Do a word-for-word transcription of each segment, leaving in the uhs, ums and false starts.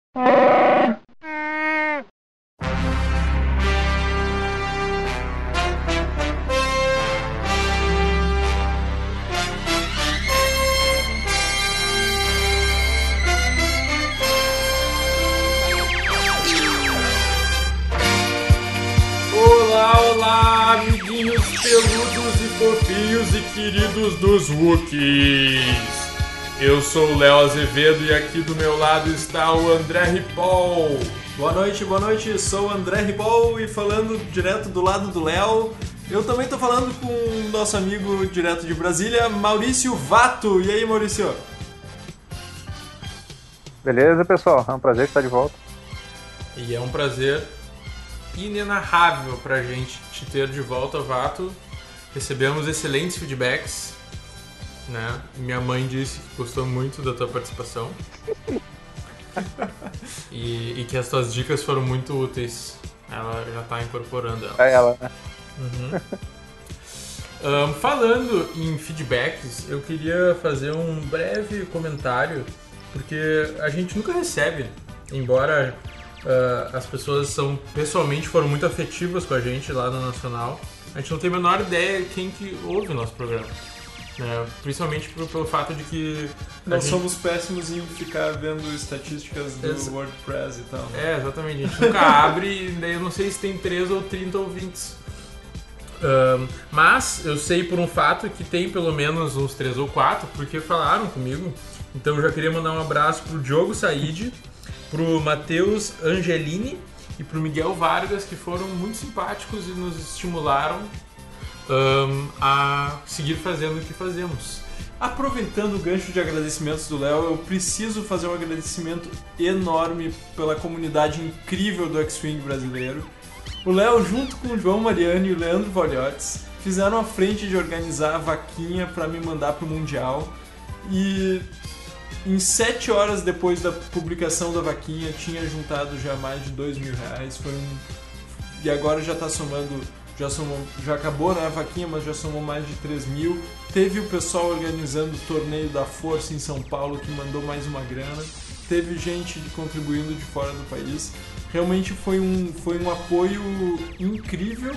Olá, olá, amiguinhos peludos e fofinhos e queridos dos Wookiees. Eu sou o Léo Azevedo e aqui do meu lado está o André Ripoll. Boa noite, boa noite, sou o André Ripoll e falando direto do lado do Léo, eu também tô falando com o nosso amigo direto de Brasília, Maurício Vato. E aí, Maurício? Beleza, pessoal? É um prazer estar de volta. E é um prazer inenarrável pra gente te ter de volta, Vato. Recebemos excelentes feedbacks, né? Minha mãe disse que gostou muito da tua participação e, e que as tuas dicas foram muito úteis. Ela já tá incorporando elas. É ela, né? Uhum. Um, falando em feedbacks, eu queria fazer um breve comentário, porque a gente nunca recebe, embora uh, as pessoas são, pessoalmente foram muito afetivas com a gente lá no Nacional, a gente não tem a menor ideia quem que ouve o nosso programa. Né? Principalmente pelo, pelo fato de que Nós gente... somos péssimos em ficar vendo estatísticas do Ex- WordPress e tal. É, exatamente. A gente nunca abre e daí eu não sei se tem três ou trinta ouvintes. Um, mas eu sei por um fato que tem pelo menos uns três ou quatro, porque falaram comigo. Então eu já queria mandar um abraço pro Diogo Said, pro Matheus Angelini e pro Miguel Vargas, que foram muito simpáticos e nos estimularam um, a seguir fazendo o que fazemos. Aproveitando o gancho de agradecimentos do Léo, eu preciso fazer um agradecimento enorme pela comunidade incrível do X-Wing brasileiro. O Léo, junto com o João Mariano e o Leandro Voliotes, fizeram a frente de organizar a vaquinha para me mandar pro Mundial. E em sete horas depois da publicação da vaquinha, tinha juntado já mais de dois mil reais. Foi um... E agora já está somando... Já, somou, já acabou, né, a vaquinha, mas já somou mais de três mil. Teve o pessoal organizando o torneio da Força em São Paulo, que mandou mais uma grana. Teve gente contribuindo de fora do país. Realmente foi um, foi um apoio incrível,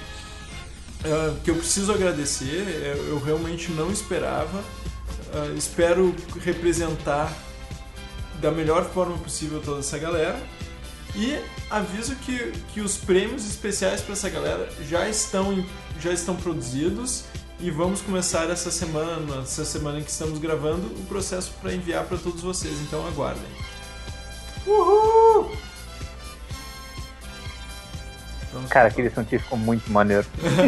uh, que eu preciso agradecer. Eu, eu realmente não esperava. Uh, espero representar da melhor forma possível toda essa galera. E aviso que, que os prêmios especiais para essa galera já estão, já estão produzidos e vamos começar essa semana, essa semana em que estamos gravando, o processo para enviar para todos vocês, então aguardem. Uhul! Vamos Cara, aquele científico ficou muito maneiro.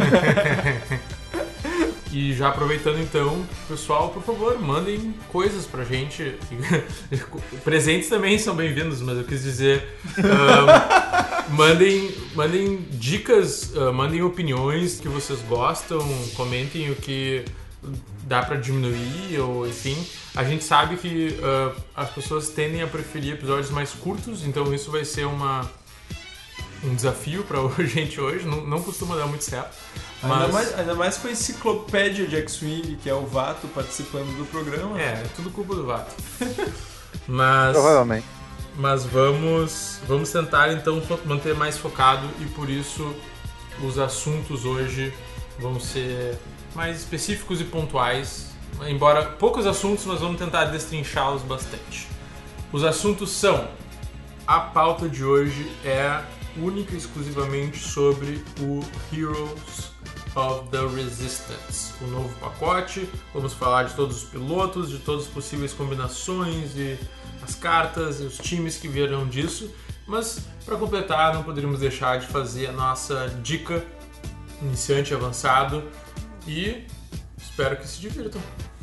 E já aproveitando então, pessoal, por favor, mandem coisas pra gente. Presentes também são bem-vindos, mas eu quis dizer, uh, mandem, mandem dicas, uh, mandem opiniões que vocês gostam, comentem o que dá pra diminuir, ou enfim. A gente sabe que uh, as pessoas tendem a preferir episódios mais curtos, então isso vai ser uma, um desafio pra gente hoje, não, não costuma dar muito certo. Mas... Ainda, mais, ainda mais com a enciclopédia de X-Wing, que é o Vato participando do programa. É, é tudo culpa do Vato. Mas, Provavelmente. mas vamos, vamos tentar então manter mais focado e por isso os assuntos hoje vão ser mais específicos e pontuais. Embora poucos assuntos, nós vamos tentar destrinchá-los bastante. Os assuntos são: a pauta de hoje é única e exclusivamente sobre o Heroes of the Resistance, o novo pacote. Vamos falar de todos os pilotos, de todas as possíveis combinações, de as cartas e os times que virão disso. Mas para completar, não poderíamos deixar de fazer a nossa dica iniciante avançado e espero que se divirtam.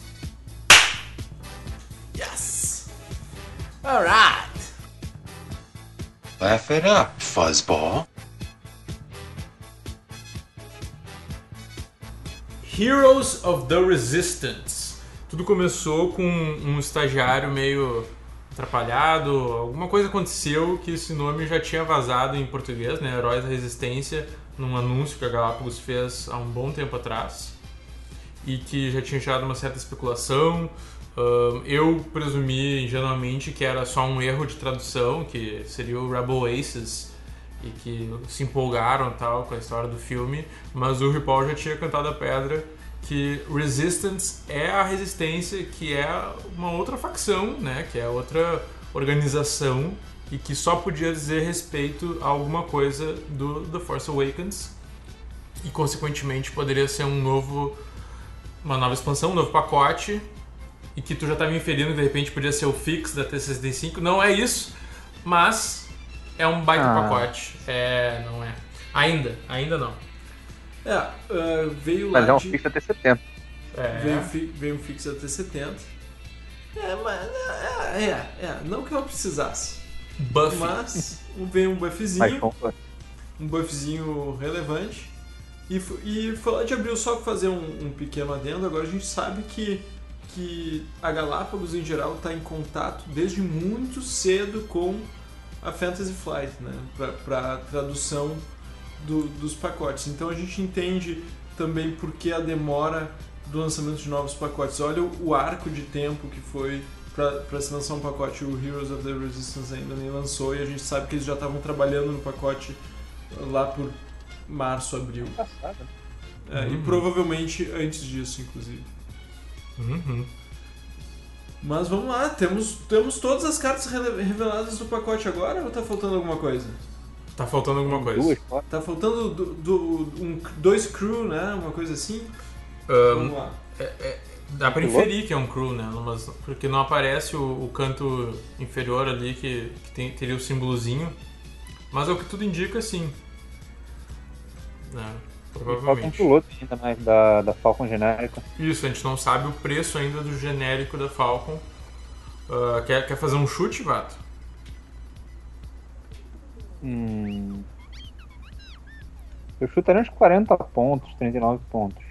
Yes! Alright! Laugh it up, fuzzball. Heroes of the Resistance. Tudo começou com um estagiário meio atrapalhado, alguma coisa aconteceu que esse nome já tinha vazado em português, né? Heróis da Resistência, num anúncio que a Galápagos fez há um bom tempo atrás e que já tinha gerado uma certa especulação. Uh, eu presumi ingenuamente que era só um erro de tradução, que seria o Rebel Aces, e que se empolgaram tal com a história do filme, mas o RuPaul já tinha cantado a pedra que Resistance é a resistência, que é uma outra facção, né, que é outra organização e que só podia dizer respeito a alguma coisa do The Force Awakens e consequentemente poderia ser um novo, uma nova expansão, um novo pacote, e que tu já estava inferindo que de repente podia ser o fix da T sessenta e cinco. Não é isso, mas é um baita Ah. pacote. É, não é. Ainda, ainda não. É, uh, veio lá Mas é um de... fixa T setenta. É. Veio, fi- veio um fix A T setenta. É, mas... É, é, é, não que eu precisasse. Buffy. Mas veio um Mas buffzinho, vamos- um buffzinho relevante. E, f- e falar de Abril, só fazer um, um pequeno adendo, agora a gente sabe que, que a Galápagos em geral está em contato desde muito cedo com a Fantasy Flight, né? Para tradução do, dos pacotes. Então a gente entende também por que a demora do lançamento de novos pacotes. Olha o, o arco de tempo que foi para se lançar um pacote. O Heroes of the Resistance ainda nem lançou e a gente sabe que eles já estavam trabalhando no pacote lá por março, abril. Passada. É, E Uhum. provavelmente antes disso, inclusive. Uhum. Mas vamos lá, temos, temos todas as cartas rele- reveladas do pacote agora ou tá faltando alguma coisa? Tá faltando alguma coisa. Duas, quatro. Tá faltando do, do- um, dois crew, né? Uma coisa assim. Ahn, Vamos lá. dá pra Piloto? inferir que é um crew, né? Mas, porque não aparece o, o canto inferior ali que, que tem- teria o símbolozinho. Mas é o que tudo indica, sim. É, Falta um provavelmente. piloto ainda mais da, da Falcon genérica. Isso, a gente não sabe o preço ainda do genérico da Falcon. Ah, quer, quer fazer um chute, Vato? Hum. Eu chutaria uns quarenta pontos, trinta e nove pontos.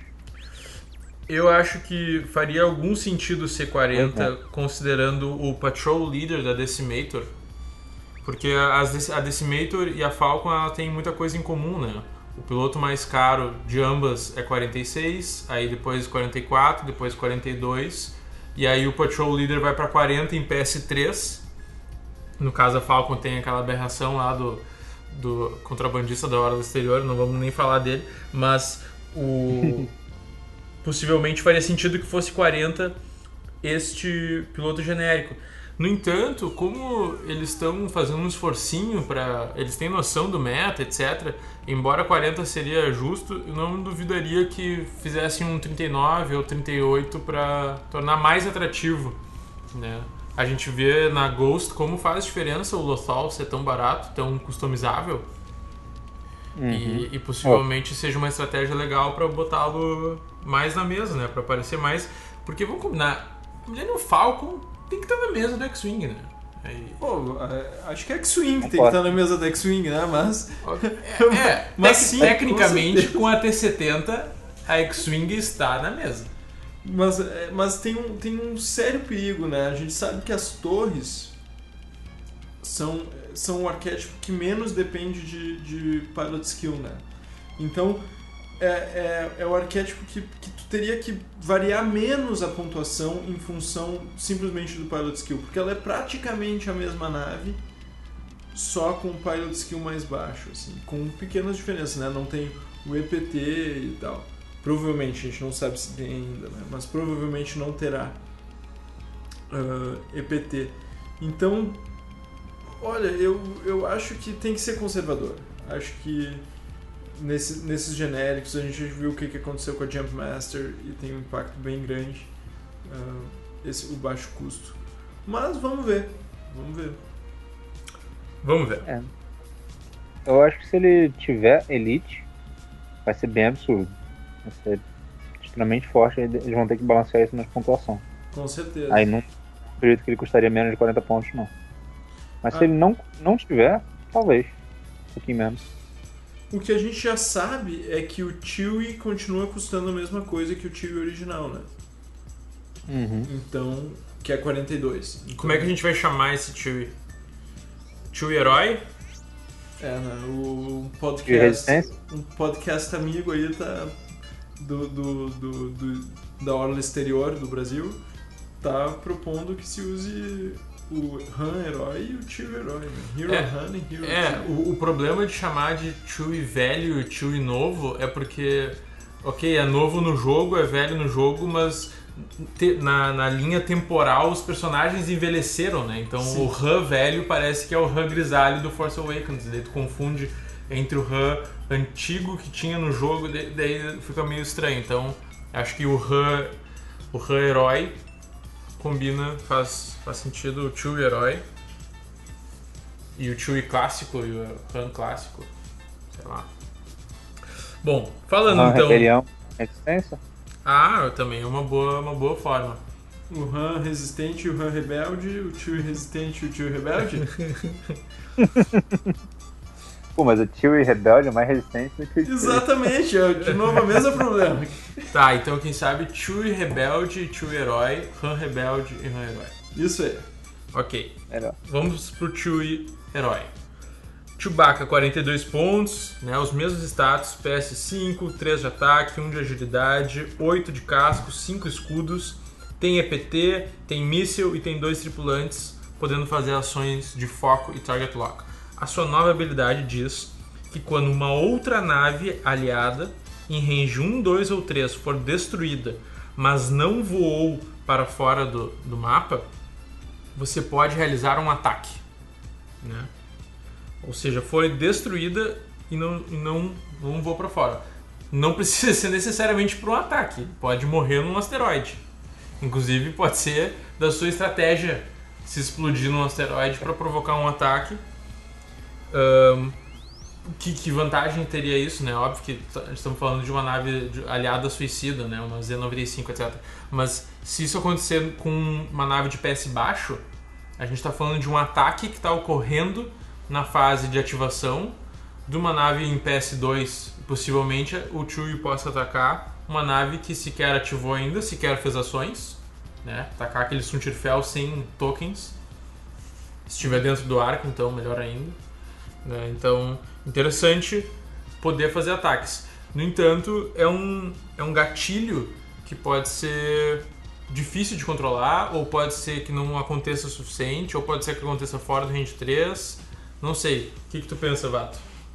Eu acho que faria algum sentido ser quarenta, Uhum. considerando o Patrol Leader da Decimator. Porque as Dec- a Decimator e a Falcon ela tem muita coisa em comum, né? O piloto mais caro de ambas é quarenta e seis, aí depois quarenta e quatro, depois quarenta e dois, e aí o Patrol Leader vai para quarenta em P S três. No caso, a Falcon tem aquela aberração lá do, do contrabandista da Hora do Exterior, não vamos nem falar dele, mas o possivelmente faria sentido que fosse quarenta este piloto genérico. No entanto, como eles estão fazendo um esforcinho para, eles têm noção do meta, etcétera. Embora quarenta seria justo, eu não duvidaria que fizessem um trinta e nove ou trinta e oito para tornar mais atrativo, né? A gente vê na Ghost como faz diferença o Lothal ser tão barato, tão customizável. Uhum. E, e possivelmente seja uma estratégia legal para botá-lo mais na mesa, né? Para aparecer mais. Porque vamos combinar, o Millennium Falcon tem que estar na mesa do X-Wing, né? Aí- Pô, é, acho que é X-Wing tem que Concordo. estar na mesa da X-Wing, né? Mas. É, é, Mas tec- sim, tecnicamente, com com a T setenta, a X-Wing está na mesa. Mas, é, mas tem, um, tem um sério perigo, né? A gente sabe que as torres são, são o arquétipo que menos depende de, de pilot skill, né? Então, é, é, é o arquétipo que, que tu teria que variar menos a pontuação em função simplesmente do pilot skill, porque ela é praticamente a mesma nave, só com o pilot skill mais baixo, assim, com pequenas diferenças, né? Não tem o E P T e tal. Provavelmente, a gente não sabe se tem ainda, né? Mas provavelmente não terá uh, E P T. Então, olha, eu, eu acho que tem que ser conservador. Acho que nesse, nesses genéricos a gente viu o que, que aconteceu com a Jump Master e tem um impacto bem grande, uh, esse, o baixo custo. Mas vamos ver, vamos ver. Vamos ver. Eu acho que se ele tiver Elite, vai ser bem absurdo. Vai ser extremamente forte. Eles vão ter que balancear isso na pontuação. Com certeza. Aí não acredito que ele custaria menos de quarenta pontos, não. Mas Ah. se ele não, não tiver, talvez. Um pouquinho menos. O que a gente já sabe é que o Chewie continua custando a mesma coisa que o Chewie original, né? Uhum. Então, que é quarenta e dois. Então, Como é que a gente vai chamar esse Chewie? Chewie Herói? É, né? O De podcast, resistência? um podcast amigo aí tá do, do, do, do- da orla exterior do Brasil tá propondo que se use o Han herói e o Chewie herói, né? Hero É, Han e Hero É, Chewie. o, o problema de chamar de Chewie velho e Chewie novo é porque, ok, é novo no jogo, é velho no jogo, mas te- na, na linha temporal os personagens envelheceram, né? Então Sim. o Han velho parece que é o Han grisalho do Force Awakens, daí tu confunde entre o Han antigo que tinha no jogo, daí, daí fica meio estranho. Então acho que o Han, o Han herói combina, faz, faz sentido o Chewie herói. E o Chewie clássico e o Han clássico. Sei lá. Bom, falando Han então. Rebelião, Resistência. Ah, também é uma boa, uma boa forma. O Han resistente e o Han rebelde, o Chewie resistente e o Chewie rebelde. Pô, mas o Chewie Rebelde é mais resistente do que o Chewie. Exatamente, é de novo o mesmo problema. Tá, então quem sabe Chewie rebelde, Chewie herói, Han rebelde e Han herói. Isso aí. Ok, Melhor. vamos pro Chewie herói. Chewbacca, quarenta e dois pontos, né, os mesmos status, P S cinco, três de ataque, um de agilidade, oito de casco, cinco escudos, tem E P T, tem míssil e tem dois tripulantes, podendo fazer ações de foco e target lock. A sua nova habilidade diz que quando uma outra nave aliada em range um, dois ou três for destruída, mas não voou para fora do, do mapa, você pode realizar um ataque, né? Ou seja, foi destruída e não, e não, não voou para fora. Não precisa ser necessariamente para um ataque, pode morrer num asteroide. Inclusive pode ser da sua estratégia se explodir num asteroide para provocar um ataque. Um, que, que vantagem teria isso, né? Óbvio que t- estamos falando de uma nave de- aliada suicida, né? Uma Z noventa e cinco, etcétera. Mas se isso acontecer com uma nave de P S baixo, a gente está falando de um ataque que está ocorrendo na fase de ativação de uma nave em P S dois. Possivelmente o Chewie possa atacar uma nave que sequer ativou ainda, sequer fez ações, né? Atacar aquele Suntirfel sem tokens. Se estiver dentro do arco, então melhor ainda. Né? Então, interessante poder fazer ataques. No entanto, é um, é um gatilho que pode ser difícil de controlar, ou pode ser que não aconteça o suficiente, ou pode ser que aconteça fora do range três. Não sei. O que, que tu pensa, Vato?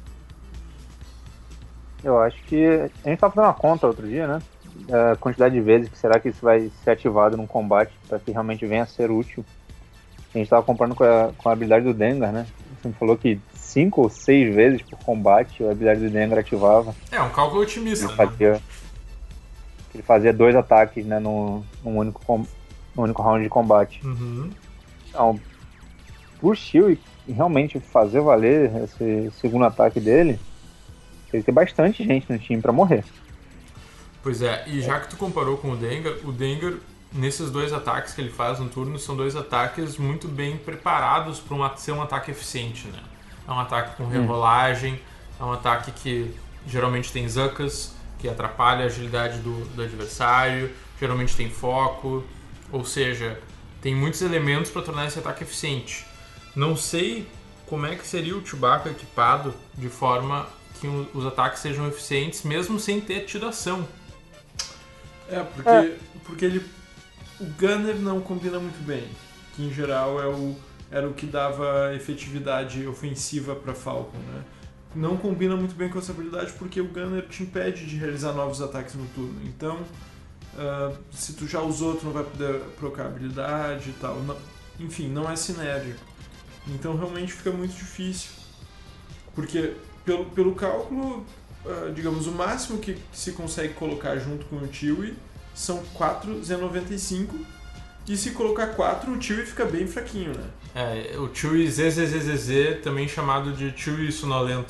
Eu acho que a gente tava fazendo uma conta outro dia, né? A quantidade de vezes que será que isso vai ser ativado num combate para que realmente venha a ser útil. A gente tava comparando com a, com a habilidade do Dengar, né? Você me falou que cinco ou seis vezes por combate a habilidade do Dengar ativava. É, um cálculo otimista, Ele né? fazia, ele fazia dois ataques, né, num, num, único, com- num único round de combate. Uhum. Então, pro Chewie realmente fazer valer esse segundo ataque dele, tem que ter bastante gente no time pra morrer. Pois é, e já que tu comparou com o Dengar, o Dengar, nesses dois ataques que ele faz no turno, são dois ataques muito bem preparados para um, ser um ataque eficiente, né? É um ataque com rebolagem, é um ataque que geralmente tem zuckas, que atrapalha a agilidade do, do adversário, geralmente tem foco, ou seja, tem muitos elementos para tornar esse ataque eficiente. Não sei como é que seria o Chewbacca equipado de forma que o- os ataques sejam eficientes, mesmo sem ter tido ação. É, porque, porque ele. O Gunner não combina muito bem. Que em geral é o, era o que dava efetividade ofensiva pra Falcon, né? Não combina muito bem com essa habilidade porque o Gunner te impede de realizar novos ataques no turno. Então, ah, se tu já usou, tu não vai poder trocar habilidade e tal. Não- enfim, não é sinérgico. Então realmente fica muito difícil. Porque pelo, pelo cálculo, ah, digamos, o máximo que se consegue colocar junto com o Chewie são quatro Z noventa e cinco. E se colocar quatro, o Chewie fica bem fraquinho, né? É, o Chewie Z Z Z Z Z, também chamado de Chewie sonolento.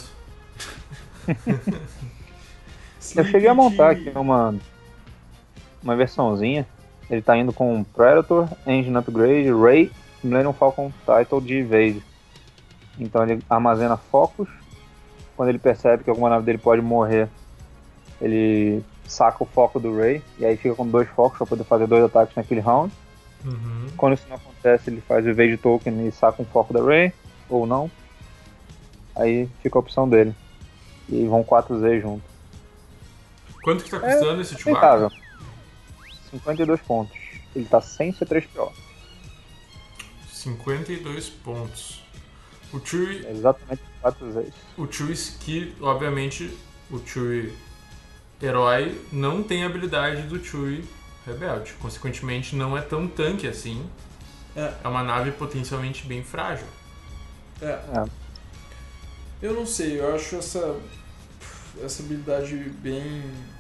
Eu cheguei a montar aqui uma, uma versãozinha. Ele tá indo com Predator, Engine Upgrade, Ray e Millennium Falcon Title de Evade. Então ele armazena focos. Quando ele percebe que alguma nave dele pode morrer, ele saca o foco do Ray e aí fica com dois focos para poder fazer dois ataques naquele round. Uhum. Quando isso não acontece, ele faz o Evade Token e saca um foco da Ray, ou não. Aí fica a opção dele. E vão quatro Z junto. Quanto que tá custando esse Chewbacca? Aceitável. cinquenta e dois pontos. ele tá sem C três P O. cinquenta e dois pontos. O Chewie... É exatamente quatro vezes. O Chewie que, obviamente, o Chewie herói não tem a habilidade do Chewie rebelde. Consequentemente, não é tão tanque assim. É. É uma nave potencialmente bem frágil. É. É. Eu não sei, eu acho essa, essa habilidade bem,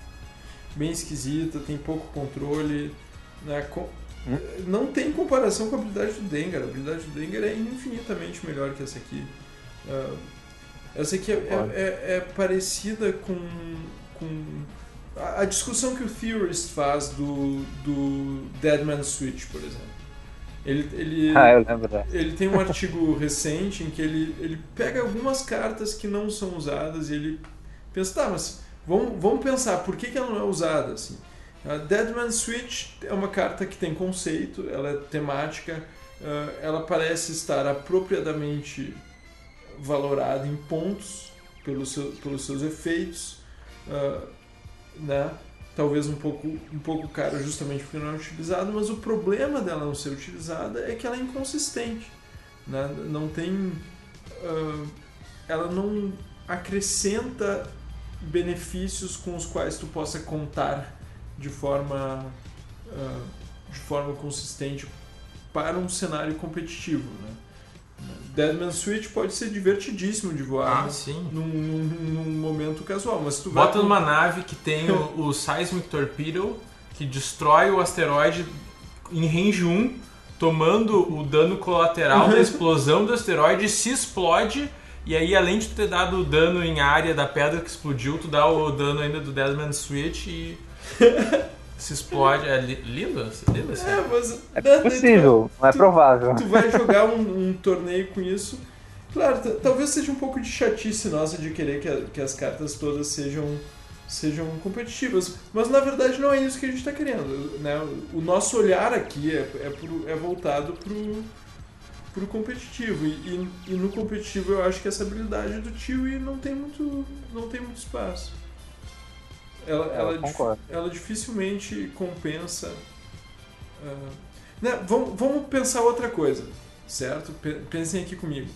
bem esquisita, tem pouco controle, né? Com, hum? Não tem comparação com a habilidade do Dengar. A habilidade do Dengar é infinitamente melhor que essa aqui. Uh, essa aqui é, é, é, é parecida com, com a, a discussão que o Theorist faz do, do Deadman Switch, por exemplo. Ele, ele, ah, eu lembro dessa. Ele tem um artigo recente em que ele, ele pega algumas cartas que não são usadas e ele pensa, tá, mas vamos, vamos pensar, por que, que ela não é usada? Assim? A Deadman Switch é uma carta que tem conceito, ela é temática, uh, ela parece estar apropriadamente valorada em pontos pelos, seu, pelos seus efeitos, uh, né? Talvez um pouco, um pouco cara justamente porque não é utilizado, mas o problema dela não ser utilizada é que ela é inconsistente, né? Não tem, uh, ela não acrescenta benefícios com os quais tu possa contar de forma, uh, de forma consistente para um cenário competitivo, né? Deadman Switch pode ser divertidíssimo de voar, ah, né? sim. Num, num, num momento casual, mas tu bota vai numa nave que tem o, o Seismic Torpedo, que destrói o asteroide em range um, tomando o dano colateral da explosão do asteroide, se explode, e aí além de tu ter dado o dano em área da pedra que explodiu, tu dá o dano ainda do Deadman Switch e se explode. É li- lindo? Lindo assim. É, mas É possível, não é tu, provável. Tu vai jogar um, um torneio com isso. Claro, t- talvez seja um pouco de chatice nossa de querer que, a, que as cartas todas sejam, sejam competitivas, mas na verdade não é isso que a gente está querendo, né? O nosso olhar aqui é, é, pro, é voltado pro, pro competitivo, e, e, e no competitivo eu acho que essa habilidade do Chewie não tem muito, não tem muito espaço. Ela, ela, concordo. ela dificilmente compensa. Uh, né? vamos, vamos pensar outra coisa, certo? P- pensem aqui comigo.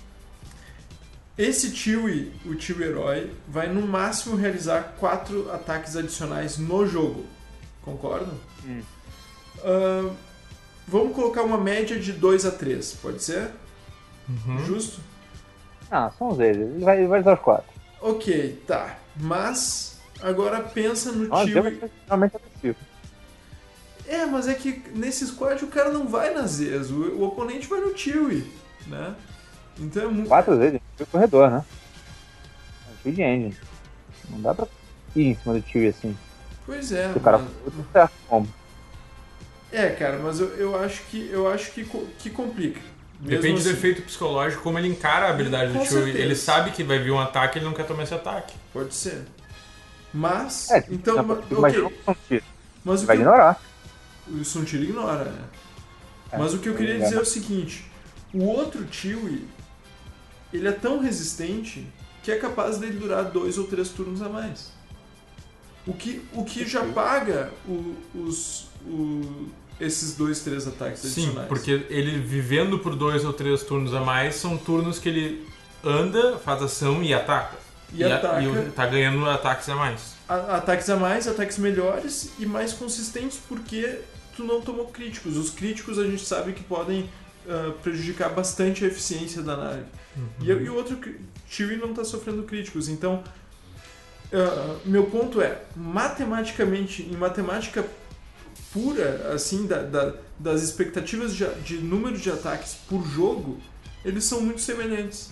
Esse Chewie, o Chewie herói, vai no máximo realizar quatro ataques adicionais no jogo. Concordam? Hum. Uh, vamos colocar uma média de dois a três, pode ser? Uhum. Justo? Ah, são os eles. Ele vai, ele vai usar os quatro. Ok, tá. Mas agora pensa no Nossa, Chewie. realmente é possível. É, mas é que nesse squad o cara não vai na Zez, o, o oponente vai no Chewie, né? Então é muito... Quatro vezes, foi corredor, né? É um Chewie de engine. Não dá pra ir em cima do Chewie assim. Pois é, Se o cara mas... for tudo certo como. É, cara, mas eu, eu acho que eu acho que, co- que complica. Mesmo Depende do assim. efeito psicológico, como ele encara a habilidade Com do Chewie. certeza. Ele sabe que vai vir um ataque e ele não quer tomar esse ataque. Pode ser. Mas, É, então, ma- imagina ok. que são Chewie. Mas o Vai que eu- ignorar. o Suntir ignora, né? É, Mas o que eu queria é. dizer é o seguinte: o outro Chewie, ele é tão resistente que é capaz dele durar dois ou três turnos a mais. O que, o que já paga o- os, o- esses dois, três ataques Sim, adicionais. porque ele vivendo por dois ou três turnos a mais, são turnos que ele anda, faz ação e ataca. E a- ataca. e tá ganhando ataques a mais. A- ataques a mais, ataques melhores e mais consistentes porque tu não tomou críticos. Os críticos a gente sabe que podem ah, prejudicar bastante a eficiência da nave. E, e o outro cri- Chewie não está sofrendo críticos. Então, ah, meu ponto é, matematicamente, em matemática pura, assim, da, da- das expectativas de, de número de ataques por jogo, eles são muito semelhantes.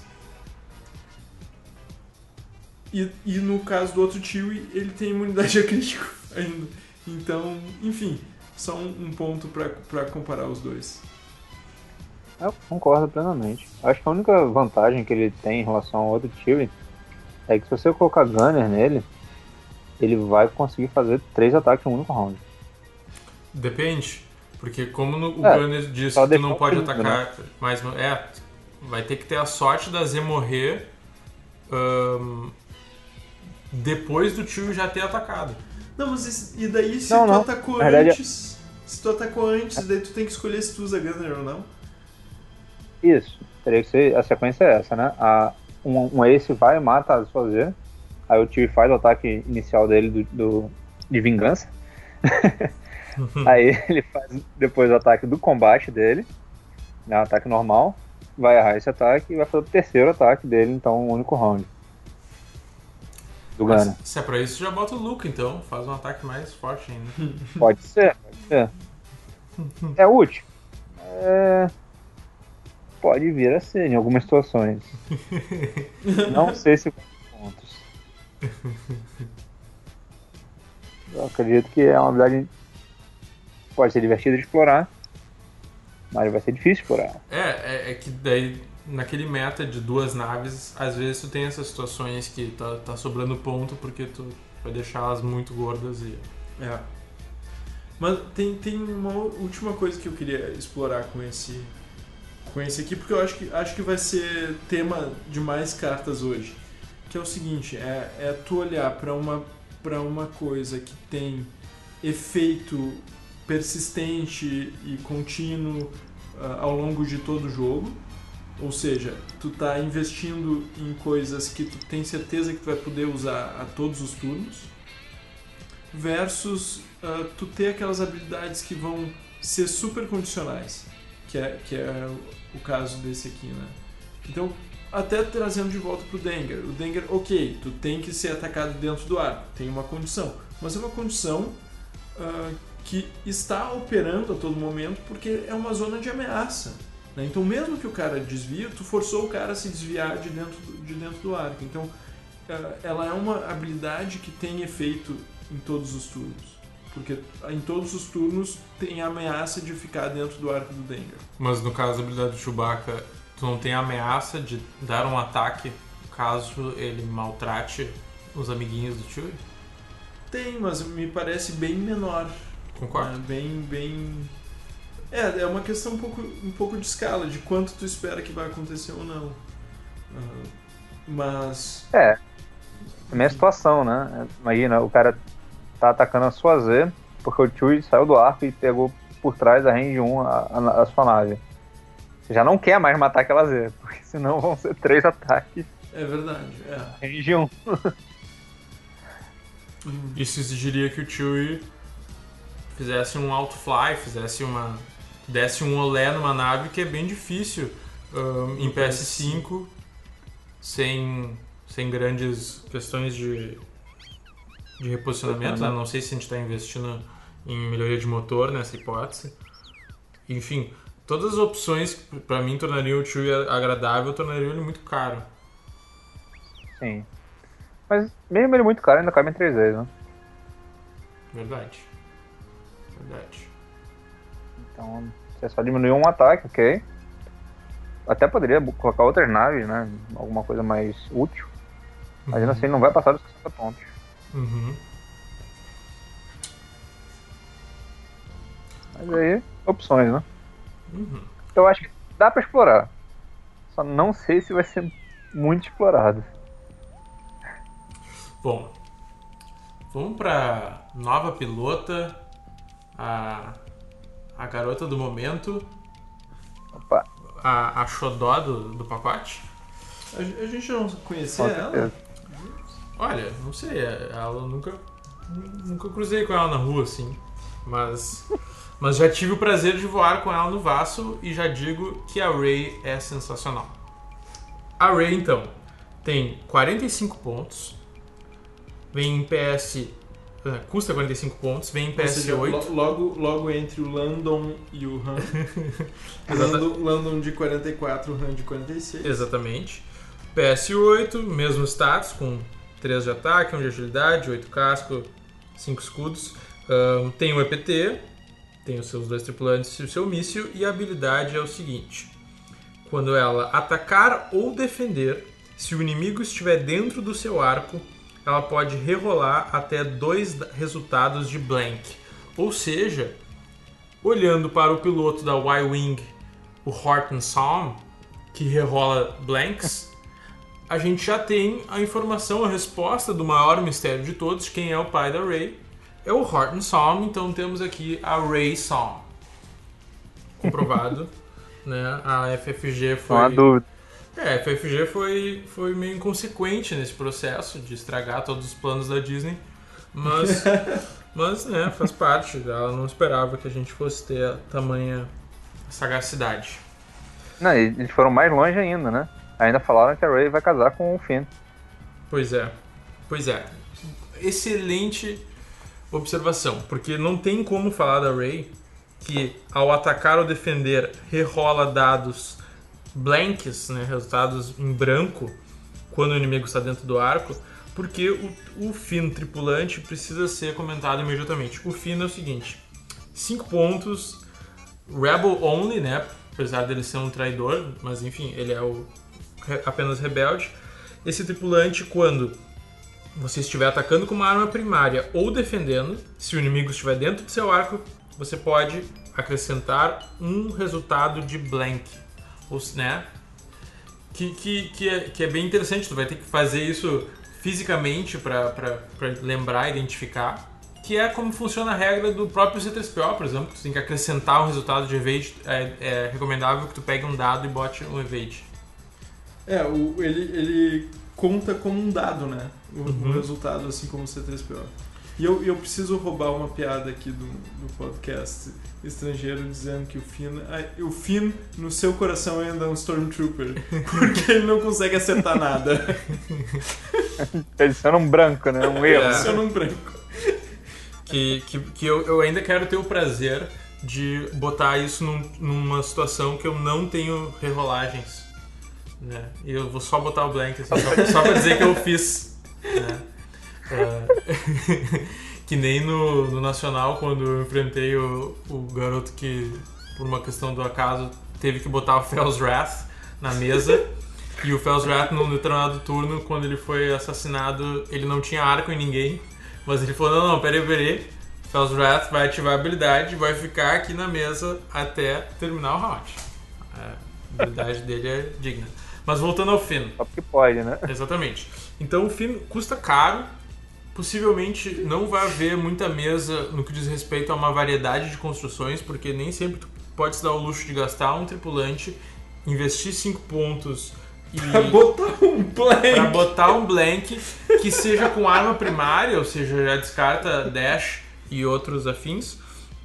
E, e no caso do outro Chewie, ele tem imunidade a crítico ainda. Então, enfim, só um, um ponto para comparar os dois. Eu concordo plenamente. Acho que a única vantagem que ele tem em relação ao outro Chewie é que se você colocar Gunner nele, ele vai conseguir fazer três ataques em um único round. Depende. Porque como no, o É, Gunner disse só que tu deixar não o pode segundo, atacar mais... É, vai ter que ter a sorte da Z morrer ahn, depois do tio já ter atacado. Não, mas esse- e daí se Não, tu não. atacou Na verdade, antes... Se tu atacou antes, daí tu tem que escolher se tu usa Gunner ou não. Isso. Teria que ser. A sequência é essa, né? A, um, um Ace vai, mata as suas Z. Aí o Tio faz o ataque inicial dele do, do, de vingança. Aí ele faz depois o ataque do combate dele, né, um ataque normal, vai errar esse ataque e vai fazer o terceiro ataque dele, então um único round. Do Gunner. Se é pra isso, já bota o Luke, então. Faz um ataque mais forte ainda. Pode ser, pode ser. É útil. É... Pode vir a ser em algumas situações. Não sei se pontos. Eu acredito que é uma habilidade pode ser divertida de explorar, mas vai ser difícil explorar. É, é, é que daí naquele meta de duas naves, às vezes tu tem essas situações que tá, tá sobrando ponto porque tu vai deixar elas muito gordas e... É. Mas tem, tem uma última coisa que eu queria explorar com esse, com esse aqui, porque eu acho que, acho que vai ser tema de mais cartas hoje. Que é o seguinte, é, é tu olhar para uma, para uma coisa que tem efeito persistente e contínuo uh, ao longo de todo o jogo. Ou seja, tu tá investindo em coisas que tu tem certeza que tu vai poder usar a todos os turnos, versus uh, tu ter aquelas habilidades que vão ser super condicionais, que é, que é o caso desse aqui, né? Então, até trazendo de volta pro Dengar. O Dengar, ok, tu tem que ser atacado dentro do arco, tem uma condição, mas é uma condição uh, que está operando a todo momento porque é uma zona de ameaça. Então, mesmo que o cara desvie, tu forçou o cara a se desviar de dentro do, de dentro do arco. Então, ela é uma habilidade que tem efeito em todos os turnos. Porque em todos os turnos tem a ameaça de ficar dentro do arco do Dengar. Mas no caso da habilidade do Chewbacca, tu não tem a ameaça de dar um ataque caso ele maltrate os amiguinhos do Chewie? Tem, mas me parece bem menor. Concordo. É, bem, bem... É, é uma questão um pouco, um pouco de escala, de quanto tu espera que vai acontecer ou não. Uh, mas... É, é a minha situação, né? Imagina, o cara tá atacando a sua Z, porque o Chewie saiu do arco e pegou por trás da range um a, a, a sua nave. Você já não quer mais matar aquela Z, porque senão vão ser três ataques. É verdade, é. Range um. Isso exigiria que o Chewie fizesse um auto-fly, fizesse uma... desse um olé numa nave que é bem difícil um, em P S cinco sem, sem grandes questões de, de reposicionamento, né? Não sei se a gente está investindo em melhoria de motor nessa hipótese. Enfim, todas as opções que para mim tornariam o Chewie agradável tornariam ele muito caro. Sim. Mas mesmo ele muito caro, ainda cabe em três vezes, né? Verdade. Verdade. Então, você só diminuiu um ataque, ok? Até poderia colocar outras naves, né? Alguma coisa mais útil. Mas ainda Uhum. assim não vai passar dos sessenta pontos. Uhum. Mas aí, opções, né? Uhum. Eu acho que dá pra explorar. Só não sei se vai ser muito explorado. Bom, vamos pra nova pilota, a, a garota do momento, Opa, a, a xodó do, do pacote. A, a gente não conhecia com ela? certeza. Olha, não sei, ela nunca, nunca cruzei com ela na rua assim, mas, mas já tive o prazer de voar com ela no Vaso e já digo que a Rey é sensacional. A Rey, então, tem quarenta e cinco pontos, vem em P S... Uh, custa quarenta e cinco pontos, vem em P S oito. Ou seja, logo, logo entre o Landon e o Han. Landon, Landon de quarenta e quatro, o Han de quarenta e seis. Exatamente. P S oito, mesmo status, com três de ataque, um de agilidade, oito casco, cinco escudos. Um, tem o E P T, tem os seus dois tripulantes e o seu míssil, e a habilidade é o seguinte. Quando ela atacar ou defender, se o inimigo estiver dentro do seu arco, ela pode rerolar até dois resultados de blank. Ou seja, olhando para o piloto da Y-Wing, o Horton Salm, que rerola blanks, a gente já tem a informação, a resposta do maior mistério de todos, quem é o pai da Rey. é o Heart and Psalm, então temos aqui a Ray Psalm. Comprovado. Né? A F F G foi... Não há dúvida. É, a F F G foi, foi meio inconsequente nesse processo de estragar todos os planos da Disney. Mas, mas né, faz parte. Ela não esperava que a gente fosse ter a tamanha sagacidade. Não, e eles foram mais longe ainda, né? Ainda falaram que a Rey vai casar com o Finn. Pois é. Pois é. Excelente observação. Porque não tem como falar da Rey que ao atacar ou defender rerola dados blanks, né, resultados em branco, quando o inimigo está dentro do arco, porque o, o Finn tripulante precisa ser comentado imediatamente. O Finn é o seguinte, cinco pontos, rebel only, né, apesar dele ser um traidor, mas enfim, ele é o, apenas rebelde. Esse tripulante, quando você estiver atacando com uma arma primária ou defendendo, se o inimigo estiver dentro do seu arco, você pode acrescentar um resultado de blank, ou, né? Que, que, que, é, que é bem interessante. Tu vai ter que fazer isso fisicamente para lembrar, identificar. Que é como funciona a regra do próprio C três P O, por exemplo. Tu tem que acrescentar um resultado de evade. É, é recomendável que tu pegue um dado e bote um evade. É, o, ele, ele conta como um dado, né? O, Uhum. o resultado, assim como o C três P O. E eu, eu preciso roubar uma piada aqui do, do podcast estrangeiro dizendo que o Finn, ah, o Finn no seu coração ainda é um Stormtrooper, porque ele não consegue acertar nada. Adiciona um branco, né? Um erro. É. Adiciona um branco. Que, que, que eu, eu ainda quero ter o prazer de botar isso num, numa situação que eu não tenho rerolagens. Né? E eu vou só botar o blank, assim, só, só pra dizer que eu fiz. Né? É, que nem no, no Nacional, quando eu enfrentei o, o garoto que, por uma questão do acaso, teve que botar o Fel's Wrath na mesa. E o Fel's Wrath, num determinado turno, quando ele foi assassinado, ele não tinha arco em ninguém. Mas ele falou, não, não, peraí, peraí. Fel's Wrath vai ativar a habilidade e vai ficar aqui na mesa até terminar o round. A habilidade dele é digna. Mas voltando ao Finn. Só porque pode, né? Exatamente. Então o Finn custa caro. Possivelmente não vai haver muita mesa no que diz respeito a uma variedade de construções, porque nem sempre tu pode se dar o luxo de gastar um tripulante, investir cinco pontos e Pra botar um blank. pra botar um blank que seja com arma primária, ou seja, já descarta dash e outros afins.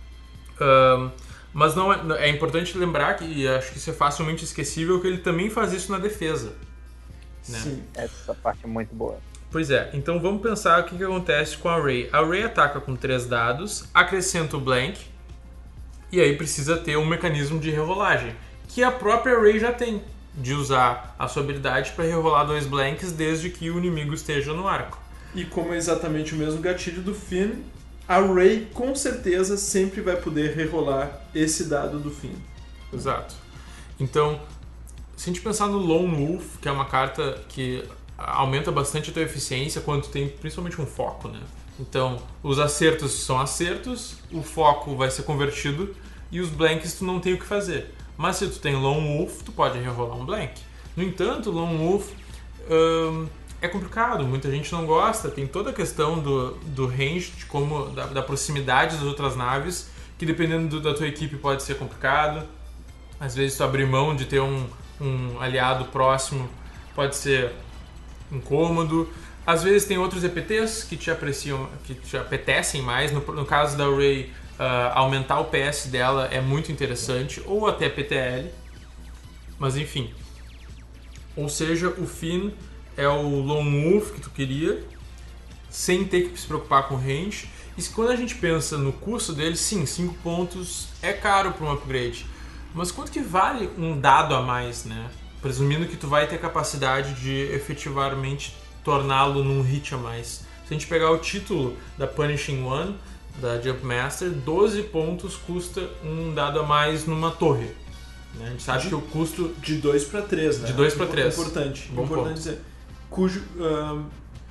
Um, mas não é, é importante lembrar que, e acho que isso é facilmente esquecível, que ele também faz isso na defesa. Né? Sim. Essa parte é muito boa. Pois é, então vamos pensar o que, que acontece com a Rey. A Rey ataca com três dados, acrescenta o blank, e aí precisa ter um mecanismo de rerolagem, que a própria Rey já tem, de usar a sua habilidade para rerolar dois blanks desde que o inimigo esteja no arco. E como é exatamente o mesmo gatilho do Finn, a Rey com certeza sempre vai poder rerolar esse dado do Finn. Exato. Então, se a gente pensar no Lone Wolf, que é uma carta que aumenta bastante a tua eficiência quando tu tem principalmente um foco, né? Então, os acertos são acertos, o foco vai ser convertido e os blanks tu não tem o que fazer. Mas se tu tem Lone Wolf, tu pode rerolar um blank. No entanto, Lone Wolf hum, é complicado, muita gente não gosta, tem toda a questão do, do range, de como, da, da proximidade das outras naves, que dependendo do, da tua equipe pode ser complicado. Às vezes tu abrir mão de ter um, um aliado próximo pode ser incômodo. Às vezes tem outros E P Ts que te apreciam, que te apetecem mais. No, no caso da Rey, uh, aumentar o P S dela é muito interessante, ou até P T L. Mas enfim. Ou seja, o Finn é o Lone Wolf que tu queria, sem ter que se preocupar com range. E quando a gente pensa no custo dele, sim, cinco pontos é caro para um upgrade. Mas quanto que vale um dado a mais, né? Presumindo que tu vai ter capacidade de efetivamente torná-lo num hit a mais. Se a gente pegar o título da Punishing One, da Jump Master, doze pontos custa um dado a mais numa torre. Né? A gente sabe De- que o custo... De dois para três, né? De dois pra três. Importante. Bom importante ponto. dizer. Cujo... ahn,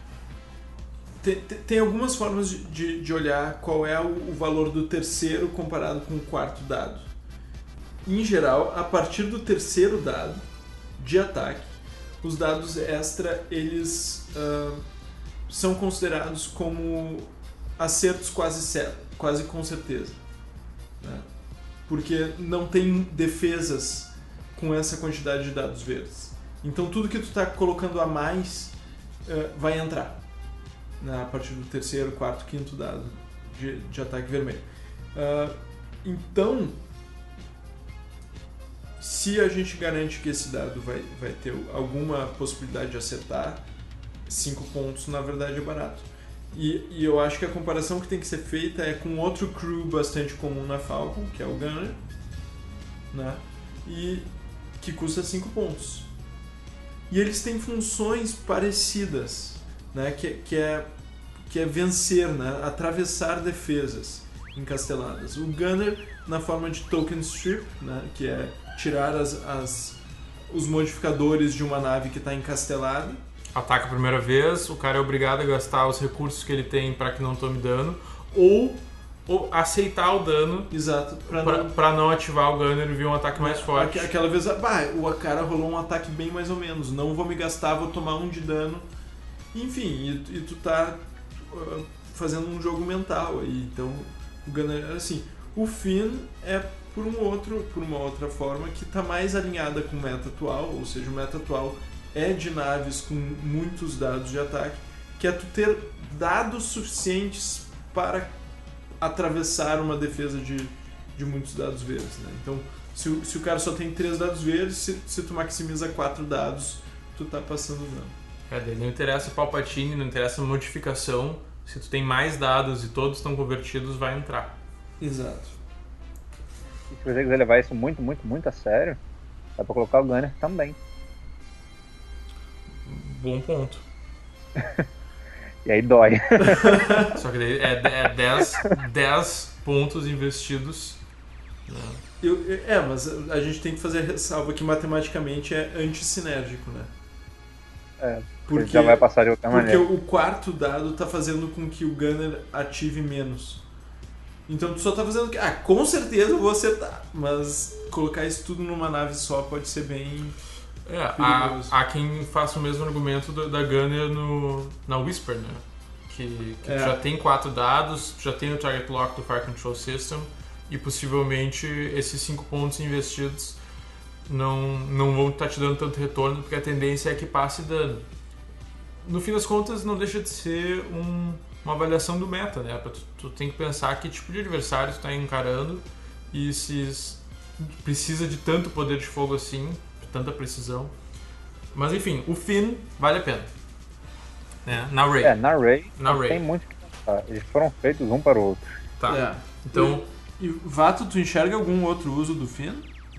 tem, tem- tem algumas formas de, de- de olhar qual é o, o valor do terceiro comparado com o quarto dado. Em geral, a partir do terceiro dado de ataque, os dados extra eles ahn, são considerados como acertos quase, cer- quase com certeza. Né? Porque não tem defesas com essa quantidade de dados verdes. Então tudo que tu está colocando a mais uh, vai entrar, né? A partir do terceiro, quarto, quinto dado de, de ataque vermelho. Uh, então, se a gente garante que esse dado vai, vai ter alguma possibilidade de acertar, cinco pontos na verdade é barato. E, e eu acho que a comparação que tem que ser feita é com outro crew bastante comum na Falcon, que é o Gunner, né? E que custa cinco pontos. E eles têm funções parecidas, né? que, que, é, que é vencer, né? Atravessar defesas encasteladas. O Gunner na forma de token strip, né? Que é tirar as, as, os modificadores de uma nave que está encastelada. Ataca a primeira vez, o cara é obrigado a gastar os recursos que ele tem para que não tome dano, ou, ou aceitar o dano. Exato. Pra pra, não... pra não ativar o Gunner e vir um ataque mais forte. Aquela vez, bah, o cara rolou um ataque bem mais ou menos, não vou me gastar, vou tomar um de dano. Enfim, e, e tu tá uh, fazendo um jogo mental aí. Então, o Gunner, assim, o Finn é por um outro, por uma outra forma que tá mais alinhada com o meta atual, ou seja, o meta atual é de naves com muitos dados de ataque, que é tu ter dados suficientes para atravessar uma defesa de, de muitos dados verdes, né? Então, se o, se o cara só tem três dados verdes, se, se tu maximiza quatro dados, tu tá passando dano. É, daí não interessa o Palpatine, não interessa a modificação, se tu tem mais dados e todos estão convertidos, vai entrar. Exato. E se você quiser levar isso muito, muito, muito a sério, dá pra colocar o Gunner também. Bom ponto. E aí dói. Só que daí é, é dez pontos investidos. Eu, é, mas a gente tem que fazer a ressalva que matematicamente é antissinérgico, né? É, porque já vai passar de outra porque maneira. o quarto dado tá fazendo com que o Gunner ative menos. Então tu só tá fazendo que, ah, com certeza eu vou acertar, mas colocar isso tudo numa nave só pode ser bem... É, há, há quem faça o mesmo argumento do, da Gunner no, na Whisper, né? Que, que é. já tem quatro dados, já tem o Target Lock do Fire Control System e possivelmente esses cinco pontos investidos não, não vão estar te dando tanto retorno, porque a tendência é que passe dano. No fim das contas, não deixa de ser um, uma avaliação do meta, né? Tu, tu tem que pensar que tipo de adversário tu está encarando e se precisa de tanto poder de fogo assim, tanta precisão. Mas enfim, o Finn vale a pena. Né? Na Rey. É, na Rey na Rey. Tem muito que pensar. Eles foram feitos um para o outro. Tá. É. Então. E, e Vato, tu enxerga algum outro uso do Finn?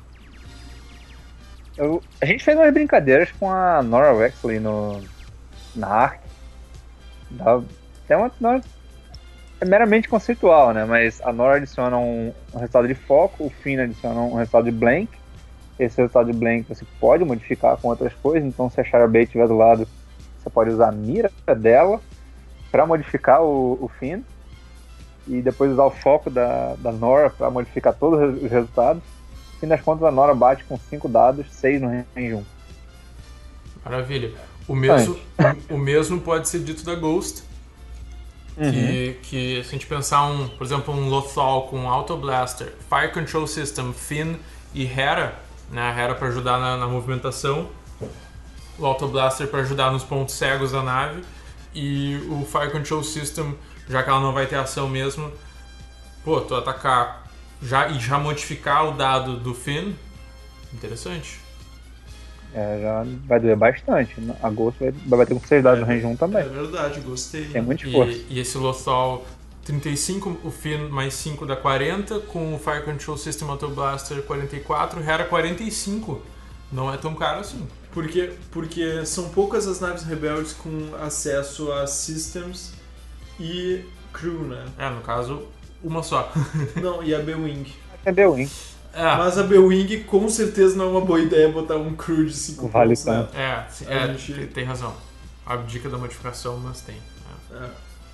Eu, a gente fez umas brincadeiras com a Nora Wexley no, na Ark. Dá, é, uma, uma, é meramente conceitual, né? Mas a Nora adiciona um, um resultado de foco, o Finn adiciona um resultado de blank. Esse resultado de blank você pode modificar com outras coisas, então se a Shara Bey estiver do lado, você pode usar a mira dela para modificar o, o Finn e depois usar o foco da, da Nora para modificar todos os resultados. No fim das contas, a Nora bate com cinco dados, seis no range um. Maravilha. O mesmo, o, o mesmo pode ser dito da Ghost, uhum. que, que se a gente pensar, um, por exemplo, um Lothal com Auto Blaster, Fire Control System, Finn e Hera, né? A Hera para ajudar na, na movimentação, o Auto Blaster para ajudar nos pontos cegos da nave e o Fire Control System, já que ela não vai ter ação mesmo, pô, tu atacar já, e já modificar o dado do Finn, interessante. É, já vai doer bastante. A Ghost vai, vai bater com seis dados é, no range um também. É verdade, gostei. Tem muito esforço. E, e esse Lothal trinta e cinco, o Finn mais cinco dá quarenta, com o Fire Control System Auto Blaster quarenta e quatro, Hera quarenta e cinco. Não é tão caro assim. Porque, porque são poucas as naves rebeldes com acesso a systems e crew, né? É, no caso, uma só. Não, e a B-Wing. É B-Wing. É. Mas a B-Wing com certeza não é uma boa ideia botar um crew de cinco vale pontos, né? É, é gente... tem, tem razão. A dica da modificação, mas tem. É. É.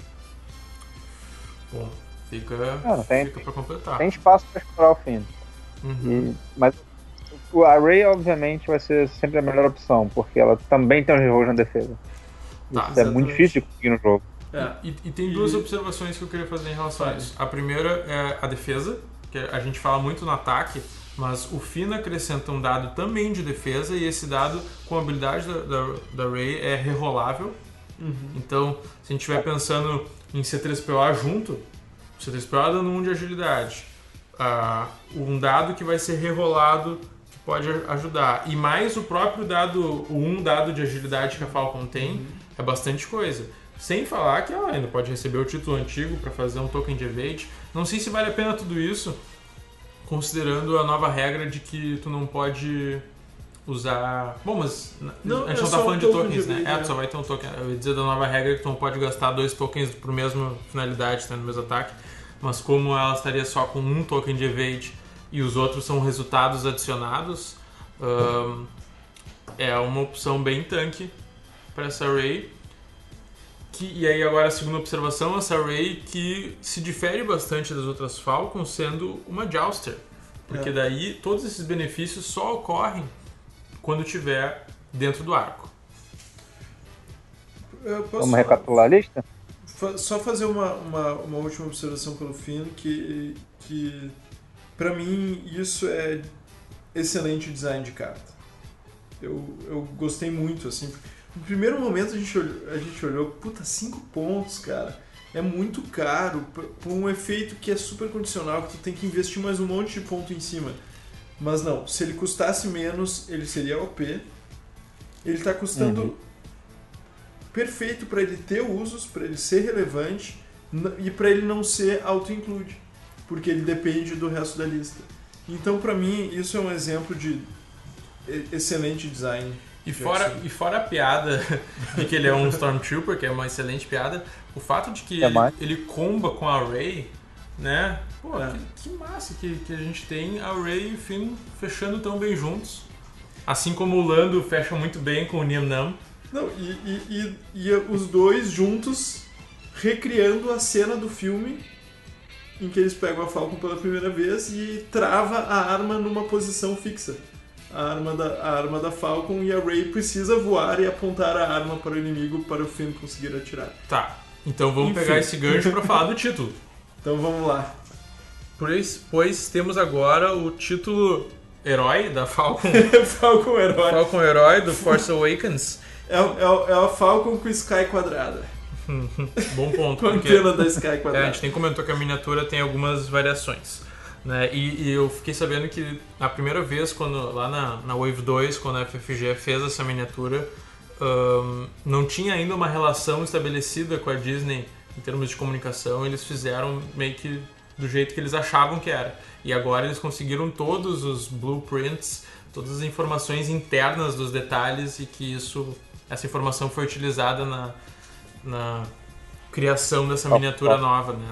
Bom, fica, não, tem, fica pra completar. Tem espaço pra explorar o Finn. Uhum. E, mas a Rey, obviamente, vai ser sempre a melhor opção, porque ela também tem um reroll na defesa. Tá, Isso é muito difícil de conseguir no jogo. É. E, e tem duas e... observações que eu queria fazer em relação Faz. a isso. A primeira é a defesa, que a gente fala muito no ataque, mas o Finn acrescenta um dado também de defesa, e esse dado, com a habilidade da, da, da Rey, é rerolável. Uhum. Então, se a gente estiver pensando em C três P O junto, o C três P O dando um de agilidade, uh, um dado que vai ser rerolado, que pode ajudar, e mais o próprio dado, o um dado de agilidade que a Falcon tem, uhum. é bastante coisa. Sem falar que ela ainda pode receber o título antigo para fazer um token de evade. Não sei se vale a pena tudo isso, considerando a nova regra de que tu não pode usar... Bom, mas não, a gente é não tá falando de tokens, de né? evade, É, tu só vai ter um token. Eu ia dizer da nova regra que tu não pode gastar dois tokens pro mesmo finalidade, né, no mesmo ataque. Mas como ela estaria só com um token de evade e os outros são resultados adicionados, um, é uma opção bem tanque para essa Rey. Que, e aí agora a segunda observação, essa Rey que se difere bastante das outras Falcons sendo uma Jouster. Porque é. daí todos esses benefícios só ocorrem quando estiver dentro do arco. Vamos recapitular a lista? Só fazer uma, uma, uma última observação pelo Finn, que, que pra mim isso é excelente design de carta. Eu, eu gostei muito, assim. No primeiro momento a gente olhou, a gente olhou puta, cinco pontos, cara. É muito caro por um efeito que é super condicional, que tu tem que investir mais um monte de ponto em cima. Mas não, se ele custasse menos, ele seria O P. Ele tá custando uhum. perfeito para ele ter usos, para ele ser relevante e para ele não ser auto-include, porque ele depende do resto da lista. Então, para mim, isso é um exemplo de excelente design. E fora, e fora a piada de que ele é um Stormtrooper, que é uma excelente piada, o fato de que é ele, ele comba com a Rey, né? Pô, é. que, que massa que, que a gente tem a Rey e o Finn fechando tão bem juntos. Assim como o Lando fecha muito bem com o Nien Nunb. Não, e, e, e, e os dois juntos recriando a cena do filme em que eles pegam a Falcon pela primeira vez e trava a arma numa posição fixa. A arma, da, a arma da Falcon, e a Rey precisa voar e apontar a arma para o inimigo para o Finn conseguir atirar. Tá, então vamos Enfim. pegar esse gancho para falar do título. Então vamos lá. Pois, pois temos agora o título herói da Falcon. Falcon Herói. Falcon Herói do Force Awakens. É, é, é a Falcon com Sky quadrada. Bom ponto. Com a porque, antena da Sky quadrada. É, a gente nem comentou que a miniatura tem algumas variações. Né? E, e eu fiquei sabendo que a primeira vez, quando, lá na, na Wave dois, quando a F F G fez essa miniatura, um, não tinha ainda uma relação estabelecida com a Disney em termos de comunicação. Eles fizeram meio que do jeito que eles achavam que era. E agora eles conseguiram todos os blueprints, todas as informações internas dos detalhes, e que isso, essa informação foi utilizada na, na criação dessa miniatura nova, né?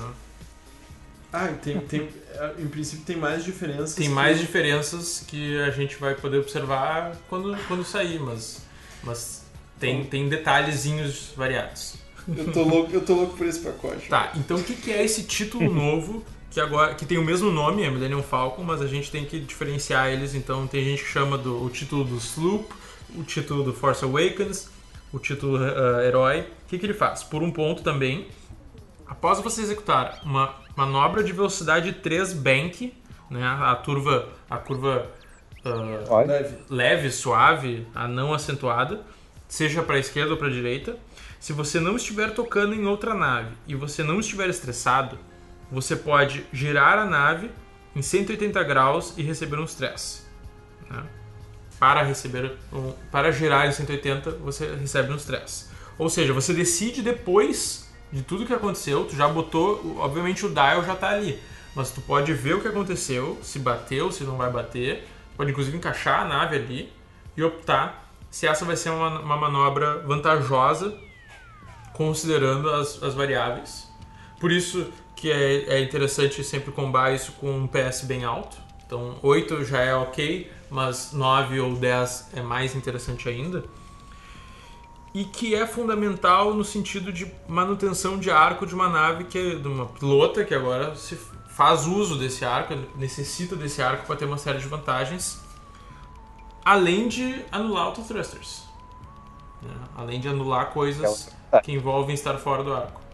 Ah, tem, tem, em princípio tem mais diferenças. Tem que... mais diferenças que a gente vai poder observar quando, quando sair, mas, mas tem, tem detalhezinhos variados. Eu tô louco, eu tô louco por esse pacote. Tá, então o que, que é esse título novo que agora que tem o mesmo nome, é Millennium Falcon, mas a gente tem que diferenciar eles. Então tem gente que chama do, o título do Sloop, o título do Force Awakens, o título uh, Herói. O que, que ele faz? Por um ponto também, após você executar uma manobra de velocidade três bank, né, a curva, a curva uh, leve. leve, suave, a não acentuada, seja para a esquerda ou para a direita, se você não estiver tocando em outra nave e você não estiver estressado, você pode girar a nave em cento e oitenta graus e receber um stress. Né? Para receber um, para girar em cento e oitenta, você recebe um stress. Ou seja, você decide depois de tudo que aconteceu, tu já botou, obviamente o dial já está ali, mas tu pode ver o que aconteceu, se bateu, se não vai bater, pode inclusive encaixar a nave ali e optar se essa vai ser uma, uma manobra vantajosa, considerando as, as variáveis. Por isso que é, é interessante sempre combar isso com um P S bem alto. Então oito já é ok, mas nove ou dez é mais interessante ainda. E que é fundamental no sentido de manutenção de arco de uma nave, que é de uma pilota que agora se faz uso desse arco, necessita desse arco para ter uma série de vantagens, além de anular autothrusters, né? Além de anular coisas que envolvem estar fora do arco.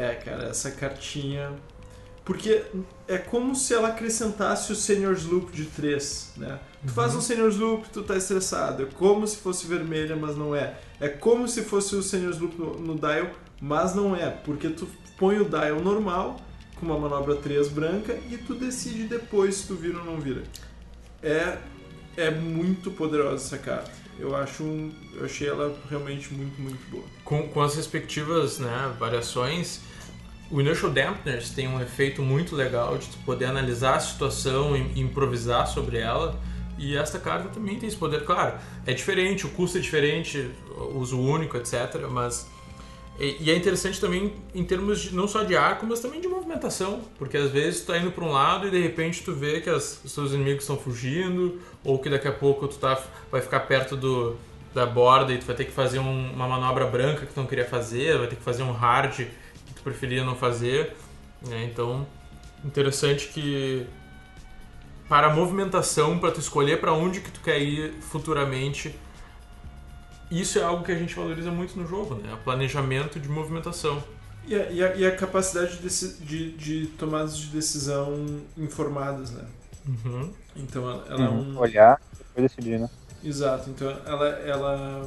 É, cara, essa cartinha... Porque é como se ela acrescentasse o Senior's Loop de três, né? Tu Uhum. faz um Senior's Loop, tu tá estressado. É como se fosse vermelha, mas não é. É como se fosse o Senior's Loop no, no dial, mas não é. Porque tu põe o dial normal, com uma manobra três branca, e tu decide depois se tu vira ou não vira. É, é muito poderosa essa carta. Eu acho um, eu achei ela realmente muito, muito boa. Com, com as respectivas, né, variações, o Inertial Dampeners tem um efeito muito legal de tu poder analisar a situação e improvisar sobre ela. E esta carta também tem esse poder. Claro, é diferente, o custo é diferente, o uso único, etcétera. Mas... E, e é interessante também em termos de, não só de arco, mas também de movimentação. Porque às vezes tu tá indo para um lado e de repente tu vê que as, os seus inimigos estão fugindo, ou que daqui a pouco tu tá, vai ficar perto do, da borda e tu vai ter que fazer um, uma manobra branca que tu não queria fazer, vai ter que fazer um hard que tu preferia não fazer. Né? Então, interessante que para a movimentação, para tu escolher para onde que tu quer ir futuramente, isso é algo que a gente valoriza muito no jogo, né? O planejamento de movimentação. E a, e a, e a capacidade de, de, de tomadas de decisão informadas, né? Uhum. Então ela, ela Uhum. é um... Olhar e depois decidir, né? Exato, então ela, ela...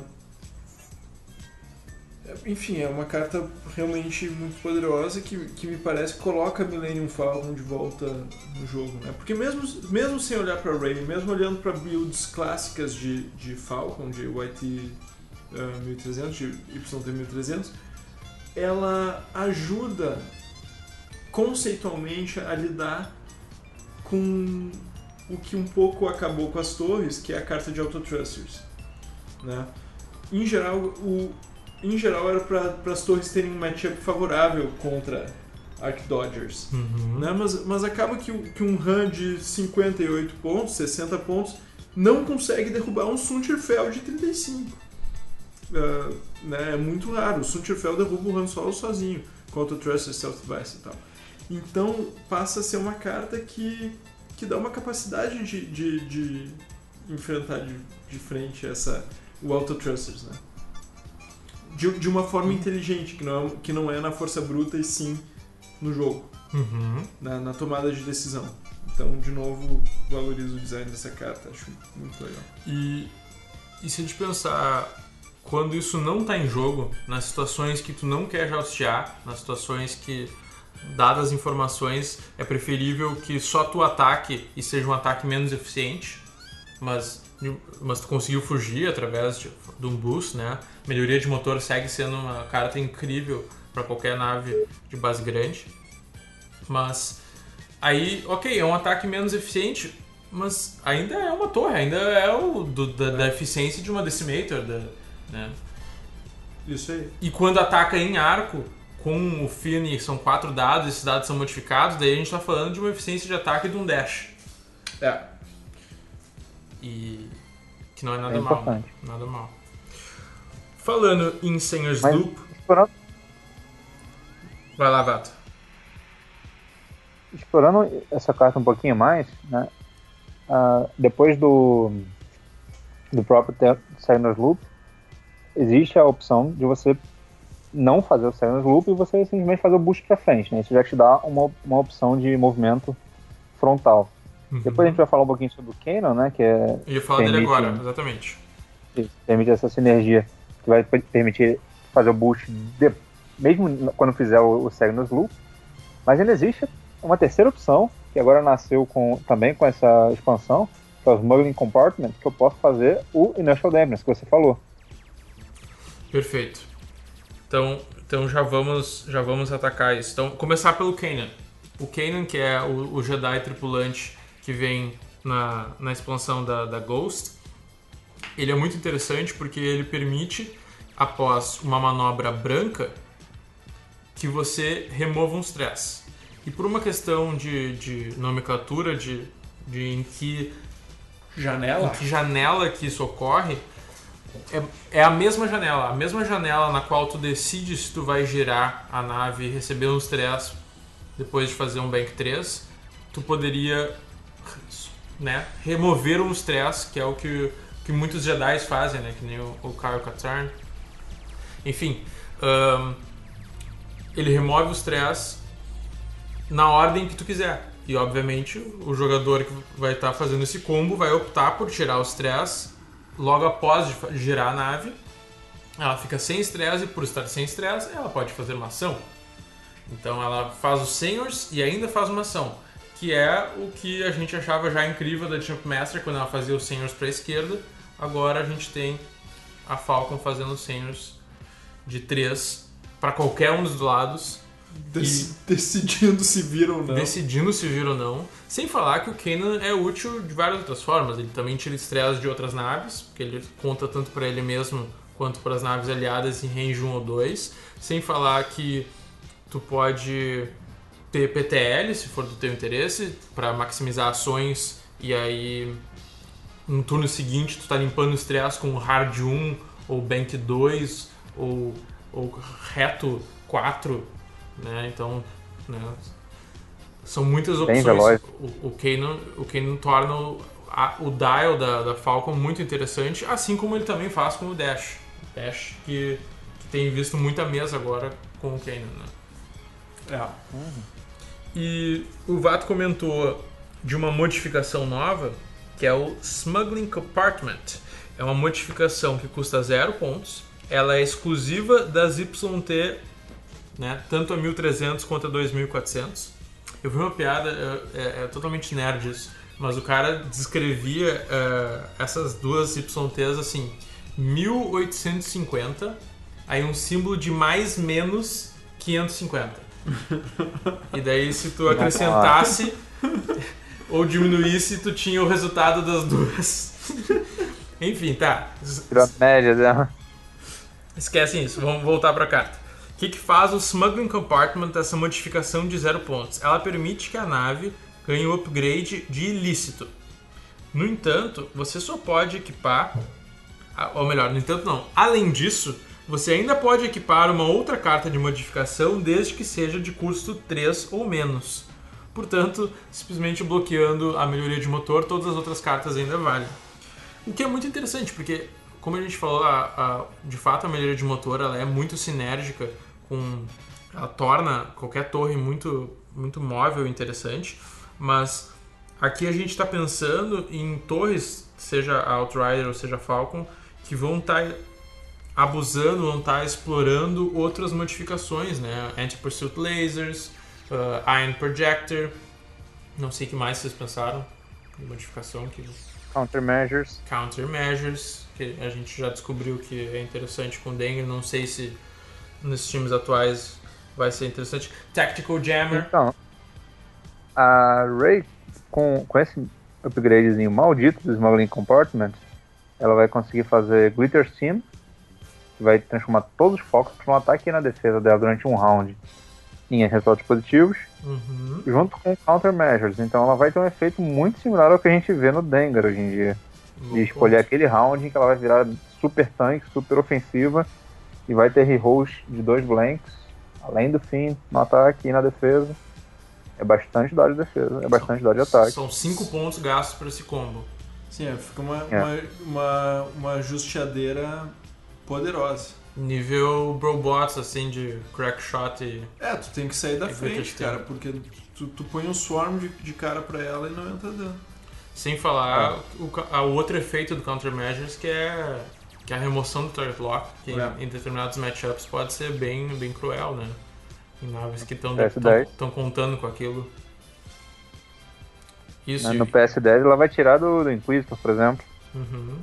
Enfim, é uma carta realmente muito poderosa que, que me parece que coloca Millennium Falcon de volta no jogo, né? Porque mesmo, mesmo sem olhar para Ray, mesmo olhando para builds clássicas de, de Falcon, de Y T uh, mil e trezentos, de Y T mil e trezentos, ela ajuda conceitualmente a lidar com o que um pouco acabou com as torres, que é a carta de Autothrusters, né? Em geral, o Em geral era para as torres terem um matchup favorável contra Arc Dodgers. Uhum. Né? Mas, mas acaba que, que um run de cinquenta e oito pontos, sessenta pontos, não consegue derrubar um Sunterfell de trinta e cinco. Uh, né? É muito raro. O Sunterfell derruba o Han Solo sozinho, contra o Thruster Stealth Device e tal. Então passa a ser uma carta que, que dá uma capacidade de, de, de enfrentar de, de frente essa, o Auto Thrusters, né? De, de uma forma inteligente, que não, é, que não é na força bruta e sim no jogo, Uhum. na, na tomada de decisão. Então, de novo, valorizo o design dessa carta, acho muito legal. E, e se a gente pensar, quando isso não está em jogo, nas situações que tu não quer joustear, nas situações que, dadas as informações, é preferível que só tu ataque e seja um ataque menos eficiente, mas... mas tu conseguiu fugir através de, de um boost, né? Melhoria de motor segue sendo uma carta incrível para qualquer nave de base grande. Mas aí, ok, é um ataque menos eficiente, mas ainda é uma torre, ainda é o do, da, da eficiência de uma Decimator, da, né? Isso aí. E quando ataca em arco, com o Fini, são quatro dados, esses dados são modificados, daí a gente tá falando de uma eficiência de ataque de um dash. É. E que não é nada É mal, importante. nada mal. Falando em Senior's Mas, Loop, explorando, vai lá, Vato. explorando essa carta um pouquinho mais, né? Ah, depois do, do próprio Senior's Loop, existe a opção de você não fazer o Senior's Loop e você simplesmente fazer o boost para frente, né? Isso já te dá uma, uma opção de movimento frontal. Uhum. Depois a gente vai falar um pouquinho sobre o Kanon, né? Que é, Eu ia falar dele permite- agora, exatamente. que permite essa sinergia que vai permitir fazer o boost de- mesmo quando fizer o, o Senior's Loop. Mas ainda existe uma terceira opção, que agora nasceu com, também com essa expansão, que é o Smuggling Compartment, que eu posso fazer o Inertial Dampeners, que você falou. Perfeito. Então, então já, vamos, já vamos atacar isso. Então, começar pelo Kanan. O Kanan, que é o, o Jedi tripulante que vem na, na expansão da, da Ghost, ele é muito interessante porque ele permite, após uma manobra branca, que você remova um stress. E por uma questão de, de nomenclatura, de, de em, que, Janela? em que janela que isso ocorre, é, é a mesma janela. A mesma janela na qual tu decide se tu vai girar a nave e receber um stress depois de fazer um Bank três, tu poderia, né, remover um stress, que é o que, que muitos Jedi fazem, né, que nem o, o Kyle Katarn. Enfim, ahn, ele remove os stress na ordem que tu quiser. E, obviamente, o jogador que vai estar tá fazendo esse combo vai optar por tirar os stress logo após de girar a nave. Ela fica sem stress e, por estar sem stress, ela pode fazer uma ação. Então, ela faz os seniors e ainda faz uma ação, que é o que a gente achava já incrível da Jump Master quando ela fazia os seniors para a esquerda. Agora a gente tem a Falcon fazendo os seniors de três para qualquer um dos lados. Dec- decidindo se vir ou não. Decidindo se vir ou não. Sem falar que o Kanan é útil de várias outras formas. Ele também tira estresse de outras naves, porque ele conta tanto para ele mesmo quanto para as naves aliadas em range um ou dois. Sem falar que tu pode ter P T L, se for do teu interesse, para maximizar ações, e aí no turno seguinte tu tá limpando o estresse com Hard um, ou Bank dois, ou, ou Reto quatro, né? Então, né? São muitas opções. O, o Kanan, o Kanan torna o, a, o dial da, da Falcon muito interessante, assim como ele também faz com o Dash. Dash que, que tem visto muita mesa agora com o Kanan, né? É. Uhum. E o Vato comentou de uma modificação nova, que é o Smuggling Compartment. É uma modificação que custa zero pontos. Ela é exclusiva das Y T, né, tanto a mil e trezentos quanto a dois mil e quatrocentos. Eu vi uma piada, é, é, é totalmente nerd isso, mas o cara descrevia é, essas duas Y Ts assim, mil oitocentos e cinquenta, aí um símbolo de mais menos quinhentos e cinquenta. E daí se tu acrescentasse ou diminuísse, tu tinha o resultado das duas. Enfim, tá. Tirou a média dela. Esquecem isso, vamos voltar pra carta. O que, que faz o Smuggling Compartment, essa modificação de zero pontos? Ela permite que a nave ganhe um upgrade de ilícito. No entanto, você só pode equipar... Ou melhor, no entanto não. Além disso, você ainda pode equipar uma outra carta de modificação desde que seja de custo três ou menos. Portanto, simplesmente bloqueando a melhoria de motor, todas as outras cartas ainda valem. O que é muito interessante, porque, como a gente falou, a, a, de fato a melhoria de motor ela é muito sinérgica, com, ela torna qualquer torre muito, muito móvel e interessante, mas aqui a gente está pensando em torres, seja a Outrider ou seja a Falcon, que vão estar tá abusando, vão estar tá explorando outras modificações, né? Anti-Pursuit Lasers, uh, Ion Projector, não sei o que mais vocês pensaram de modificação que... Countermeasures. Countermeasures, que a gente já descobriu que é interessante com o Dengue, não sei se nesses times atuais vai ser interessante. Tactical Jammer. Então, a Rey, com, com esse upgradezinho maldito do Smuggling Compartment, ela vai conseguir fazer Glitter Sim, que vai transformar todos os focos para um ataque na defesa dela durante um round em resultados positivos, uhum. junto com Countermeasures. Então ela vai ter um efeito muito similar ao que a gente vê no Dengar hoje em dia. De escolher aquele round em que ela vai virar super tanque, super ofensiva, e vai ter rerolls de dois blanks, além do fim no ataque e na defesa. É bastante dado de defesa, é bastante dado de ataque. São cinco pontos gastos para esse combo. Sim, é, fica uma, É. uma, uma, uma justiadeira poderosa. Nível Brobots, assim, de Crackshot e... É, tu tem que sair da É frente, Glitter Sim. cara, porque tu, tu põe um swarm de, de cara pra ela e não entra dentro. Sem falar o, a- o outro efeito do Countermeasures, que é, que é a remoção do Target Lock, que É. em, em determinados matchups pode ser bem, bem cruel, né? Em naves que estão P S dez. contando com aquilo. Isso. Né, no P S dez ela vai tirar do, do Inquisitor, por exemplo. Uhum.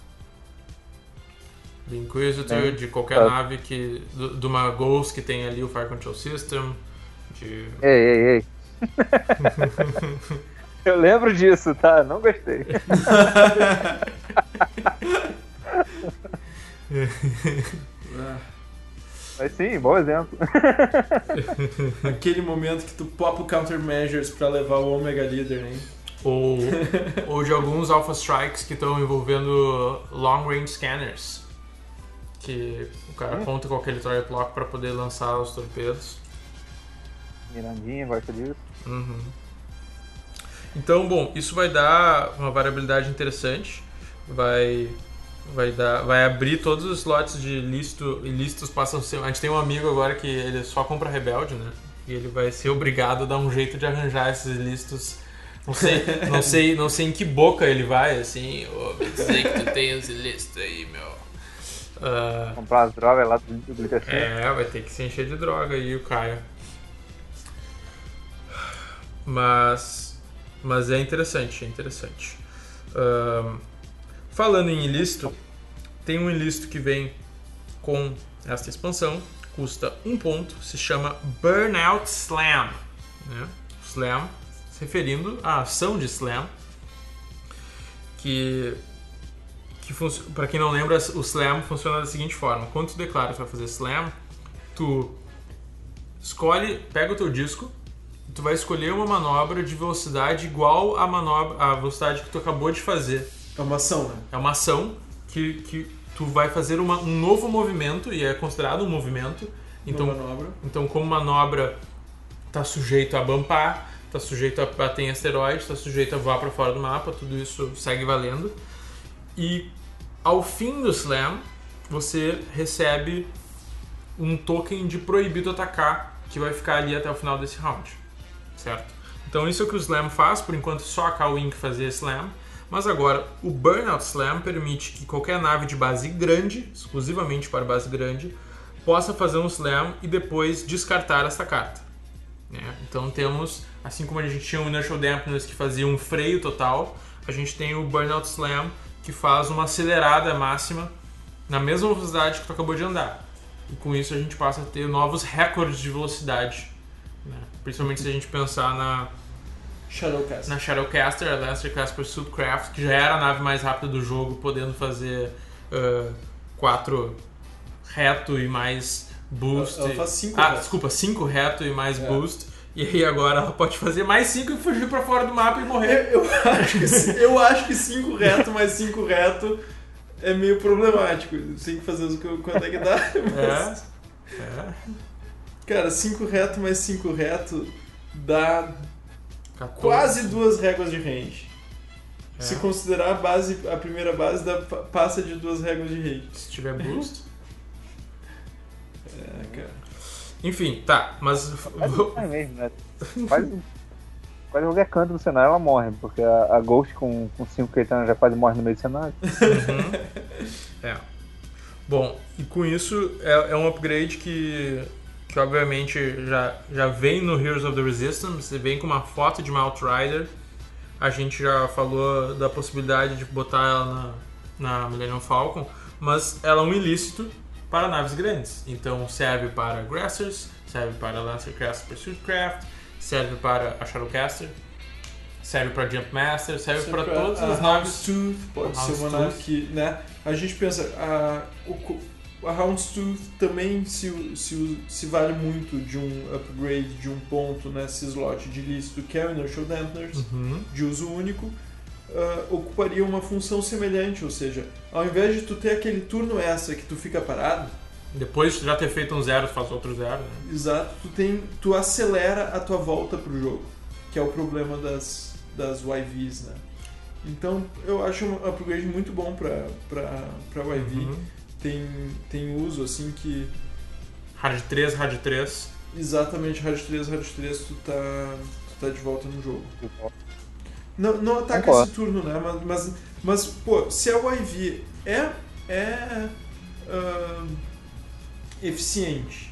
De Inquisitor, É. de qualquer Tá. nave que. do- de uma Ghost que tem ali o Fire Control System. De. Ei, ei, ei. Eu lembro disso, tá? Não gostei. Mas sim, bom exemplo. Aquele momento que tu popa o countermeasures pra levar o Omega Leader, né? Ou, ou de alguns Alpha Strikes que estão envolvendo Long Range Scanners. Que o cara Hum. conta com aquele Target Lock para poder lançar os torpedos. Mirandinha gosta disso. Uhum. Então, bom, isso vai dar uma variabilidade interessante. Vai Vai, dar, vai abrir todos os slots de listo e listos passam a ser... A gente tem um amigo agora que ele só compra Rebelde, né? E ele vai ser obrigado a dar um jeito de arranjar esses listos. Não sei, não sei, não sei em que boca ele vai, assim. Oh, me dizer que tu tem esse listo aí, meu. Uh, Comprar as drogas lá do, do Glitter City. É, vai ter que se encher de droga aí o Caio. Mas, mas é interessante, é interessante. Uh, falando em listo, tem um listo que vem com esta expansão, custa um ponto, se chama Burnout Slam. Né? Slam, se referindo à ação de Slam, que, que para quem não lembra, o Slam funciona da seguinte forma: quando tu declara que vai fazer Slam, tu escolhe, pega o teu disco, tu vai escolher uma manobra de velocidade igual à manobra, à velocidade que tu acabou de fazer. É uma ação, né? É uma ação que, que tu vai fazer uma, um novo movimento, e é considerado um movimento. Então, manobra. então como manobra tá sujeito a bumpar, tá sujeito a bater em asteroide, tá sujeito a voar para fora do mapa, tudo isso segue valendo. E ao fim do Slam, você recebe um token de proibido atacar, que vai ficar ali até o final desse round. Certo? Então isso é o que o Slam faz, por enquanto só a K-Wing fazia Slam, mas agora o Burnout Slam permite que qualquer nave de base grande, exclusivamente para base grande, possa fazer um Slam e depois descartar essa carta. Né? Então temos, assim como a gente tinha o Inertial Dampeners que fazia um freio total, a gente tem o Burnout Slam que faz uma acelerada máxima na mesma velocidade que tu acabou de andar. E com isso a gente passa a ter novos recordes de velocidade. Né? Principalmente se a gente pensar na Shadowcaster. na Shadowcaster, a Lancer Class Pursuit Craft, que já era a nave mais rápida do jogo, podendo fazer uh, quatro reto e mais boost. Ela faz cinco ah, reto. desculpa, cinco reto e mais É. boost. E aí agora ela pode fazer mais cinco e fugir pra fora do mapa e morrer. Eu, eu acho que eu acho que cinco reto mais cinco reto é meio problemático. Tem que fazer o quanto é que dá. Mas, É. É. cara, cinco reto mais cinco reto dá quatorze. quase duas réguas de range. É. Se considerar a base, a primeira base dá, passa de duas réguas de range. Se tiver boost. É, cara. Enfim, tá, mas. É mesmo, né? Quase, quase qualquer canto do cenário ela morre, porque a, a Ghost com cinco Keitana já quase morre no meio do cenário. Uhum. É. Bom, e com isso é, é um upgrade que, que obviamente já, já vem no Heroes of the Resistance, vem com uma foto de uma Outrider. A gente já falou da possibilidade de botar ela na, na Millennium Falcon, mas ela é um ilícito para naves grandes. Então serve para Aggressors, serve para Lancer Class Pursuit Craft, serve para a Shadowcaster, serve para Jumpmaster, serve para todas as naves. Houndstooth pode ser uma nave que, né? A gente pensa, a, o, a Houndstooth também se, se, se vale muito de um upgrade de um ponto nesse slot de lícito, que é o Inertial Dampeners, Uhum. de uso único, uh, ocuparia uma função semelhante, ou seja, ao invés de tu ter aquele turno extra que tu fica parado, Depois de já ter feito um zero, tu faz outro zero, né? exato, tu, tem, tu acelera a tua volta pro jogo, que é o problema das, das Y Vs, né? Então eu acho um upgrade muito bom pra, pra, pra Y V. Uhum. Tem, tem uso assim que Hard três, Hard três. exatamente Hard três, Hard três tu tá, tu tá de volta no jogo. Não, não ataca Concordo. esse turno, né? Mas, mas, mas, pô, se a Y V é, é ah, eficiente,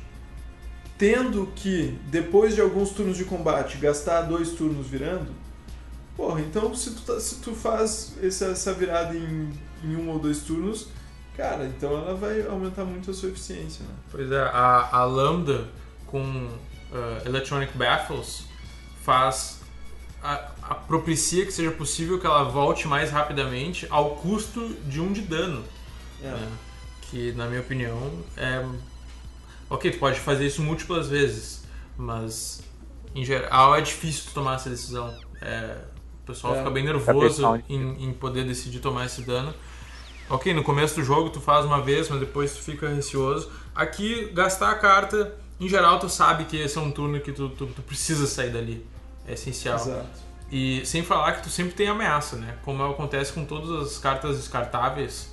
tendo que, depois de alguns turnos de combate, gastar dois turnos virando, porra, então se tu, tá- se tu faz essa, essa virada em, em um ou dois turnos, cara, então ela vai aumentar muito a sua eficiência, né? Pois é, a, a Lambda com uh, Electronic Baffles faz a, a propicia que seja possível que ela volte mais rapidamente ao custo de um de dano, É. né? Que na minha opinião é ok, tu pode fazer isso múltiplas vezes, mas em geral é difícil tu tomar essa decisão. É, o pessoal É. fica bem nervoso Capital. em, em poder decidir tomar esse dano. Ok, no começo do jogo tu faz uma vez, mas depois tu fica receoso. Aqui, gastar a carta, em geral tu sabe que esse é um turno que tu, tu, tu precisa sair dali. É essencial. Exato. E sem falar que tu sempre tem ameaça, né? Como acontece com todas as cartas descartáveis,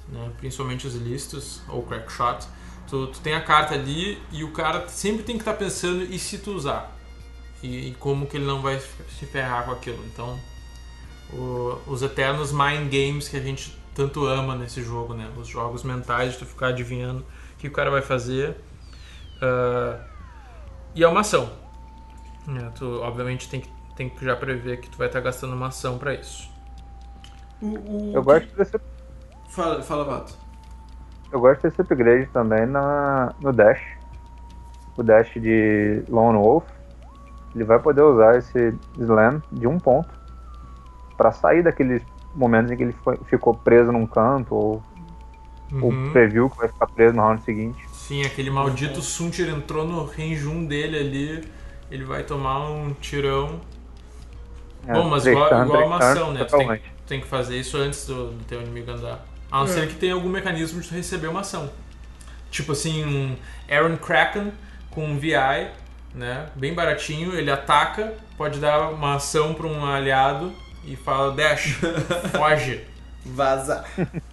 né? Principalmente os listos ou Crackshot. Tu, tu tem a carta ali e o cara sempre tem que estar tá pensando e se tu usar. E, e como que ele não vai se ferrar com aquilo. Então, o, os eternos mind games que a gente tanto ama nesse jogo, né? Os jogos mentais de tu ficar adivinhando o que o cara vai fazer. Uh, e é uma ação. É, tu, obviamente, tem que, tem que já prever que tu vai estar tá gastando uma ação pra isso. O, o... Eu gosto desse, Fala, fala, Vato. eu gosto desse upgrade também na, no Dash. O Dash de Lone Wolf. Ele vai poder usar esse Slam de um ponto pra sair daqueles momentos em que ele foi, ficou preso num canto ou Uhum. o preview que vai ficar preso no round seguinte. Sim, aquele maldito Suntir entrou no range um dele ali, ele vai tomar um tirão. É, Bom, mas três igual, turn, igual três uma turn, ação, né? Tu tem, totalmente. tu tem que fazer isso antes do, do teu inimigo andar. A não É. ser que tenha algum mecanismo de tu receber uma ação. Tipo assim, um Aaron Kraken com um V I, né? Bem baratinho, ele ataca, pode dar uma ação para um aliado e fala dash, foge. Vaza.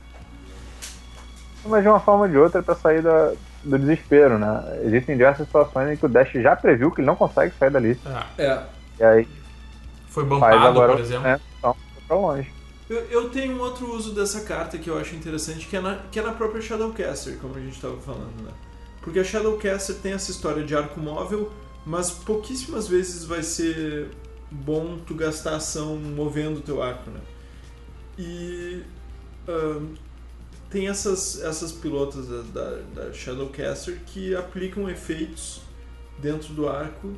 Mas de uma forma ou de outra é pra sair da, do desespero, né? Existem diversas situações em que o Dash já previu que ele não consegue sair dali. Ah, É. E aí foi faz bumpado, agora por exemplo. né? Então, foi pra longe. Eu, eu tenho um outro uso dessa carta que eu acho interessante, que é na, que é na própria Shadowcaster, como a gente estava falando, né? Porque a Shadowcaster tem essa história de arco móvel, mas pouquíssimas vezes vai ser bom tu gastar ação movendo o teu arco, né? E ahn, tem essas, essas pilotas da, da, da Shadowcaster que aplicam efeitos dentro do arco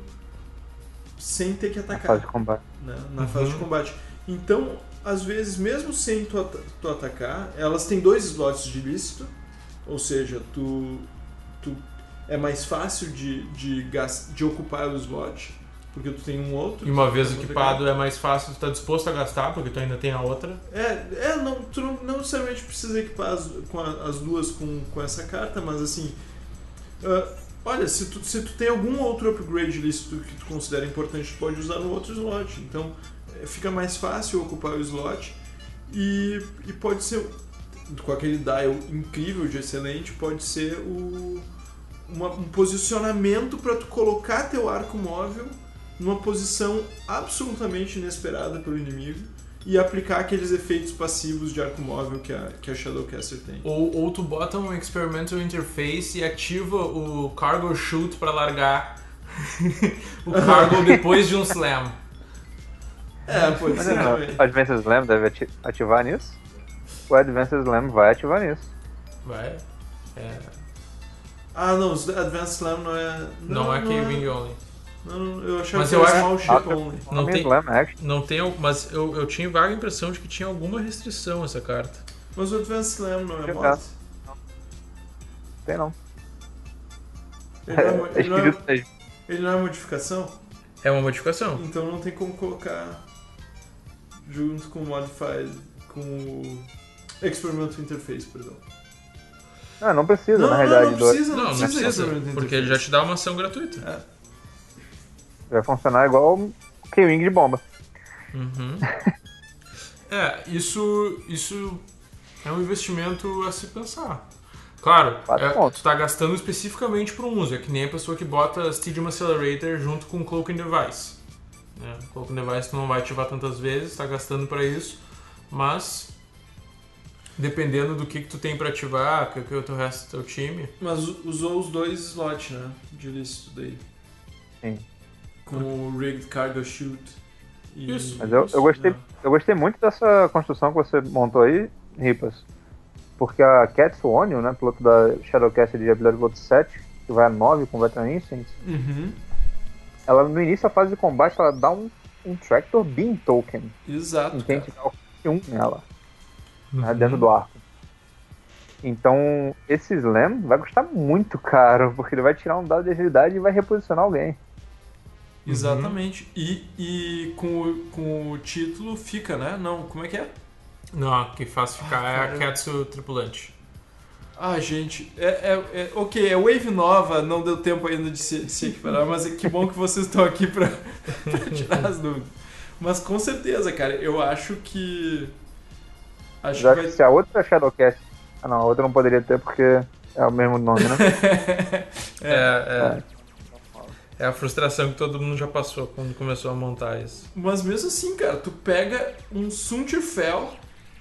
sem ter que Na atacar, fase de combate. né? Na Uhum. fase de combate. Então, às vezes, mesmo sem tu, at- tu atacar, elas têm dois slots de lícito, ou seja, tu, tu é mais fácil de, de, gas- de ocupar o slot, porque tu tem um outro. E uma vez pra poder equipado é mais fácil, tu tá disposto a gastar, porque tu ainda tem a outra. É, é não, tu não, não necessariamente precisa equipar as, com a- as duas com, com essa carta, mas assim. ah, olha, se tu, se tu tem algum outro upgrade lícito que tu considera importante, tu pode usar no outro slot. Então é, fica mais fácil ocupar o slot e, e pode ser. Com aquele dial incrível de excelente, pode ser o, uma- um posicionamento para tu colocar teu arco móvel numa posição absolutamente inesperada pelo inimigo e aplicar aqueles efeitos passivos de arco móvel que a, que a Shadowcaster tem. Ou, ou tu bota um Experimental Interface e ativa o Cargo Shoot pra largar o Cargo depois de um Slam. É, pode Mas ser não, também. o Advanced Slam deve ati- ativar nisso. O Advanced Slam vai ativar nisso. Vai. É, Ah, não, os Advanced Slam não é... não, é K-Wing Only. Não, não, eu achava Mas que eu era acho- Small Ship Ah, Only. Não tem- Slam Action. Não tem, al- mas eu, eu tinha vaga impressão de que tinha alguma restrição essa carta. Mas o Advanced Slam não é Deixa eu mod? Tem não. Ele não é, mo- É ele não é- esquisito mesmo. ele não é modificação? É uma modificação. Então não tem como colocar junto com o Modified, com o Experimental Interface, perdão. Ah, não precisa, Não, na não, realidade. não do- precisa, Não, não não precisa, precisa, Experimental porque ele já Interface. te dá uma ação gratuita. É. Vai funcionar igual o K-Wing de bomba. Uhum. É, isso, isso é um investimento a se pensar. Claro, Quatro é, pontos. tu tá gastando especificamente para um uso. É que nem a pessoa que bota Stadium Accelerator junto com Cloaking Device. Né? Cloaking Device tu não vai ativar tantas vezes, tá gastando para isso, mas dependendo do que, que tu tem para ativar, que, que o teu resto do teu time. Mas usou os dois slots, né? De lícito daí. Sim. Com o Rigged Cargo Shoot. E... Isso. Mas eu, eu, gostei, né? eu gostei muito dessa construção que você montou aí, Ripas. Porque a Katsu Onion, né, piloto da Shadowcaster de habilidade voto sete, que vai a nove com Veteran Instincts, Uhum. ela no início da fase de combate ela dá um, um Tractor Beam Token. Exato, Em quem cara. tiver o um nela, né, Uhum. dentro do arco. Então, esse Slam vai custar muito caro, porque ele vai tirar um dado de agilidade e vai reposicionar alguém. Exatamente. E, e com, o, com o título fica, né? Não, como é que é? Não, que faz ficar Ah, é a cara. Katsu Tripulante. Ah, gente, é, é, é- ok, é Wave nova, não deu tempo ainda de se, de se equiparar, mas é que bom que vocês estão aqui pra, pra tirar as dúvidas. Mas com certeza, cara, eu acho que. Acho Já que que vai. se a outra Shadowcast Ah, não, a outra não poderia ter porque é o mesmo nome, né? É, é. É a frustração que todo mundo já passou quando começou a montar isso. Mas mesmo assim, cara, tu pega um Sunterfell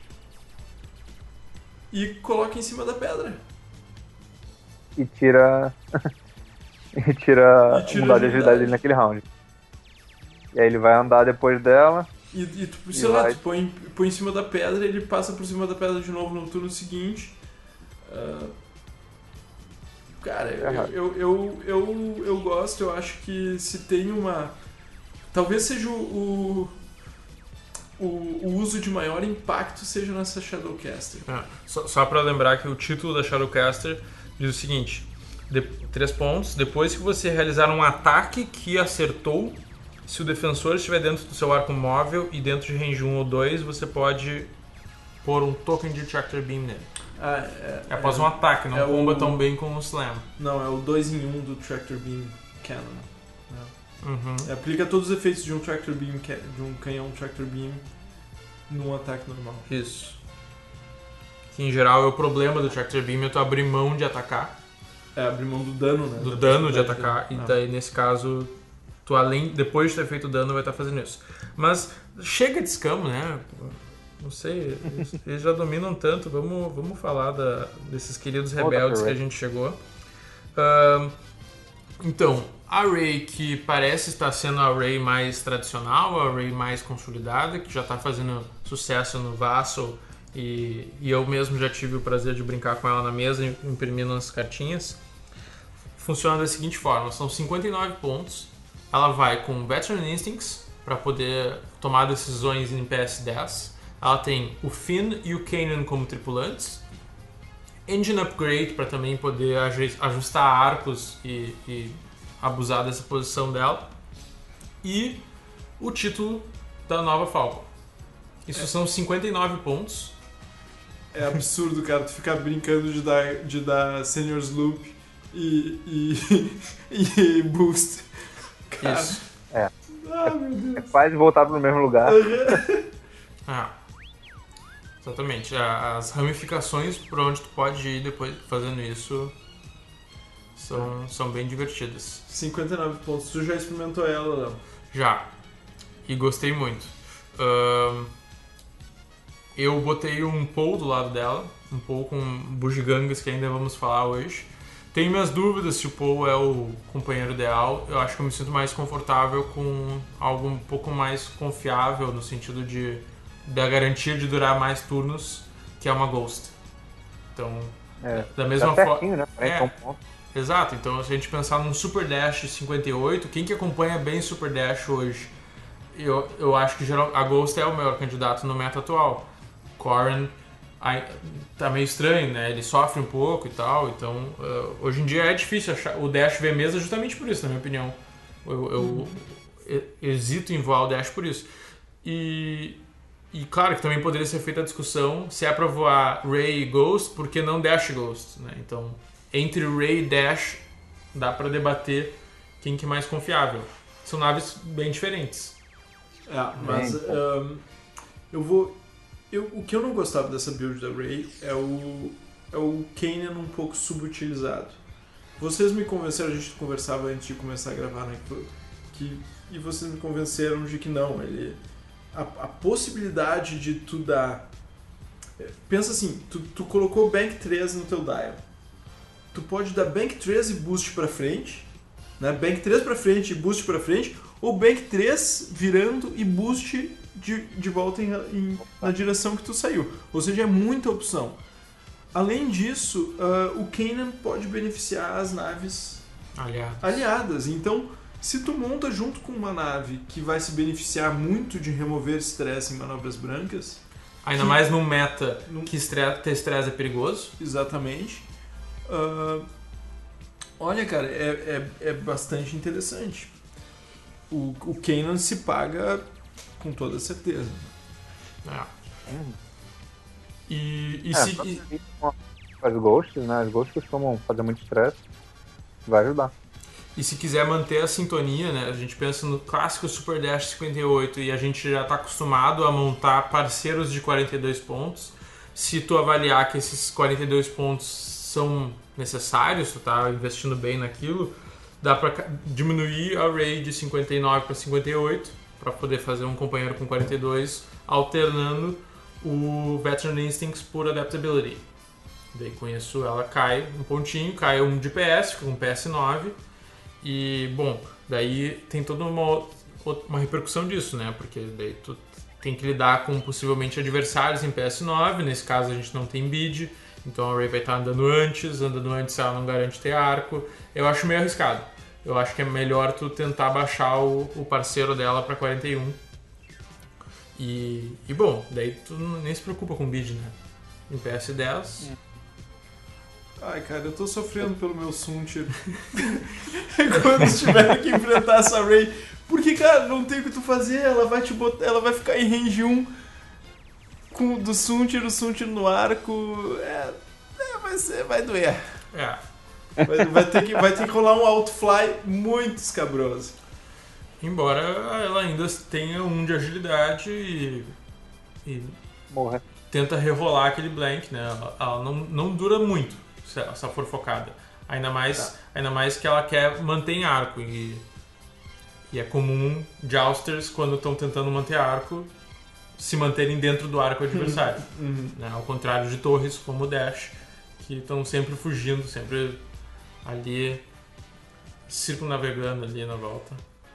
e coloca em cima da pedra. E tira. e tira E tira um dado de agilidade. agilidade dele naquele round. E aí ele vai andar depois dela. E, e tu, E sei lá, vai- tu põe, põe em cima da pedra, ele passa por cima da pedra de novo no turno seguinte. Ah, cara, eu, Errado. eu, eu, eu, eu gosto, eu acho que se tem uma. Talvez seja o, o, o, o uso de maior impacto seja nessa Shadowcaster. É, só, só pra lembrar que o título da Shadowcaster diz o seguinte: de, três pontos. Depois que você realizar um ataque que acertou, se o defensor estiver dentro do seu arco móvel e dentro de range um ou dois, você pode pôr um token de Tractor Beam nele. Ah, é, É após um ataque, não é comba o- tão bem com o Slam. Não, é o dois em um do Tractor Beam Cannon. Uhum. É, aplica todos os efeitos de um Tractor Beam, ca- de um canhão Tractor Beam num ataque normal. Isso. Que em geral é o problema do Tractor Beam, é tu abrir mão de atacar, É, abrir mão do dano, né? do Da dano de possibilidade atacar, e dano. daí nesse caso, tu além, depois de ter feito o dano, vai estar fazendo isso. Mas chega de escamo, né? Não sei, eles, eles já dominam tanto, vamos, vamos falar da, desses queridos Volta rebeldes pro que a Ray. gente chegou. Ahn, então, a Ray que parece estar sendo a Ray mais tradicional, a Ray mais consolidada, que já está fazendo sucesso no Vassal, e, e eu mesmo já tive o prazer de brincar com ela na mesa, imprimindo as cartinhas. Funciona da seguinte forma: são cinquenta e nove pontos. Ela vai com Veteran Instincts para poder tomar decisões em P S dez. Ela tem o Finn e o Kanan como tripulantes. Engine Upgrade para também poder aju- ajustar arcos e, e abusar dessa posição dela. E o título da nova Falcon. Isso são cinquenta e nove pontos. É absurdo, cara, tu ficar brincando de dar, de dar Senior's Loop e, e, e Boost. Cara. Isso. É. Ah, meu Deus. É quase voltar pro mesmo lugar. Ah, exatamente. A- As ramificações por onde tu pode ir depois fazendo isso são, são bem divertidas. cinquenta e nove pontos. Tu já experimentou ela, Léo? Já. E gostei muito. Ahn, eu botei um Paul do lado dela, um Paul com bugigangas que ainda vamos falar hoje. Tenho minhas dúvidas se o Paul é o companheiro ideal. Eu acho que eu me sinto mais confortável com algo um pouco mais confiável, no sentido de da garantia de durar mais turnos, que é uma Ghost. Então, É. da mesma Tá forma... certinho, né? É. É. Um ponto. Exato, então se a gente pensar num Super Dash cinquenta e oito, quem que acompanha bem Super Dash hoje? Eu, eu acho que geral, a Ghost é o melhor candidato no meta atual. Corrin ai, tá meio estranho, né? Ele sofre um pouco e tal, então uh, hoje em dia é difícil achar o Dash ver mesa justamente por isso, na minha opinião. Eu, eu e- hesito em voar o Dash por isso. E, e claro que também poderia ser feita a discussão se é pra voar Ray e Ghost, por que não Dash e Ghost, né? Então, entre Ray e Dash, dá pra debater quem que é mais confiável. São naves bem diferentes. É, mas Bem, ahn, eu vou. Eu, o que eu não gostava dessa build da Ray é o, é o Kanan um pouco subutilizado. Vocês me convenceram, a gente conversava antes de começar a gravar, né? Que, que- e vocês me convenceram de que não, ele. A, a possibilidade de tu dar. Pensa assim, tu, tu colocou Bank três no teu dial. Tu pode dar Bank três e boost pra frente, né? Bank três pra frente e boost pra frente, ou Bank três virando e boost de, de volta em, em- na direção que tu saiu. Ou seja, é muita opção. Além disso, ah, o Kanan pode beneficiar as naves Aliás. aliadas. Então, se tu monta junto com uma nave que vai se beneficiar muito de remover estresse em manobras brancas, Ainda que- mais num meta Num- que estre- ter estresse é perigoso. exatamente, ah, olha, cara, é, é, é bastante interessante. O, o Kanan se paga com toda certeza. É. Hum. E, e É, se, só e- que com as ghosts, né? As ghosts costumam fazer muito estresse. Vai ajudar. e se quiser manter a sintonia, né? A gente pensa no clássico Super Dash cinquenta e oito e a gente já está acostumado a montar parceiros de quarenta e dois pontos. se tu avaliar que esses quarenta e dois pontos são necessários, tu tá investindo bem naquilo, dá pra diminuir a array de cinquenta e nove para cinquenta e oito para poder fazer um companheiro com quarenta e dois, alternando o Veteran Instincts por Adaptability. Daí com isso ela cai um pontinho, cai um de P S, fica um P S nove. E, bom, daí tem toda uma, uma repercussão disso, né? Porque daí tu tem que lidar com possivelmente adversários em P S nove. Nesse caso a gente não tem bid, então a Rey vai estar andando antes, andando antes ela não garante ter arco. Eu acho meio arriscado. Eu acho que é melhor tu tentar baixar o, o parceiro dela para quarenta e um. E, e, bom, daí tu nem se preocupa com bid, né? Em P S dez... Ai, cara, eu tô sofrendo pelo meu Suntir. Quando tiver que enfrentar essa Rey. Porque, cara, não tem o que tu fazer. Ela vai te botar, ela vai ficar em range um com, do Suntir, o Suntir no arco. É, é, vai, ser, vai doer. É. Vai, vai, ter que, vai ter que rolar um outfly muito escabroso. Embora ela ainda tenha um de agilidade e, e Morra. tenta rerolar aquele blank, né? Ela, ela não, não dura muito se ela for focada. Ainda mais, tá. ainda mais que ela quer manter em arco. E, e é comum jousters, quando estão tentando manter arco, se manterem dentro do arco adversário. Uhum. Né? Ao contrário de torres como o Dash, que estão sempre fugindo, sempre ali circunnavegando ali na volta.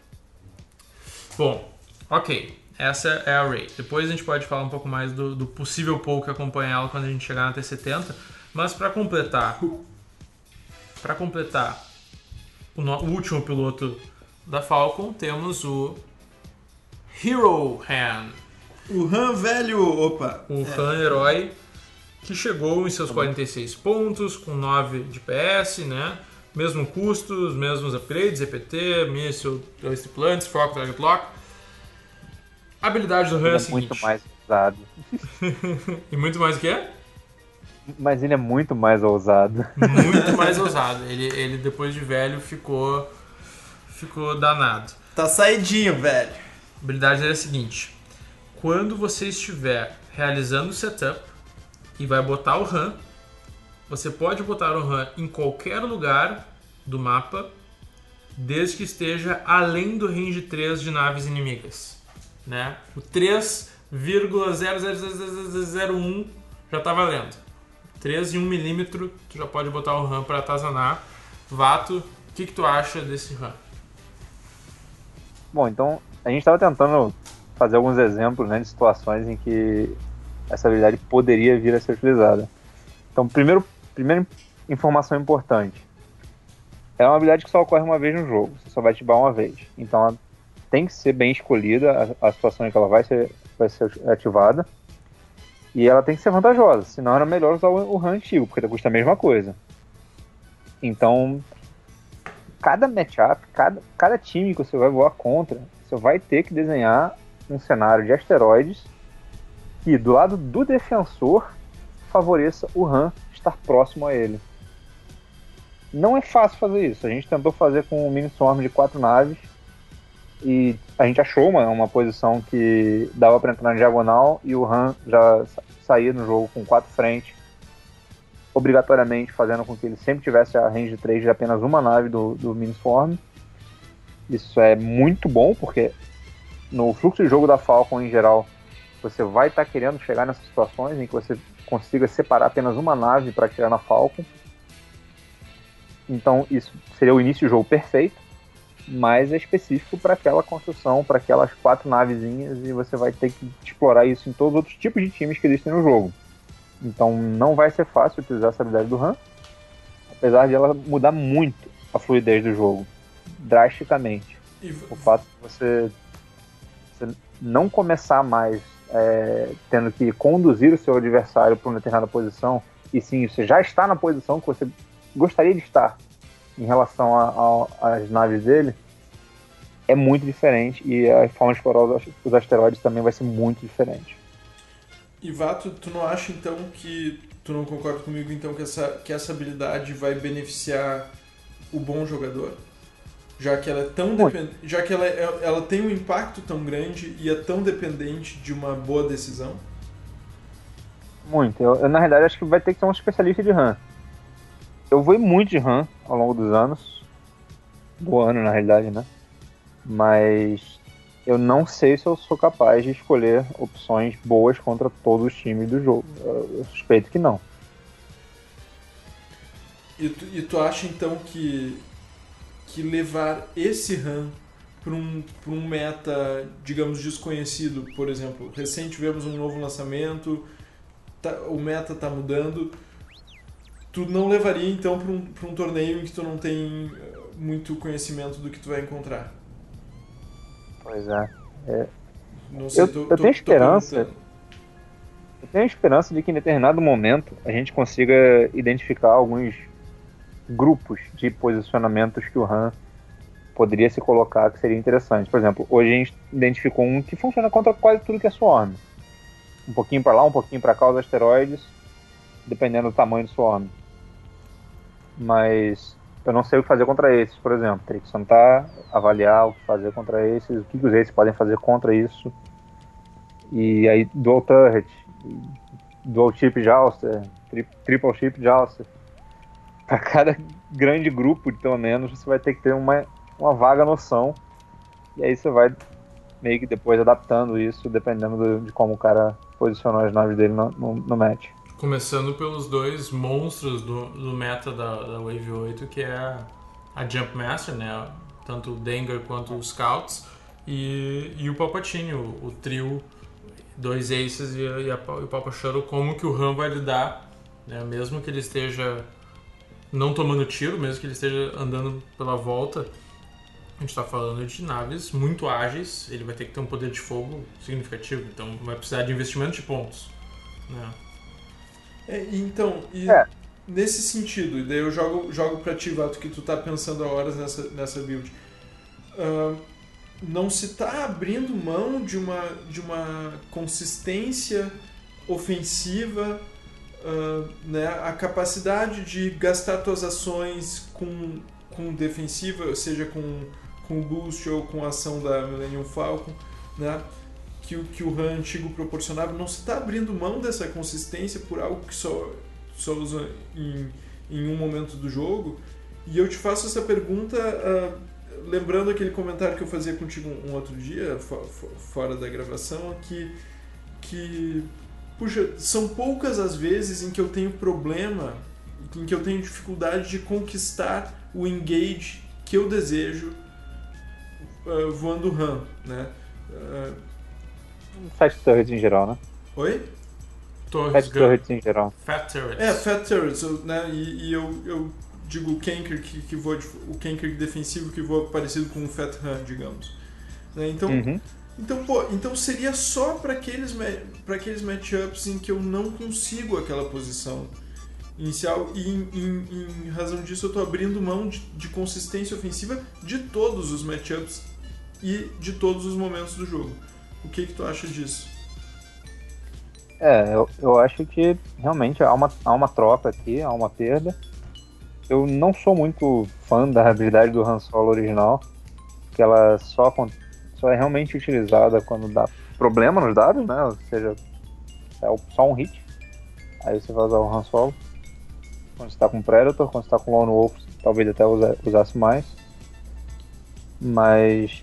Bom, ok. Essa é a Rey. Depois a gente pode falar um pouco mais do, do possível poke que acompanha ela quando a gente chegar na T setenta. Mas para completar, para completar o, no, o último piloto da Falcon, temos o Hero Han. O Han velho, opa. O é. Han herói, que chegou em seus quarenta e seis pontos, com nove de P S, né? Mesmo custo, os mesmos upgrades, E P T, Missile, dois tripulantes, Foco, Target Lock. A habilidade do Han é a é seguinte. Muito mais ousado. E muito mais o quê? Mas ele é muito mais ousado. Muito mais ousado. Ele, ele depois de velho ficou ficou danado. Tá saidinho, velho. A habilidade dele é a seguinte. Quando você estiver realizando o setup e vai botar o Han, você pode botar o Han em qualquer lugar do mapa, desde que esteja além do range três de naves inimigas. Né? O três vírgula zero zero zero zero um já tá valendo. três e um milímetro, tu já pode botar o RAM para atazanar. Vato, o que, que tu acha desse RAM? Bom, então a gente estava tentando fazer alguns exemplos, né, de situações em que essa habilidade poderia vir a ser utilizada. Então, primeiro, primeira informação importante. É uma habilidade que só ocorre uma vez no jogo. Você só vai ativar uma vez. Então, ela tem que ser bem escolhida a, a situação em que ela vai ser, vai ser ativada. E ela tem que ser vantajosa, senão era melhor usar o, o RAM antigo, porque custa a mesma coisa. Então, cada matchup, cada, cada time que você vai voar contra, você vai ter que desenhar um cenário de asteroides que, do lado do defensor, favoreça o RAM estar próximo a ele. Não é fácil fazer isso. A gente tentou fazer com um mini-swarm de quatro naves e a gente achou uma, uma posição que dava para entrar na diagonal e o Han já saía no jogo com quatro frentes, obrigatoriamente fazendo com que ele sempre tivesse a range três de apenas uma nave do, do Miniswarm. Isso é muito bom, porque no fluxo de jogo da Falcon em geral, você vai estar tá querendo chegar nessas situações em que você consiga separar apenas uma nave para tirar na Falcon. Então isso seria o início do jogo perfeito, mas é específico para aquela construção, para aquelas quatro navezinhas, e você vai ter que explorar isso em todos os outros tipos de times que existem no jogo. Então não vai ser fácil utilizar essa habilidade do Han, apesar de ela mudar muito a fluidez do jogo, drasticamente. E... o fato de você, você não começar mais é, tendo que conduzir o seu adversário para uma determinada posição, e sim, você já está na posição que você gostaria de estar em relação às naves dele, é muito diferente, e a forma de explorar os, os asteroides também vai ser muito diferente. E Vato, tu não acha então que, tu não concorda comigo então que essa, que essa habilidade vai beneficiar o bom jogador? Já que ela é tão depend... já que ela, é, ela tem um impacto tão grande e é tão dependente de uma boa decisão? Muito. Eu, eu, na realidade, acho que vai ter que ser um especialista de RAM. Eu vou muito de RAM ao longo dos anos. Do ano, na realidade, né? Mas eu não sei se eu sou capaz de escolher opções boas contra todos os times do jogo. Eu, eu suspeito que não. E tu, e tu acha então que, que levar esse RAM para um, para um meta, digamos, desconhecido, por exemplo, recém tivemos um novo lançamento, tá, o meta está mudando, tu não levaria então para um, para um torneio em que tu não tem muito conhecimento do que tu vai encontrar? Pois é. é. Não sei, eu, tô, eu tô, tenho esperança. Tô eu tenho esperança de que em determinado momento a gente consiga identificar alguns grupos de posicionamentos que o RAM poderia se colocar que seria interessante. Por exemplo, hoje a gente identificou um que funciona contra quase tudo que é Swarm. Um pouquinho para lá, um pouquinho para cá, os asteroides, dependendo do tamanho do Swarm. Mas eu não sei o que fazer contra esses, por exemplo. Teria que sentar, avaliar o que fazer contra esses, o que os esses podem fazer contra isso. E aí, dual turret, dual chip jouster, tri triple chip jouster. Para cada grande grupo, pelo menos, você vai ter que ter uma, uma vaga noção. E aí você vai meio que depois adaptando isso, dependendo do, de como o cara posicionou as naves dele no, no, no match. Começando pelos dois monstros do, do meta da, da Wave oito, que é a Jump Master, né? Tanto o Dengar quanto os Scouts, e, e o Palpatine, o, o trio, dois Aces e, a, e, a, e o Papa Shuttle, como que o RAM vai lidar, né? Mesmo que ele esteja não tomando tiro, mesmo que ele esteja andando pela volta, a gente está falando de naves muito ágeis, ele vai ter que ter um poder de fogo significativo, então vai precisar de investimento de pontos, né? É, então, e é. nesse sentido, e daí eu jogo, jogo pra ti, Vato, que tu tá pensando há horas nessa, nessa build. Uh, não se tá abrindo mão de uma, de uma consistência ofensiva, uh, né? A capacidade de gastar tuas ações com, com defensiva, seja com, com boost ou com a ação da Millennium Falcon, né? Que o, que o RAM antigo proporcionava, não se está abrindo mão dessa consistência por algo que só, só usa em, em um momento do jogo. E eu te faço essa pergunta uh, lembrando aquele comentário que eu fazia contigo um, um outro dia, for, for, fora da gravação, que, que puxa, são poucas as vezes em que eu tenho problema, em que eu tenho dificuldade de conquistar o engage que eu desejo uh, voando RAM, né? Uh, Fat turrets em geral, né? Oi? Torres Fat turrets em geral. Fat turrets. É, Fat Turrets, né? E, e eu, eu digo o Kanker que, que voa, o Kanker defensivo que voa parecido com o Fat Han, digamos. Né? Então, Uhum. então, pô, então seria só para aqueles, para aqueles matchups em que eu não consigo aquela posição inicial, e em, em, em razão disso eu tô abrindo mão de, de consistência ofensiva de todos os matchups e de todos os momentos do jogo. O que que tu acha disso? É, eu, eu acho que realmente há uma, há uma troca aqui, há uma perda. Eu não sou muito fã da habilidade do Han Solo original, que ela só, só é realmente utilizada quando dá problema nos dados, né? Ou seja, é só um hit. Aí você vai usar o Han Solo. Quando você está com Predator, quando você está com Lone Wolf, talvez até usa, usasse mais. Mas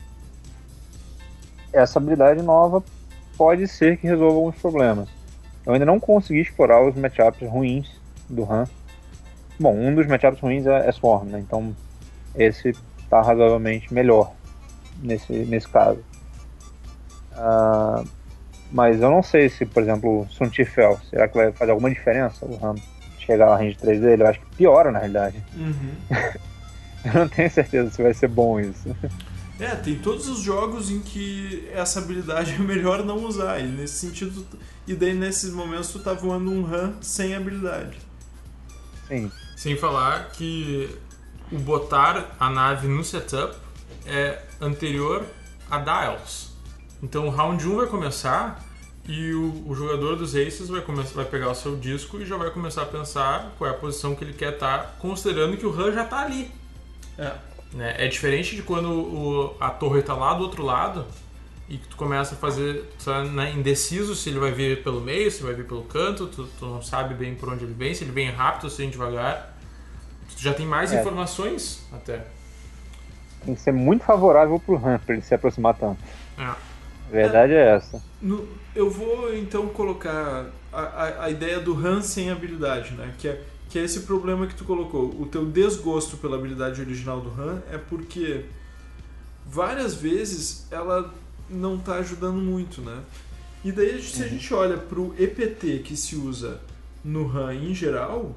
essa habilidade nova pode ser que resolva alguns problemas. Eu ainda não consegui explorar os matchups ruins do Han. Bom, um dos matchups ruins é, é Swarm, né? Então esse está razoavelmente melhor nesse, nesse caso. Uh, mas eu não sei se, por exemplo, Sun Tifel, será que vai fazer alguma diferença o Han chegar à range três dele? Eu acho que piora, na realidade. Uhum. Eu não tenho certeza se vai ser bom isso. É, tem todos os jogos em que essa habilidade é melhor não usar, e nesse sentido, e daí nesses momentos tu tá voando um RAM sem habilidade. Sim. Sem falar que o botar a nave no setup é anterior a Dials. Então o round um vai começar e o, o jogador dos Aces vai, começar, vai pegar o seu disco e já vai começar a pensar qual é a posição que ele quer estar, considerando que o RAM já está ali. É. Né? É diferente de quando o, a torre está lá do outro lado e que tu começa a fazer, tu tá né, indeciso se ele vai vir pelo meio, se vai vir pelo canto, tu, tu não sabe bem por onde ele vem, se ele vem rápido ou se vem devagar. Tu já tem mais É. informações até. Tem que ser muito favorável pro Han pra ele se aproximar tanto. É. A verdade é, essa. No- eu vou então colocar a, a, a ideia do Han sem habilidade, né? Que é, que é esse problema que tu colocou. O teu desgosto pela habilidade original do Han é porque várias vezes ela não tá ajudando muito, né? E daí se a gente olha pro E P T que se usa no Han em geral,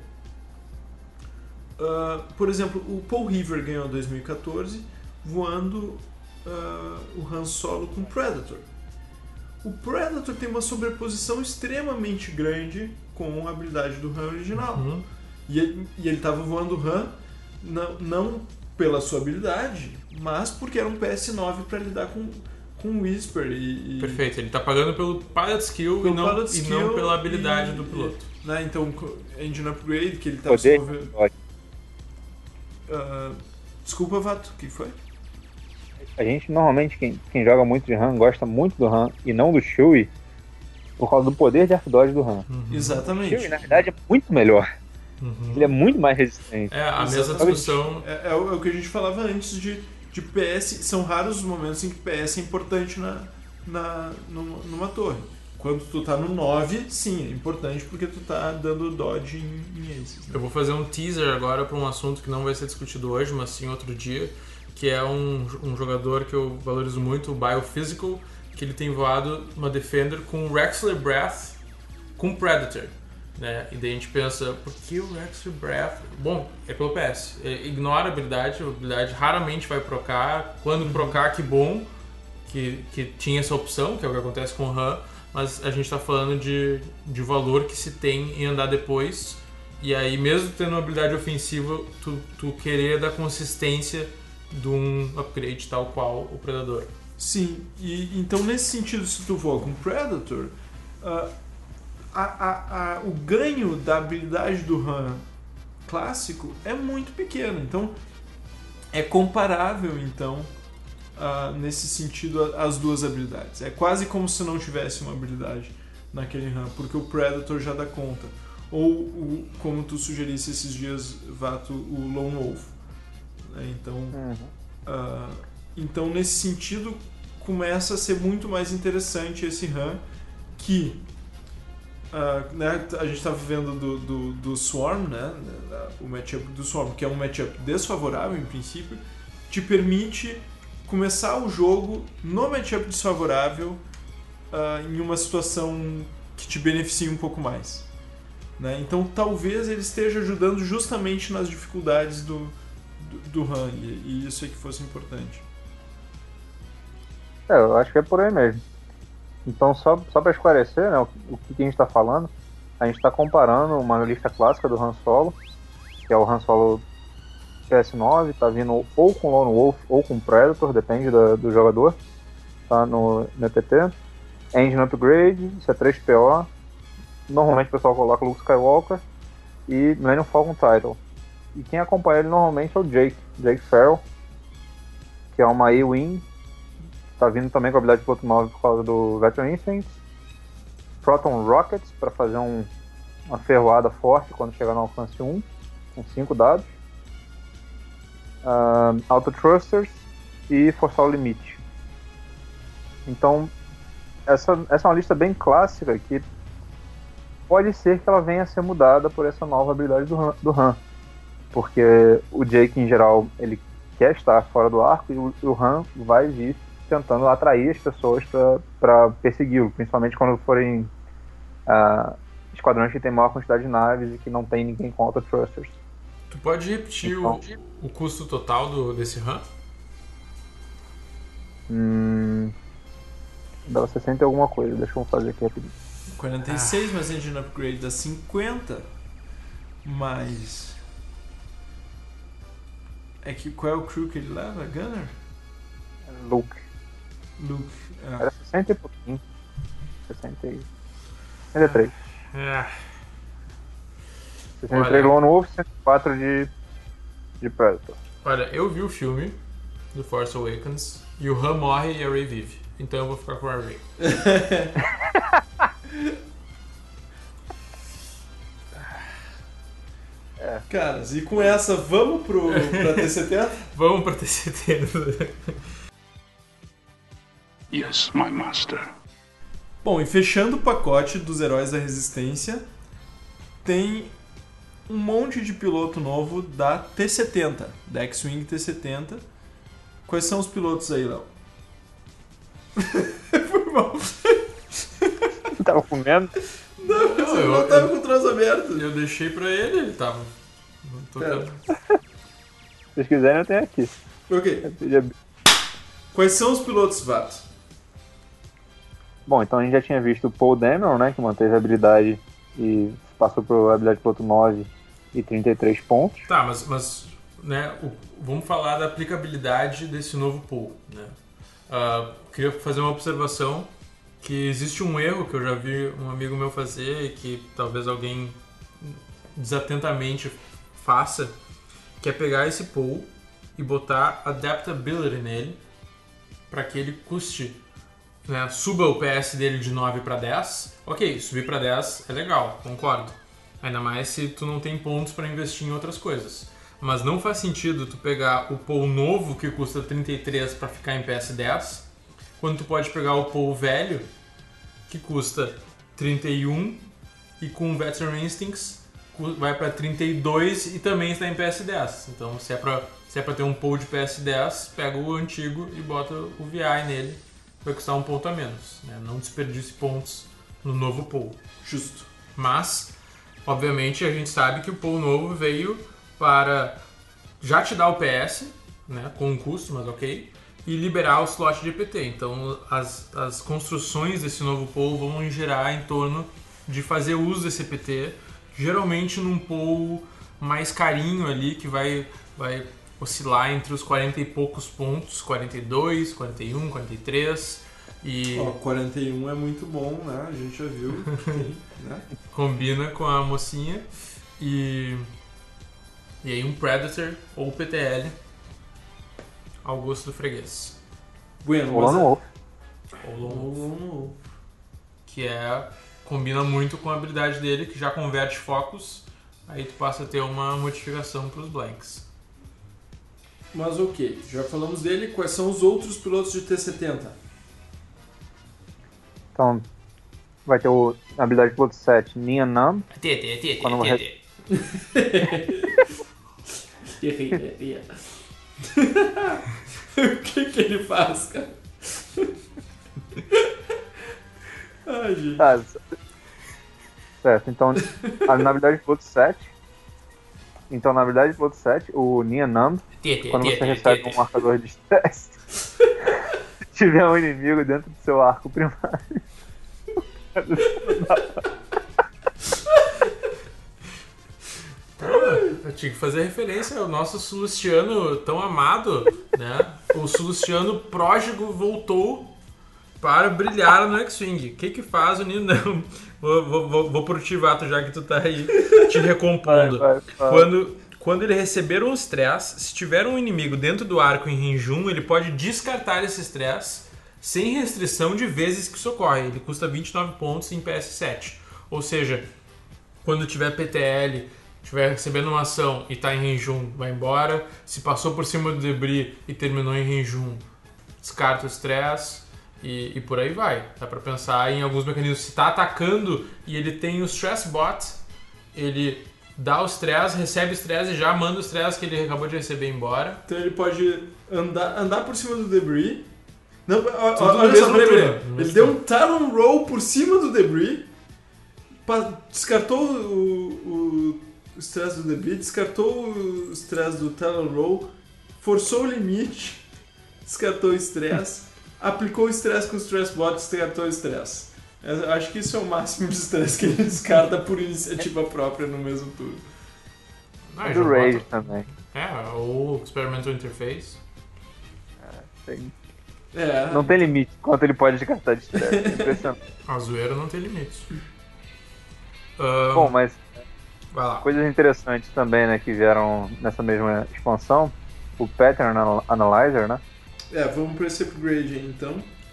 ah, por exemplo, o Paul River ganhou em dois mil e catorze voando ah, o Han Solo com Predator. O Predator tem uma sobreposição extremamente grande com a habilidade do Han original. Uhum. E ele, e ele tava voando o Han não, não pela sua habilidade, mas porque era um P S nove para lidar com, com o Whisper. E, e, Perfeito, ele tá pagando pelo pilot skill, Pelo e, não, pilot e skill não pela habilidade e- do piloto. né, então, Engine Upgrade, que ele tava Poder. desenvolvendo. Ah, desculpa, Vato, o que foi? A gente, normalmente, quem, quem joga muito de Han, gosta muito do Han e não do Chewie por causa do poder de Arc-Dodge do Han. Uhum. O Exatamente. Chewie, na verdade, é muito melhor. Uhum. Ele é muito mais resistente. É, a mesma Exatamente. discussão. É, é o, é o que a gente falava antes de, de P S. São raros os momentos em que P S é importante na, na, numa, numa torre. Quando tu tá no nove, sim, é importante porque tu tá dando dodge em, em aces. Né? Eu vou fazer um teaser agora para um assunto que não vai ser discutido hoje, mas sim outro dia, que é um, um jogador que eu valorizo muito, o Biophysical, que ele tem voado uma Defender com Rexler Breath com Predator. Né? E daí a gente pensa, por que o Rexler Breath? Bom, é pelo P S. É, ignora a habilidade, a habilidade raramente vai procar. Quando procar, que bom que, que tinha essa opção, que é o que acontece com o Han, mas a gente está falando de, de valor que se tem em andar depois. E aí, mesmo tendo uma habilidade ofensiva, tu, tu querer dar consistência de um upgrade tal qual o Predador. Sim, e então nesse sentido, se tu voa com Predator, ah, a, a, a, o ganho da habilidade do Han clássico é muito pequeno. Então é comparável, então, ah, nesse sentido, as duas habilidades. É quase como se não tivesse uma habilidade naquele Han, porque o Predator já dá conta. Ou, o, como tu sugerisse esses dias, Vato, o Lone Wolf. Né? Então, Uhum. ah, então, nesse sentido, começa a ser muito mais interessante esse RAM que ah, né, a gente está vivendo do, do, do Swarm, né, o matchup do Swarm, que é um matchup desfavorável em princípio, te permite começar o jogo no matchup desfavorável ah, em uma situação que te beneficie um pouco mais. Né? Então talvez ele esteja ajudando justamente nas dificuldades do, do, do RAM, e, e isso é que fosse importante. É, eu acho que é por aí mesmo. Então, só, só para esclarecer, né, o, o que, que a gente está falando, a gente está comparando uma lista clássica do Han Solo, que é o Han Solo P S nove, tá vindo ou com Lone Wolf ou com Predator, depende da, do jogador, tá no, no E P T. Engine Upgrade, C três P O, normalmente o pessoal coloca Luke Skywalker e Millennium Falcon Title. E quem acompanha ele normalmente é o Jake, Jake Farrell, que é uma A-Wing, tá vindo também com a habilidade de piloto nove por causa do Veteran Instinct. Proton Rockets, para fazer um, uma ferroada forte quando chegar no alcance um, com cinco dados. Uh, Auto Thrusters e Forçar o Limite. Então, essa, essa é uma lista bem clássica que pode ser que ela venha a ser mudada por essa nova habilidade do Han, do Han. Porque o Jake, em geral, ele quer estar fora do arco e o, o Han vai vir tentando atrair as pessoas para persegui-lo, principalmente quando forem uh, esquadrões que tem maior quantidade de naves e que não tem ninguém com Auto Thrusters. Tu pode repetir Então, o, o custo total do, desse RAM? Hum, dá sessenta e alguma coisa, deixa eu fazer aqui rapidinho. quarenta e seis mais Engine Upgrade dá cinquenta, mais... É que qual é o crew que ele leva? Gunner? Luke. Luke. Ah. Era sessenta e pouquinho. sessenta e... sessenta e três. É. sessenta e três Olha. Lone Wolf, cento e quatro de, de Predator. Olha, eu vi o filme do Force Awakens e o Han morre e a Rey vive. então eu vou ficar com o Array. Caras, e com essa, vamos pro, pra T setenta? Vamos pra T setenta. Yes, my master. Bom, e fechando o pacote dos Heróis da Resistência, tem um monte de piloto novo da T setenta, da X-Wing T setenta. Quais são os pilotos aí, Léo? Foi mal. Tava comendo? Não, Não, você eu- não tava eu- com o troço aberto. Eu deixei pra ele, ele tava tocando. Se vocês quiserem, eu tenho aqui. Ok. Já- Quais são os pilotos, Vato? Bom, então a gente já tinha visto o Paul Dameron, né? Que manteve a habilidade e passou por habilidade piloto nove e trinta e três pontos. Tá, mas, mas né, o- vamos falar da aplicabilidade desse novo pool. Né? Ah, queria fazer uma observação que existe um erro que eu já vi um amigo meu fazer e que talvez alguém desatentamente faça, que é pegar esse pool e botar adaptability nele para que ele custe, né, suba o P S dele de nove para dez. Ok, subir para dez é legal, concordo. Ainda mais se tu não tem pontos para investir em outras coisas. Mas não faz sentido tu pegar o pool novo que custa trinta e três para ficar em P S dez, quando tu pode pegar o pool velho que custa trinta e um e com Veteran Instincts cu- vai para trinta e dois e também está em P S dez. Então, se é para se é para ter um pool de P S dez, pega o antigo e bota o V I nele, vai custar um ponto a menos. Né? Não desperdice pontos no novo pool. Justo. Mas, obviamente, a gente sabe que o pool novo veio para já te dar o P S, né, com um custo, mas ok, e liberar o slot de E P T. Então, as, as construções desse novo pool vão girar em torno de fazer uso desse E P T, geralmente num pool mais carinho ali, que vai, vai oscilar entre os quarenta e poucos pontos, quarenta e dois, quarenta e um, quarenta e três, e Ó, quarenta e um é muito bom, né? A gente já viu. Né? combina com a mocinha. E, e aí um Predator ou P T L ao gosto do freguês. Bueno, O Lone Wolf. Ou Lone Ou Wolf, Lone Wolf. que é, combina muito com a habilidade dele, que já converte focos. Aí tu passa a ter uma modificação para os blanks. Mas ok, já falamos dele. Quais são os outros pilotos de T setenta? Então, vai ter o, a habilidade piloto sete, Nia Numb. Tê, tê, tê, Quando tê, você- tê. O que que ele faz, cara? Ai, gente. Tá, certo, então, a, na habilidade piloto sete. Então, na habilidade piloto sete, o Nia Numb, Tê, tê, quando tê, você tê, recebe tê, um tê. marcador de estresse, se tiver um inimigo dentro do seu arco primário. Eu tinha que fazer referência ao nosso Sulustiano tão amado, né? O Sulustiano pródigo voltou para brilhar no X-Wing. O que que faz o Nino? Não. Vou, vou, vou, vou pro Tivato, já que tu tá aí te recompondo. Vai, vai, vai. Quando, quando ele receber um stress, se tiver um inimigo dentro do arco em range um, ele pode descartar esse stress sem restrição de vezes que socorre. Ele custa vinte e nove pontos em P S sete. Ou seja, quando tiver P T L, estiver recebendo uma ação e tá em range um, vai embora. Se passou por cima do debris e terminou em range um, descarta o stress e, e por aí vai. Dá pra pensar em alguns mecanismos. Se tá atacando e ele tem o stress bot, ele dá o stress, recebe o stress e já manda o stress que ele acabou de receber embora. Então ele pode andar, andar por cima do debris. Não, ó, Tudo ó, no olha mesmo só, peraí, turno, peraí. no Ele mesmo deu turno. um Talon Roll por cima do debris, pa- descartou o, o stress do debris, descartou o stress do Talon Roll, forçou o limite, descartou o stress, aplicou o stress com o stress bot, descartou o stress. Eu acho que isso é o máximo de stress que ele descarta por iniciativa própria no mesmo turno. Ah, do já Rage bota- também. É, ou Experimental Interface. Tem- É, não tem limite quanto ele pode descartar de estresse. É impressionante. A zoeira não tem limites. Ahn, Bom, mas vai lá. coisas interessantes também, né, que vieram nessa mesma expansão. O Pattern Anal- Analyzer, né? é, vamos pra esse upgrade aí então.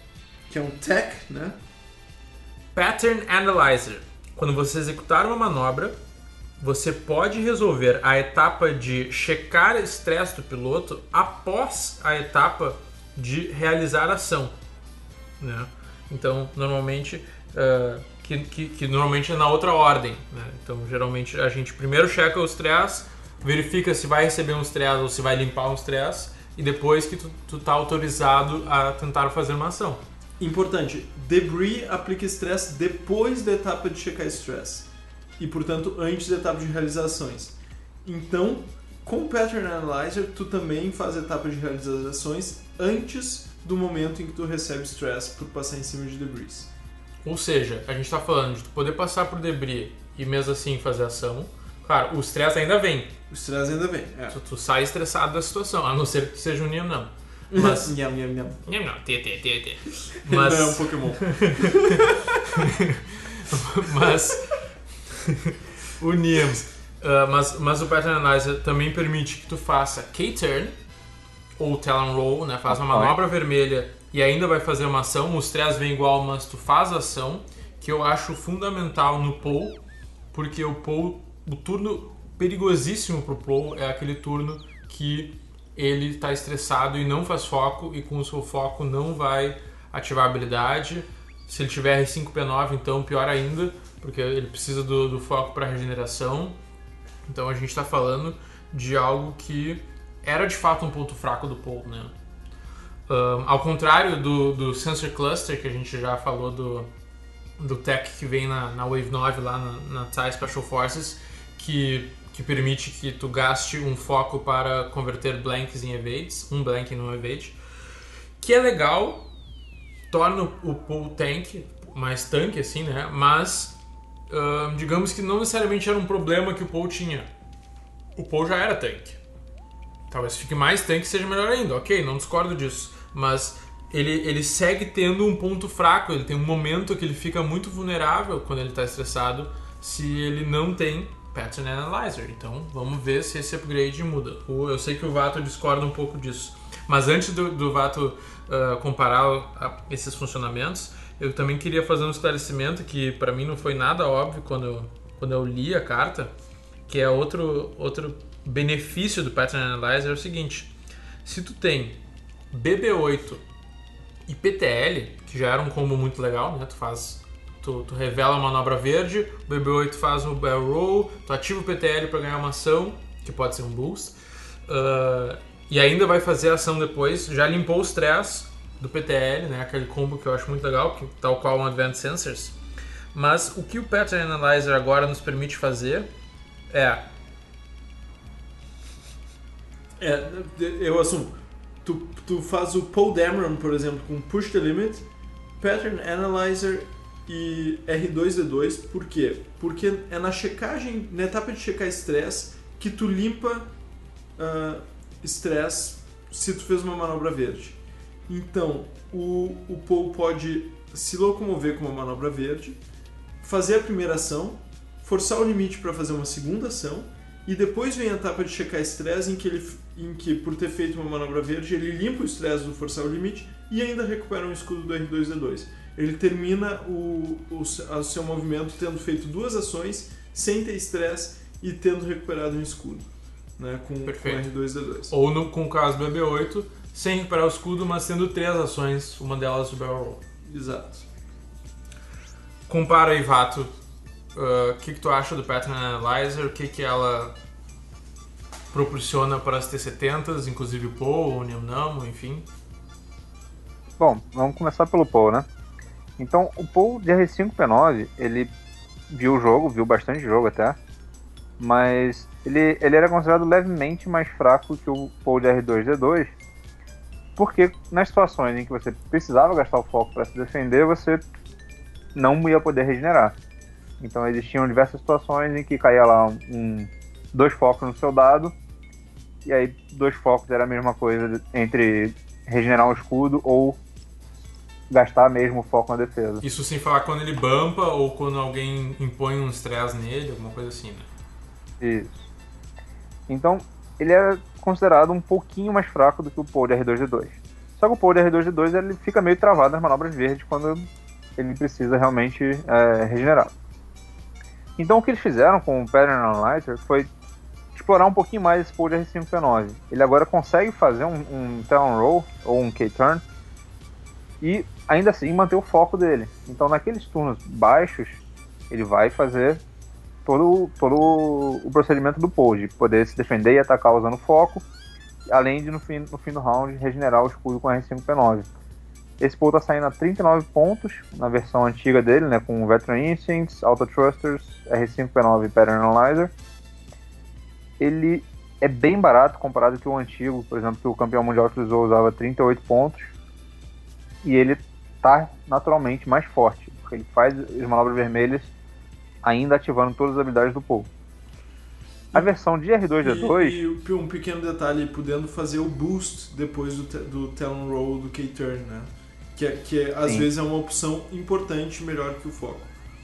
que é um tech, né? Pattern Analyzer. Quando você executar uma manobra, você pode resolver a etapa de checar estresse do piloto após a etapa de realizar a ação, né? Então, normalmente, uh, que, que, que normalmente é na outra ordem, né? Então, geralmente, a gente primeiro checa o estresse, verifica se vai receber um estresse ou se vai limpar um estresse, e depois que tu, tu tá autorizado a tentar fazer uma ação. Importante, debris aplica estresse depois da etapa de checar estresse e, portanto, antes da etapa de realizações. Então, com o Pattern Analyzer, tu também faz a etapa de realizações antes do momento em que tu recebe stress por passar em cima de debris. Ou seja, a gente está falando de tu poder passar por debris e mesmo assim fazer ação. Claro, o estresse ainda vem. O estresse ainda vem, é. Tu, tu sai estressado da situação, a não ser que tu seja um Niam não. Mas... Nham, nham, nham. Niam não, tê, tê, tê, tê. Mas... Não é um Pokémon. mas... o Niam... Uh, mas, mas o Pattern Analyzer também permite que tu faça K-Turn ou Talon Roll, né? Faz uma manobra vermelha e ainda vai fazer uma ação. Os três vêm igual, mas tu faz a ação, que eu acho fundamental no Paul, porque o Paul, o turno perigosíssimo pro Paul é aquele turno que ele está estressado e não faz foco, e com o seu foco não vai ativar a habilidade. Se ele tiver R cinco P nove, então pior ainda, porque ele precisa do, do foco para regeneração. Então a gente está falando de algo que era de fato um ponto fraco do Paul, né? Um, ao contrário do, do Sensor Cluster, que a gente já falou do, do tech que vem na, na Wave nove lá na, na T I E Special Forces, que, que permite que tu gaste um foco para converter blanks em evades, um blank em um evade, que é legal, torna o Paul tank, mais tanque assim, né? Mas uh, digamos que não necessariamente era um problema que o Paul tinha. O Paul já era tanque. Talvez fique mais tanque, seja melhor ainda, ok, não discordo disso. Mas ele, ele segue tendo um ponto fraco, ele tem um momento que ele fica muito vulnerável quando ele está estressado, se ele não tem Pattern Analyzer. Então vamos ver se esse upgrade muda. Eu sei que o Vato discorda um pouco disso. Mas antes do, do Vato uh, comparar uh, esses funcionamentos, eu também queria fazer um esclarecimento que para mim não foi nada óbvio quando eu, quando eu li a carta, que é outro, outro benefício do Pattern Analyzer, é o seguinte: se tu tem B B oito e P T L, que já era um combo muito legal, né? Tu faz, tu, tu revela a manobra verde, o B B oito faz um barrel roll, tu ativa o P T L para ganhar uma ação, que pode ser um boost, uh, e ainda vai fazer a ação depois. Já limpou os três do P T L, né? Aquele combo que eu acho muito legal, que, tal qual um Advanced Sensors. Mas o que o Pattern Analyzer agora nos permite fazer é... É, eu assumo. Tu, tu faz o Paul Dameron, por exemplo, com Push the Limit, Pattern Analyzer e R dois D dois. Por quê? Porque é na checagem, na etapa de checar estresse, que tu limpa estresse uh, se tu fez uma manobra verde. Então, o, o Paul pode se locomover com uma manobra verde, fazer a primeira ação, forçar o limite para fazer uma segunda ação, e depois vem a etapa de checar estresse, em que, ele, em que por ter feito uma manobra verde, ele limpa o estresse do forçar o limite e ainda recupera um escudo do R dois D dois. Ele termina o, o, o seu movimento tendo feito duas ações, sem ter estresse e tendo recuperado um escudo, né, com, com R dois D dois. Ou no, com o caso do B B oito, sem recuperar o escudo, mas tendo três ações, uma delas o barrel roll. Exato. Compara aí, Vato. O uh, que, que tu acha do Pattern Analyzer? O que, que ela proporciona para as T setenta, inclusive o Paul, o Niam, enfim? Bom, vamos começar pelo Paul, né? Então, o Paul de R cinco P nove, ele viu o jogo, viu bastante jogo até, mas ele, ele era considerado levemente mais fraco que o Paul de R dois D dois, porque nas situações em que você precisava gastar o foco para se defender, você não ia poder regenerar. Então existiam diversas situações em que caía lá um, dois focos no seu dado, e aí dois focos era a mesma coisa entre regenerar um escudo ou gastar mesmo o foco na defesa. Isso sem falar quando ele bumpa ou quando alguém impõe um stress nele, alguma coisa assim, né? Isso. Então ele era considerado um pouquinho mais fraco do que o Paul de R dois D dois. Só que o Paul de R dois D dois ele fica meio travado nas manobras verdes quando ele precisa realmente é, regenerar. Então o que eles fizeram com o Pattern Analyzer foi explorar um pouquinho mais esse Paul de R cinco P nove. Ele agora consegue fazer um, um Talon Roll ou um K-Turn e ainda assim manter o foco dele. Então naqueles turnos baixos ele vai fazer todo, todo o procedimento do Paul, de poder se defender e atacar usando foco, além de no fim, no fim do round regenerar o escudo com R cinco P nove. Esse Paul está saindo a trinta e nove pontos na versão antiga dele, né, com Veteran Instincts, Auto Thrusters, R cinco P nove e Pattern Analyzer. Ele é bem barato comparado com o antigo, por exemplo, que o campeão mundial utilizou usava trinta e oito pontos, e ele está naturalmente mais forte, porque ele faz as manobras vermelhas ainda ativando todas as habilidades do Paul. A versão de R dois D dois... E, e um pequeno detalhe, podendo fazer o boost depois do, do Talon Roll do K-Turn, né? Que, é, que é, às Sim. vezes é uma opção importante, melhor que o foco.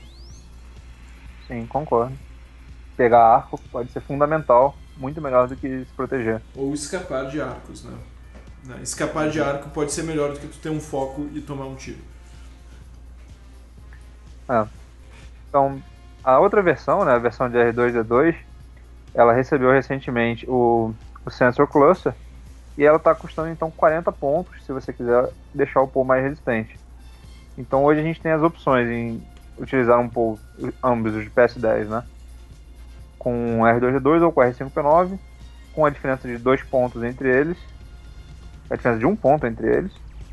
Sim, concordo. Pegar arco pode ser fundamental, muito melhor do que se proteger. Ou escapar de arcos, né? né? Escapar de arco pode ser melhor do que tu ter um foco e tomar um tiro. É. Então, a outra versão, né, a versão de R dois D dois, ela recebeu recentemente o, o Sensor Cluster e ela está custando então quarenta pontos se você quiser deixar o Paul mais resistente. Então hoje a gente tem as opções em utilizar um Paul, ambos os de P S dez, né, com R dois D dois ou com R cinco P nove, com a diferença de dois pontos entre eles, a diferença de um ponto entre eles,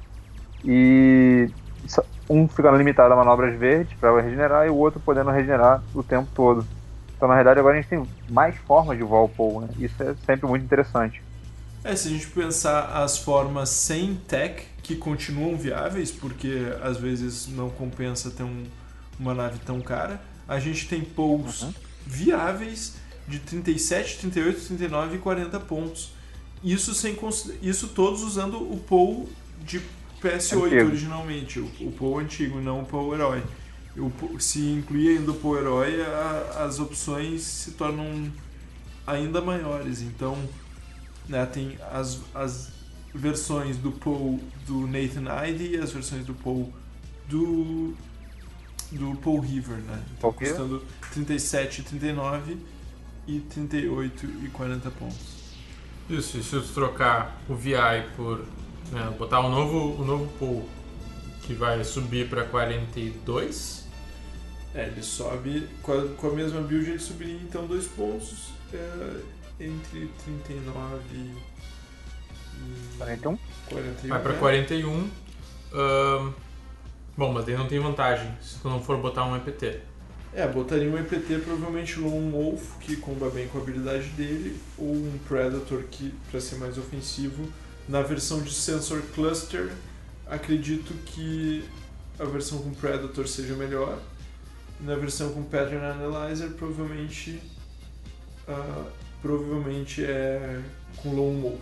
e um ficando limitado a manobras verdes para regenerar e o outro podendo regenerar o tempo todo. Então, na verdade, agora a gente tem mais formas de voar o Paul, né? Isso é sempre muito interessante. É, se a gente pensar as formas sem tech, que continuam viáveis, porque às vezes não compensa ter um, uma nave tão cara, a gente tem Pauls uhum. viáveis de trinta e sete, trinta e oito, trinta e nove e quarenta pontos. Isso, sem, isso todos usando o Paul de P S oito antigo. Originalmente, o, o Paul antigo, não o Paul Herói. O, se incluir ainda o Paul Herói, a, as opções se tornam ainda maiores. Então, né, tem as, as versões do Paul do Nathan Idy e as versões do Paul do, do Paul River, né? Então, okay. Custando trinta e sete, trinta e nove e trinta e oito e quarenta pontos. Isso, e se tu trocar o V I por... Né, botar um novo, um novo Paul que vai subir para quarenta e dois... É, ele sobe, com a, com a mesma build ele subiria então dois pontos é, entre trinta e nove e quarenta e um. quarenta e um vai para quarenta e um. Uh, bom, mas daí não tem vantagem se tu não for botar um E P T. É, botaria um E P T, provavelmente Lone Wolf, que comba bem com a habilidade dele, ou um Predator, que para ser mais ofensivo. Na versão de Sensor Cluster, acredito que a versão com Predator seja melhor. Na versão com Pattern Analyzer, provavelmente uh, provavelmente é com Lone Wolf.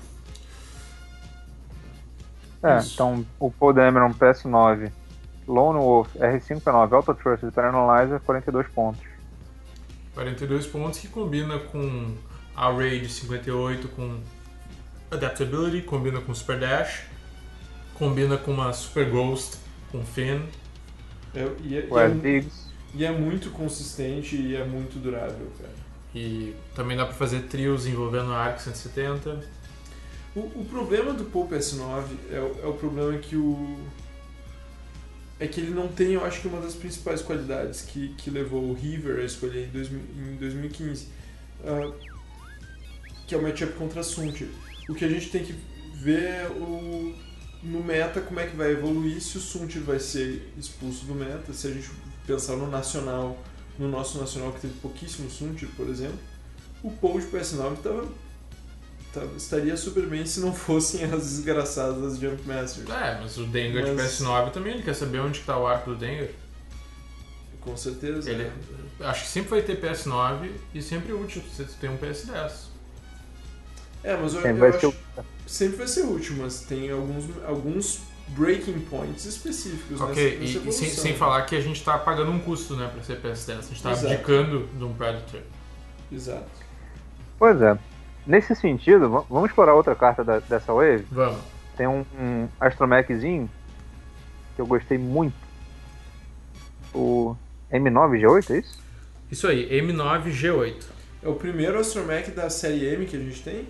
É, isso. Então o Paul Dameron P S nove, Lone Wolf, R cinco P nove, Auto Thrust e Pattern Analyzer, quarenta e dois pontos. quarenta e dois pontos que combina com a Array de cinquenta e oito, com Adaptability, combina com Super Dash, combina com uma Super Ghost, com Finn. É, e, é, o e, é, e é muito consistente e é muito durável, cara. E também dá pra fazer trios envolvendo a Arc cento e setenta. O, o problema do Paul P S nove é, é o problema que o... É que ele não tem, eu acho que uma das principais qualidades que, que levou o River a escolher em, dois mil, em dois mil e quinze, uh, que é o matchup contra a Suntir. O que a gente tem que ver é o, no meta como é que vai evoluir, se o Suntir vai ser expulso do meta, se a gente pensar no nacional, no nosso nacional que teve pouquíssimo Suntir, por exemplo, o Paul de P S nove tava, tava, estaria super bem se não fossem as desgraçadas das Jump Masters. É, mas o Dengar mas... de P S nove também, ele quer saber onde está o arco do Dengar. Com certeza. Ele, né? Acho que sempre vai ter P S nove e sempre útil se tu tem um P S dez. É, mas eu, sempre, eu vai acho ser... sempre vai ser útil, mas tem alguns, alguns breaking points específicos. Ok, nessa, nessa e, e sem, sem falar que a gente está pagando um custo, né, para ser P S dez. A gente está abdicando de um Predator. Exato. Pois é. Nesse sentido, vamos explorar outra carta da, dessa wave? Vamos. tem um, um astromechzinho que eu gostei muito. O M nove G oito, é isso? Isso aí, M nove G oito. É o primeiro astromech da série M que a gente tem?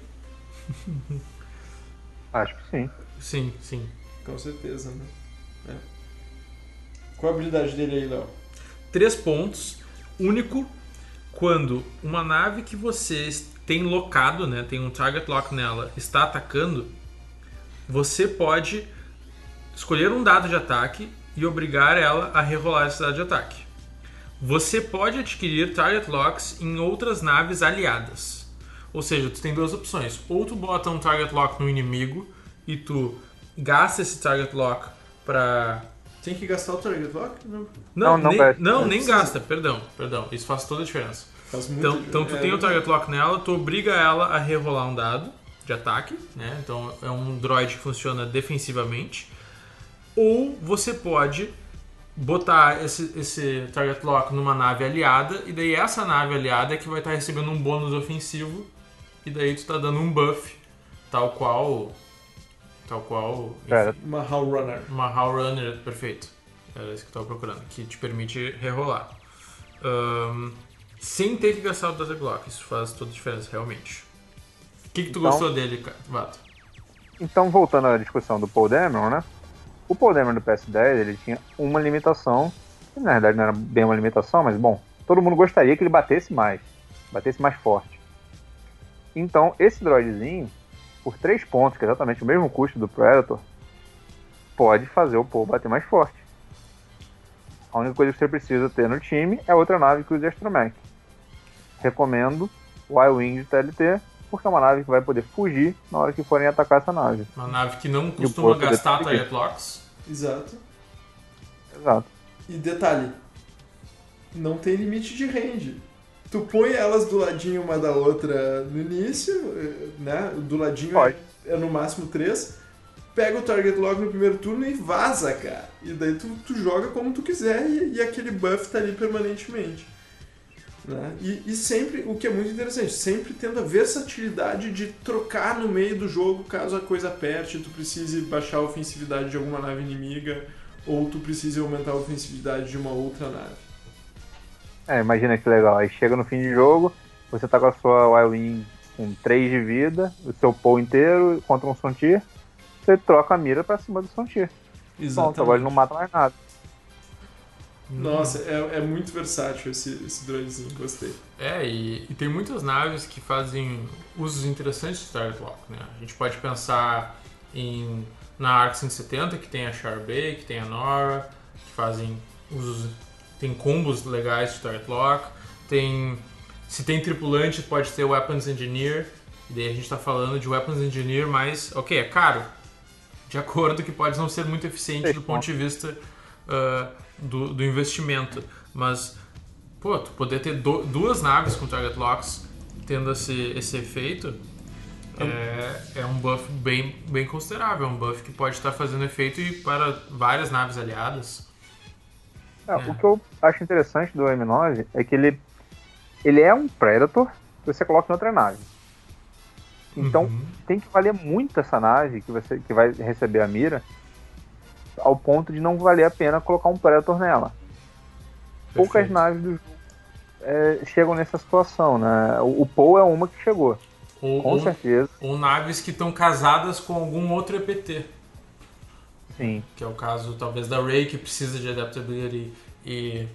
Acho que sim. Sim, sim. Com certeza, né? É. Qual a habilidade dele aí, Léo? Três pontos. Único quando uma nave que você tem locado, né, tem um target lock nela, está atacando, você pode escolher um dado de ataque e obrigar ela a rerolar esse dado de ataque. Você pode adquirir target locks em outras naves aliadas. Ou seja, tu tem duas opções. Ou tu bota um target lock no inimigo e tu gasta esse target lock pra... Tem que gastar o target lock? Não, Não, Não, não nem, gasta. não, Não nem precisa. gasta, perdão, perdão. Isso faz toda a diferença. faz muito... Então, então tu é, tem o target lock nela, tu obriga ela a rerolar um dado de ataque, né? Então é um droid que funciona defensivamente. Ou você pode botar esse, esse target lock numa nave aliada, e daí essa nave aliada é que vai estar recebendo um bônus ofensivo, e daí tu tá dando um buff, tal qual... Tal qual... enfim, Cara, Uma Hull Runner. uma Hull Runner, perfeito. Era isso que eu tava procurando, que te permite rerolar. Ahn, sem ter que gastar o Data Block, isso faz toda a diferença, realmente. O que, que tu Então- gostou dele, cara, Vato? Então, voltando à discussão do Paul Dameron, né? O Paul Dameron do P S dez, ele tinha uma limitação, que na verdade não era bem uma limitação, mas bom, todo mundo gostaria que ele batesse mais, batesse mais forte. Então, esse droidzinho, por três pontos, que é exatamente o mesmo custo do Predator, pode fazer o Paul bater mais forte. A única coisa que você precisa ter no time é outra nave que use Astromech. Recomendo o Y-Wing de T L T, porque é uma nave que vai poder fugir na hora que forem atacar essa nave. Uma nave que não o costuma Paul poder gastar fugir. target locks. Exato. Exato. E detalhe, não tem limite de range. Tu põe elas do ladinho uma da outra no início, eh, né? Do ladinho Pode. é, é no máximo três. Pega o target lock no primeiro turno e vaza, cara. E daí tu, tu joga como tu quiser e, e aquele buff tá ali permanentemente. Né? E, e sempre, o que é muito interessante, sempre tendo a versatilidade de trocar no meio do jogo caso a coisa aperte, tu precise baixar a ofensividade de alguma nave inimiga ou tu precise aumentar a ofensividade de uma outra nave. É, imagina que legal. Aí chega no fim de jogo, você tá com a sua Y-Wing com três de vida, o seu Paul inteiro contra um Sontir, você troca a mira pra cima do Sontir. Pronto, agora ele não mata mais nada. Nossa, é, é muito versátil esse, esse droidzinho, gostei. É, e, e tem muitas naves que fazem usos interessantes de target lock, né? A gente pode pensar em, na Arc cento e setenta, que tem a Charbay, que tem a Nora, que fazem usos... Tem combos legais de target lock. Tem, se tem tripulante, pode ter Weapons Engineer. E daí a gente tá falando de Weapons Engineer, mas, ok, é caro. De acordo que pode não ser muito eficiente do ponto de vista uh, do, do investimento. Mas, pô, tu poder ter do, duas naves com target locks tendo esse, esse efeito é, é um buff bem, bem considerável. É um buff que pode estar fazendo efeito e para várias naves aliadas. É, É. O que eu acho interessante do M nove é que ele, ele é um Predator que você coloca em outra nave. Então Uhum. tem que valer muito essa nave que, você, que vai receber a mira, ao ponto de não valer a pena colocar um Predator nela. Poucas Perfeito. naves do jogo é, chegam nessa situação, né? O, o Paul é uma que chegou, Ou, com ou, certeza, ou naves que estão casadas com algum outro E P T. sim. Que é o caso, talvez, da Rey, que precisa de adaptability e,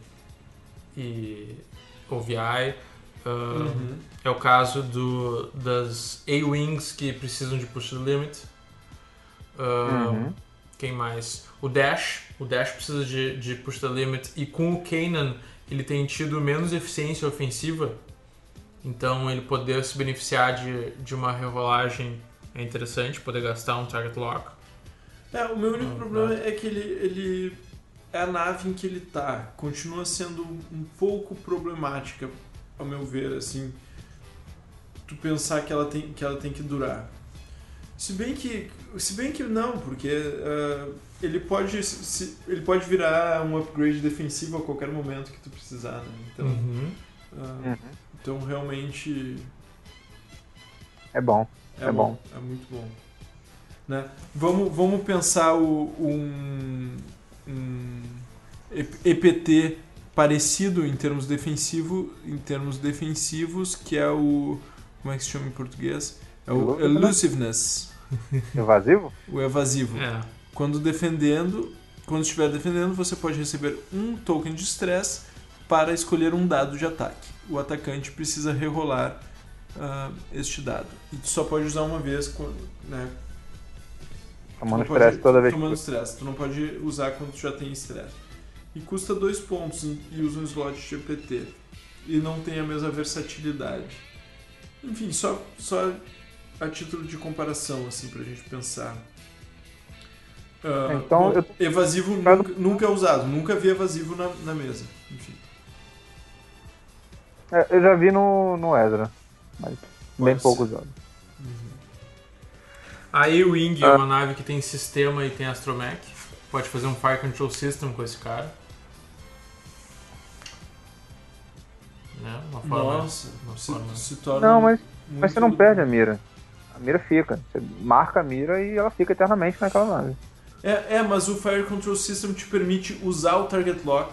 e O V I. Uh, Uhum. É o caso do, das A-Wings, que precisam de push the limit. Uh, Uhum. Quem mais? O Dash. O Dash precisa de, de push the limit. E com o Kanan, ele tem tido menos eficiência ofensiva. Então, ele poder se beneficiar de, de uma rerolagem é interessante, poder gastar um target lock. É, o meu único Hum, problema tá. é que ele, ele é a nave em que ele tá. Continua sendo um pouco problemática, ao meu ver, assim. Tu pensar que ela tem que, ela tem que durar. Se bem que, se bem que não, porque uh, ele, pode, se, ele pode virar um upgrade defensivo a qualquer momento que tu precisar, né? Então, Uhum. uh, Uhum. então realmente É bom. é, É bom. bom. É muito bom. né? Vamos, vamos pensar o, um, um E P T parecido em termos defensivo, em termos defensivos, que é o... Como é que se chama em português? É o elusiveness. Evasivo? O evasivo. É. Quando defendendo, quando estiver defendendo, você pode receber um token de stress para escolher um dado de ataque. O atacante precisa rerolar uh, este dado. E tu só pode usar uma vez, né? Tomando stress toda vez. Tomando stress. Tu não pode usar quando tu já tem stress. E custa dois pontos e usa um slot de E P T. E não tem a mesma versatilidade. Enfim, só, só a título de comparação, assim, pra gente pensar. Uh, então, bom, eu... evasivo nunca, nunca é usado. Nunca vi evasivo na, na mesa. Enfim. É, eu já vi no, no Ezra, mas bem Pode pouco ser. usado. Uhum. Aí o Wing ah. é uma nave que tem sistema e tem astromech. Pode fazer um Fire Control System com esse cara. Né? Uma forma, Nossa, uma se, forma... se torna Não, mas, muito... mas você não perde a mira. A mira fica. Você marca a mira e ela fica eternamente naquela nave. É, é, mas o Fire Control System te permite usar o Target Lock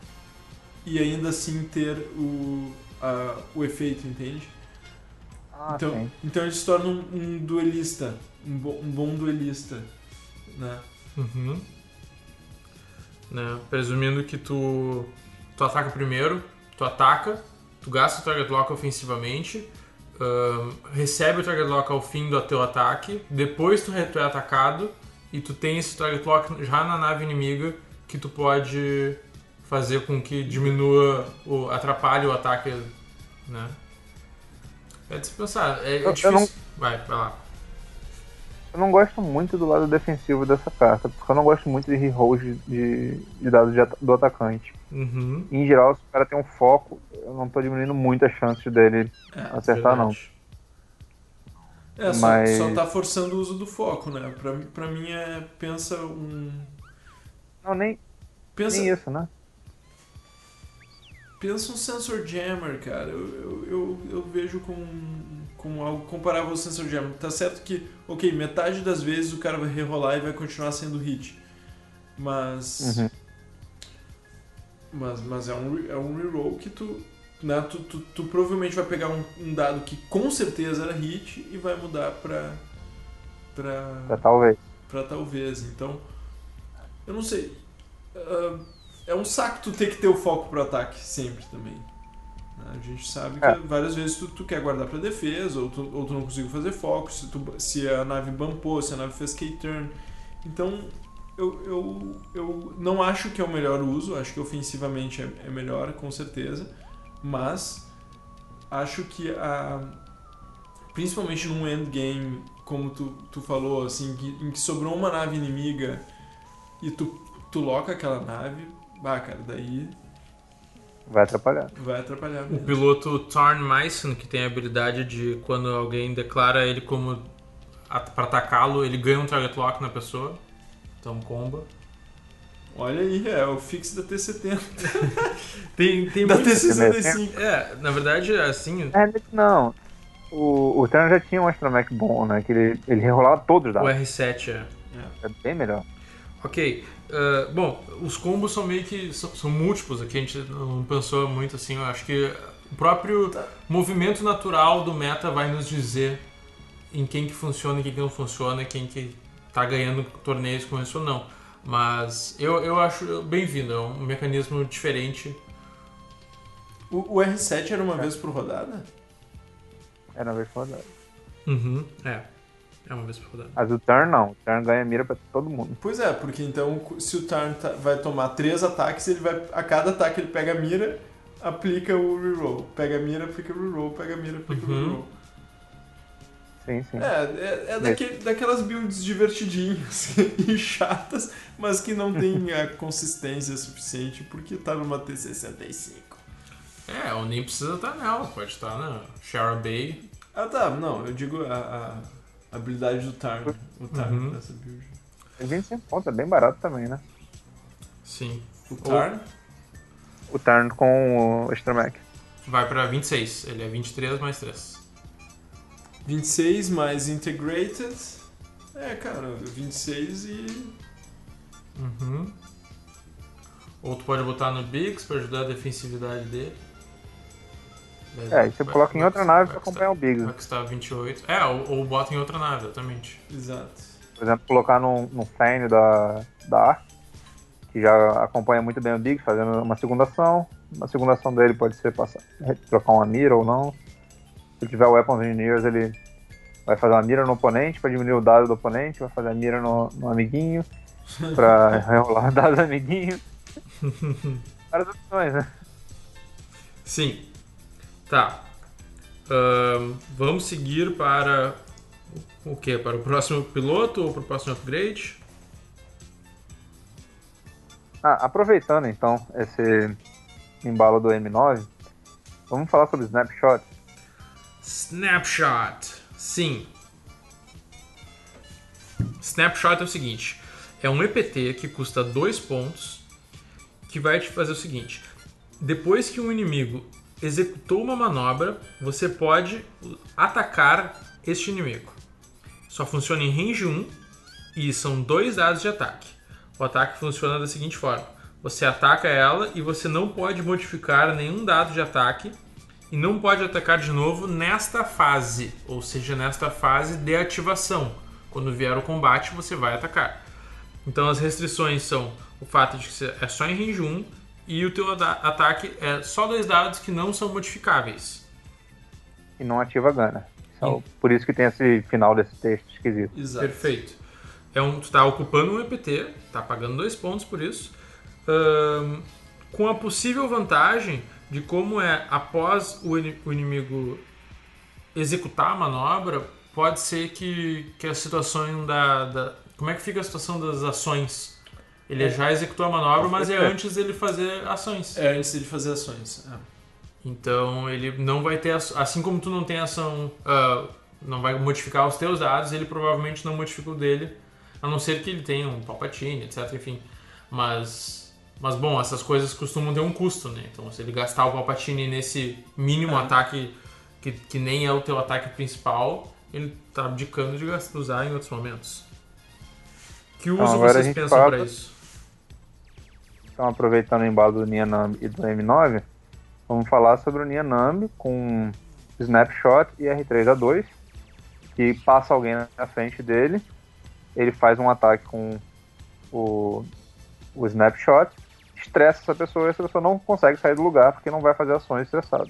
e ainda assim ter o, a, o efeito, entende? Ah, então, sim. então ele se torna um, um duelista, um, bo, um bom duelista, né? Uhum. Né? Presumindo que tu, tu ataca primeiro, tu ataca, tu gasta o Target Lock ofensivamente, uh, recebe o Target Lock ao fim do teu ataque, depois tu, tu é atacado e tu tem esse Target Lock já na nave inimiga que tu pode fazer com que diminua, o, atrapalhe o ataque, né? É de se pensar, é, é eu, difícil. Eu não... Vai, vai lá. Eu não gosto muito do lado defensivo dessa carta, porque eu não gosto muito de rerolls de, de, de dados de, do atacante. Uhum. Em geral, se o cara tem um foco, eu não tô diminuindo muito as chances dele é, acertar, verdade. não. É, Mas... só, só tá forçando o uso do foco, né? Pra, pra mim é, pensa um... Não, nem, pensa... nem isso, né? Pensa um Sensor Jammer, cara. Eu, eu, eu, eu vejo com, com algo comparável ao Sensor Jammer. Tá certo que, ok, metade das vezes o cara vai rerolar e vai continuar sendo hit. Mas... Uhum. Mas, mas é, um, é um reroll que tu, né, tu, tu, tu provavelmente vai pegar um, um dado que com certeza era hit e vai mudar pra... Pra, pra talvez. Pra talvez. Então, eu não sei. Uh, É um saco tu ter que ter o foco pro ataque sempre também. A gente sabe que é. várias vezes tu, tu quer guardar pra defesa, ou tu, ou tu não conseguiu fazer foco, se, tu, se a nave bumpou, se a nave fez K-turn. Então, eu, eu, eu não acho que é o melhor uso, acho que ofensivamente é, é melhor, com certeza, mas acho que a, principalmente num endgame, como tu, tu falou, assim, que, em que sobrou uma nave inimiga e tu, tu loca aquela nave, ah, cara, daí... Vai atrapalhar. Vai atrapalhar mesmo. O piloto Tarn Myson, que tem a habilidade de, quando alguém declara ele como para atacá-lo, ele ganha um Target Lock na pessoa. Então, comba. Olha aí, é o fix da T setenta. tem tem da muito... T sessenta e cinco. É, na verdade, assim... É, não. O, o Tarn já tinha um astromech bom, né? Que ele, ele rerolava todos os dados. O R sete, é. É bem melhor. Ok. Uh, bom, os combos são meio que... São, são múltiplos aqui, a gente não pensou muito assim. Eu acho que o próprio tá. movimento natural do meta vai nos dizer em quem que funciona e quem que não funciona, quem que tá ganhando torneios com isso ou não. Mas eu, eu acho bem-vindo, é um mecanismo diferente. O, o R sete era uma é. vez por rodada? Era uma vez por rodada. Uhum, é. É uma vez por rodada. Mas o turn não. O turn ganha mira pra todo mundo. Pois é, porque então se o turn tá, vai tomar três ataques, ele vai, a cada ataque ele pega a mira, aplica o reroll. Pega a mira, aplica o reroll, pega a mira, aplica uhum. o reroll. Sim, sim. É, é, é daquele, daquelas builds divertidinhas e chatas, mas que não tem a consistência suficiente porque tá numa T sessenta e cinco. É, ou nem precisa estar nela, pode estar na Shara Bay. Ah tá, não, eu digo a... a habilidade do Tarn, o Tarn uhum. dessa build. vinte e cinco pontos, é bem barato também, né? Sim. O Tarn? O Tarn com o Astromech. Vai pra vinte e seis, ele é vinte e três mais três. vinte e seis mais Integrated. É, cara, vinte e seis e... Uhum. Ou tu pode botar no Biggs pra ajudar a defensividade dele. É, e você Vai- coloca em vai outra custar- nave vai pra custar- acompanhar o Biggs. Vai custar vinte e oito. É, ou, ou bota em outra nave, exatamente. Exato. Por exemplo, colocar no, no Fane da, da Ark, que já acompanha muito bem o Biggs, fazendo uma segunda ação. Uma segunda ação dele pode ser passar, trocar uma mira ou não. Se tiver Weapons Engineers, ele vai fazer uma mira no oponente para diminuir o dado do oponente, vai fazer a mira no, no amiguinho para enrolar o dado do amiguinho. Várias opções, né? Sim. Tá. Ahn, vamos seguir para o quê? Para o próximo piloto ou para o próximo upgrade? Ah, aproveitando então esse embalo do M nove, vamos falar sobre Snapshot. Snapshot. Sim. Snapshot é o seguinte. É um E P T que custa dois pontos, que vai te fazer o seguinte. Depois que um inimigo executou uma manobra, você pode atacar este inimigo. Só funciona em range um e são dois dados de ataque. O ataque funciona da seguinte forma. Você ataca ela e você não pode modificar nenhum dado de ataque e não pode atacar de novo nesta fase, ou seja, nesta fase de ativação. Quando vier o combate, você vai atacar. Então as restrições são o fato de que é só em range um e o teu ataque é só dois dados que não são modificáveis. E não ativa a Gunner. Então, por isso que tem esse final desse texto esquisito. Exato. Perfeito. É um, tu está ocupando um E P T, está pagando dois pontos por isso, hum, com a possível vantagem de como é após o, in, o inimigo executar a manobra, pode ser que, que a situação da, da... Como é que fica a situação das ações? Ele É. já executou a manobra, mas é antes dele fazer ações. É antes de fazer ações. É. Então ele não vai ter... Assim como tu não tem ação... Uh, não vai modificar os teus dados, ele provavelmente não modifica o dele, a não ser que ele tenha um Palpatine, etc, enfim. Mas, mas bom, essas coisas costumam ter um custo, né? Então se ele gastar o Palpatine nesse mínimo É. ataque, que, que nem é o teu ataque principal, ele tá abdicando de gastar, usar em outros momentos. Que uso Então, agora a vocês gente pensam fala- pra isso? Então, aproveitando o embalo do Nia Nambi e do M nove, vamos falar sobre o Nia Nambi com Snapshot e R três A dois, que passa alguém na frente dele, ele faz um ataque com o, o Snapshot, estressa essa pessoa e essa pessoa não consegue sair do lugar porque não vai fazer ações estressadas.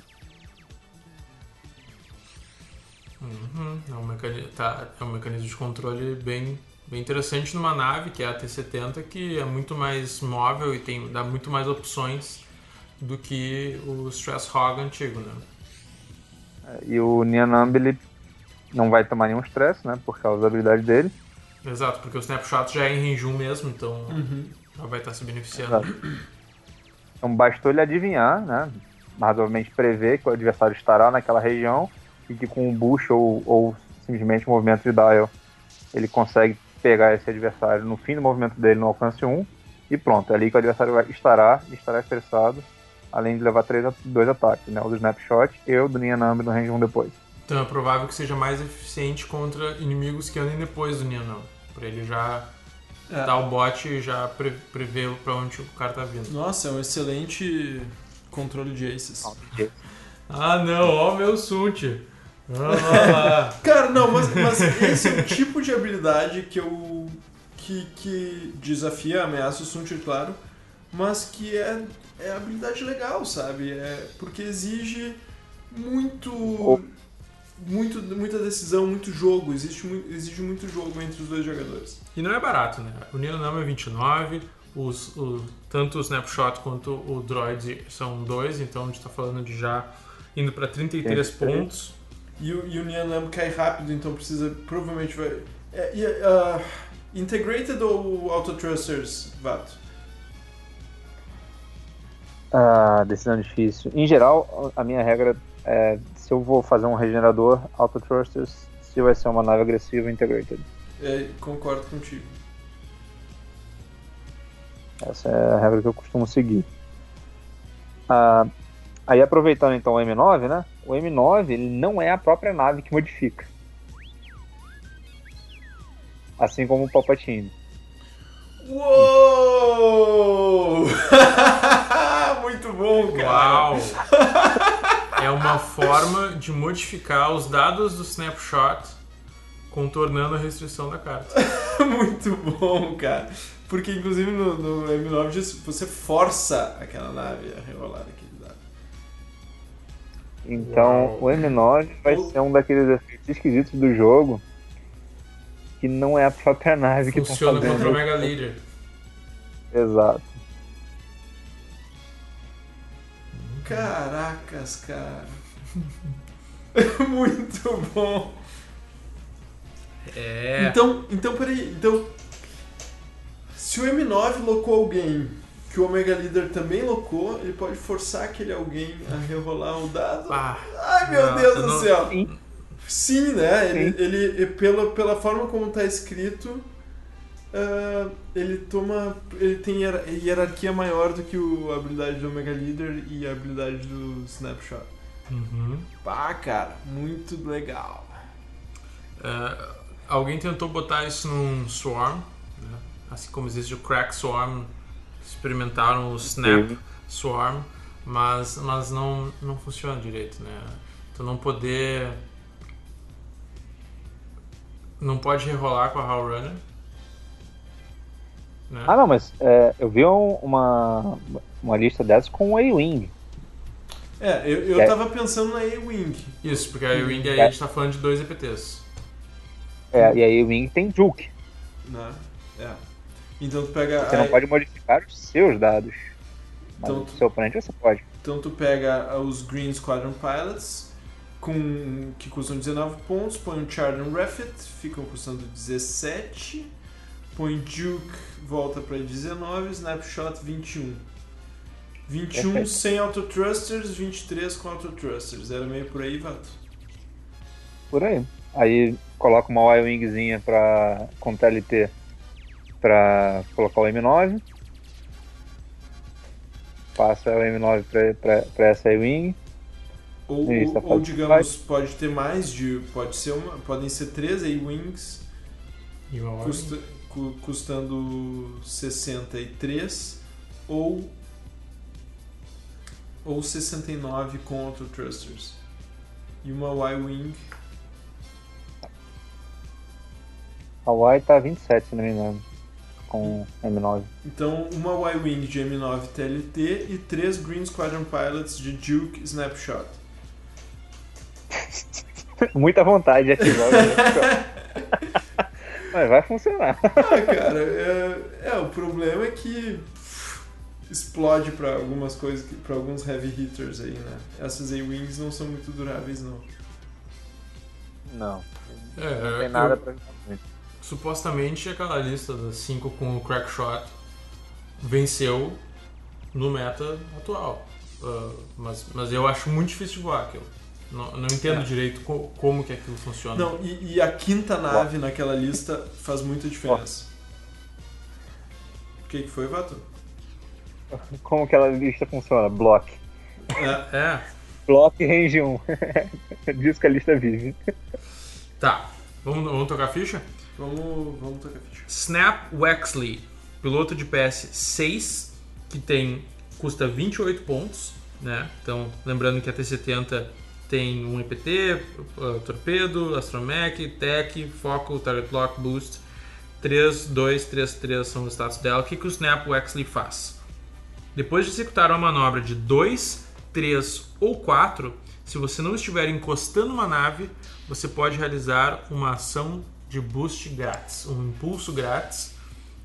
Uhum, é, um mecanismo, tá, é um mecanismo de controle bem, bem interessante numa nave, que é a T setenta, que é muito mais móvel e tem, dá muito mais opções do que o Stress Hog antigo, né? E o Nia Nambi, ele não vai tomar nenhum estresse, né, por causa da habilidade dele. Exato, porque o Snapshot já é em range um mesmo, então Uhum. já vai estar se beneficiando. Exato. Então bastou ele adivinhar, né, razoavelmente prever que o adversário estará naquela região e que com um boost ou, ou simplesmente um movimento de dial ele consegue pegar esse adversário no fim do movimento dele no alcance um e pronto, é ali que o adversário vai, estará e estará estressado, além de levar três, dois ataques, né, o do Snapshot e o do Nia Nambi no range um depois. Então é provável que seja mais eficiente contra inimigos que andem depois do Nianão, pra ele já É. dar o bot e já pre prever pra onde o cara tá vindo. Nossa, é um excelente controle de aces. Ah não, ó o meu Sunt. Ah, Cara, não, mas, mas esse é o tipo de habilidade que eu. que, que desafia, ameaça o Suntir, claro, mas que é, é habilidade legal, sabe? É porque exige muito. Muito, muita decisão, muito jogo, existe, mu- exige muito jogo entre os dois jogadores. e não é barato, né? O Nianão é vinte e nove, os, o, tanto o Snapshot quanto o Droid são dois, então a gente tá falando de já indo pra trinta e três trinta e três. pontos. E o, e o Nianam cai rápido, então precisa, provavelmente vai... É, e, uh, integrated ou Auto-Thrusters, Vato? Ah, decisão difícil. Em geral, a minha regra é, se eu vou fazer um regenerador, Auto-Thrusters, se vai ser uma nave agressiva integrated. É, concordo contigo. Essa é a regra que eu costumo seguir. Ah, aí aproveitando então o M nove, né? O M nove ele não é a própria nave que modifica. assim como o Palpatine. Uou! Muito bom, cara! Uau! É uma forma de modificar os dados do snapshot, contornando a restrição da carta. Muito bom, cara. Porque, inclusive, no, no M nove você força aquela nave a rerolar aquele dado. Então, Uau. o M nove vai Uau. ser um daqueles efeitos esquisitos do jogo que não é a própria nave que tá Funciona fazendo. contra o Mega Leader. Exato. Caracas, cara. Muito bom. É. Então, então, peraí. Então, se o M nove locou alguém que o Omega Leader também locou, ele pode forçar aquele alguém a rerolar o dado? Ah, Ai, meu não, Deus do não- céu. Sim. Sim, né? Ele, Sim. ele pela, pela forma como está escrito, ah, ele toma. Ele tem hier- hierarquia maior do que o, a habilidade do Omega Leader e a habilidade do Snapshot. Uhum. Pá, cara, muito legal. É, alguém tentou botar isso num Swarm, né? Assim como existe o Crack Swarm, experimentaram o Snap Sim. Swarm, mas, mas não, não funciona direito, né? Tu não poder... Não pode rerolar com a Hull Runner. Né? Ah, não, mas é, eu vi um- uma, uma lista dessas com o A-Wing. É, eu, eu É. tava pensando na A-Wing. Isso, porque a Wing aí a gente tá falando de dois E P Ts. É, e aí o Wing tem Juke. Né? É. Então tu pega. Você a- não pode modificar os seus dados. Mas Então o tu- seu oponente você pode. Então tu pega os Green Squadron Pilots, com, que custam dezenove pontos, põe um Charden Refit, ficam custando dezessete, põe Duke, volta para dezenove, Snapshot vinte e um. vinte e um Perfeito. sem Autothrusters, vinte e três com Autothrusters. Era meio por aí, Vato? Por aí. Aí coloca uma Y-Wingzinha pra, com T L T pra colocar o M nove. Passa o M nove pra, pra, pra essa Y-Wing. Ou, Isso, ou, pode- ou, digamos, pode ter mais de. Pode ser uma, podem ser três A-Wings E uma hora. custa, cu- custando sessenta e três ou ou sessenta e nove com Autothrusters. E uma Y-Wing. A Y tá vinte e sete, se não me engano. Com M nove. Então, uma Y-Wing de M nove T L T e três Green Squadron Pilots de Duke Snapshot. Muita vontade de ativar o Mas vai funcionar. Ah, cara, é, é, o problema é que pff, explode pra algumas coisas, que- pra alguns heavy hitters aí, né? Essas A-Wings não são muito duráveis, não. Não, É, não tem eu- nada pra muito. supostamente aquela lista das cinco com o Crackshot venceu no meta atual. Uh, mas, mas eu acho muito difícil de voar aquilo. Não, não entendo É. direito co- como que aquilo funciona. Não, e, e a quinta nave naquela lista faz muita diferença. O que, que foi, Vato? Como que aquela lista funciona? Block. É, É, Block range um. Diz que a lista vive. tá. Vamos, vamos tocar a ficha? vamos, vamos tocar a ficha. Snap Wexley, piloto de P S seis, que tem custa vinte e oito pontos, né? Então, lembrando que a T setenta tem um E P T, uh, torpedo, astromech, tech, foco, target lock, boost. três, dois, três, três são os status dela. O que, que o Snap Wexley faz? Depois de executar uma manobra de dois, três ou quatro, se você não estiver encostando uma nave, você pode realizar uma ação de boost grátis, um impulso grátis,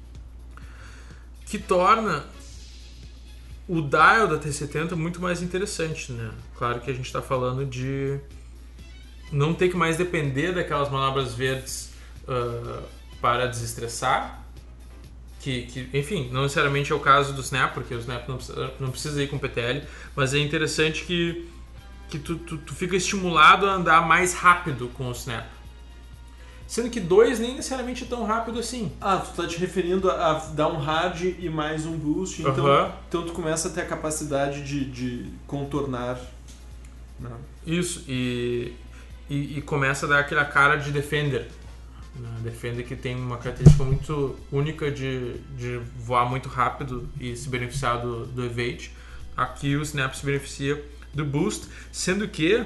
que torna o dial da T setenta muito mais interessante, né? Claro que a gente está falando de não ter que mais depender daquelas manobras verdes uh, para desestressar, que, que, enfim, não necessariamente é o caso do Snap, porque o Snap não precisa, não precisa ir com P T L, mas é interessante que, que tu, tu, tu fica estimulado a andar mais rápido com o Snap. Sendo que dois nem necessariamente é tão rápido assim. Ah, tu tá te referindo a, a dar um hard e mais um boost, então, Aham. então tu começa a ter a capacidade de, de contornar. Né? Isso, e, e, e começa a dar aquela cara de Defender, Né? Defender que tem uma característica muito única de, de voar muito rápido e se beneficiar do, do Evade. Aqui o Snap se beneficia do Boost, sendo que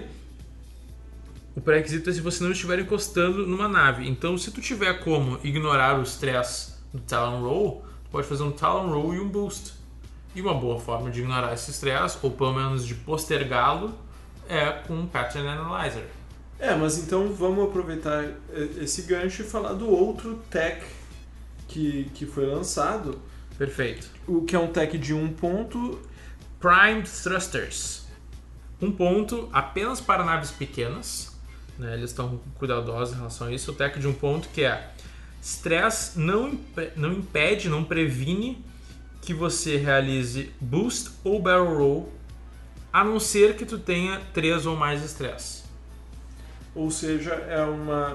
o pré-requisito é se você não estiver encostando numa nave. Então, se tu tiver como ignorar o stress do Talon Roll, tu pode fazer um Talon Roll e um Boost. E uma boa forma de ignorar esse stress, ou pelo menos de postergá-lo, é com um Pattern Analyzer. É, mas então vamos aproveitar esse gancho e falar do outro tech que, que foi lançado. Perfeito. O que é um tech de um ponto. Primed Thrusters. Um ponto apenas para naves pequenas. Né? Eles estão cuidadosos em relação a isso. O tech de um ponto que é stress não, imp- não impede, não previne que você realize boost ou barrel roll, a não ser que tu tenha três ou mais stress. Ou seja, é uma...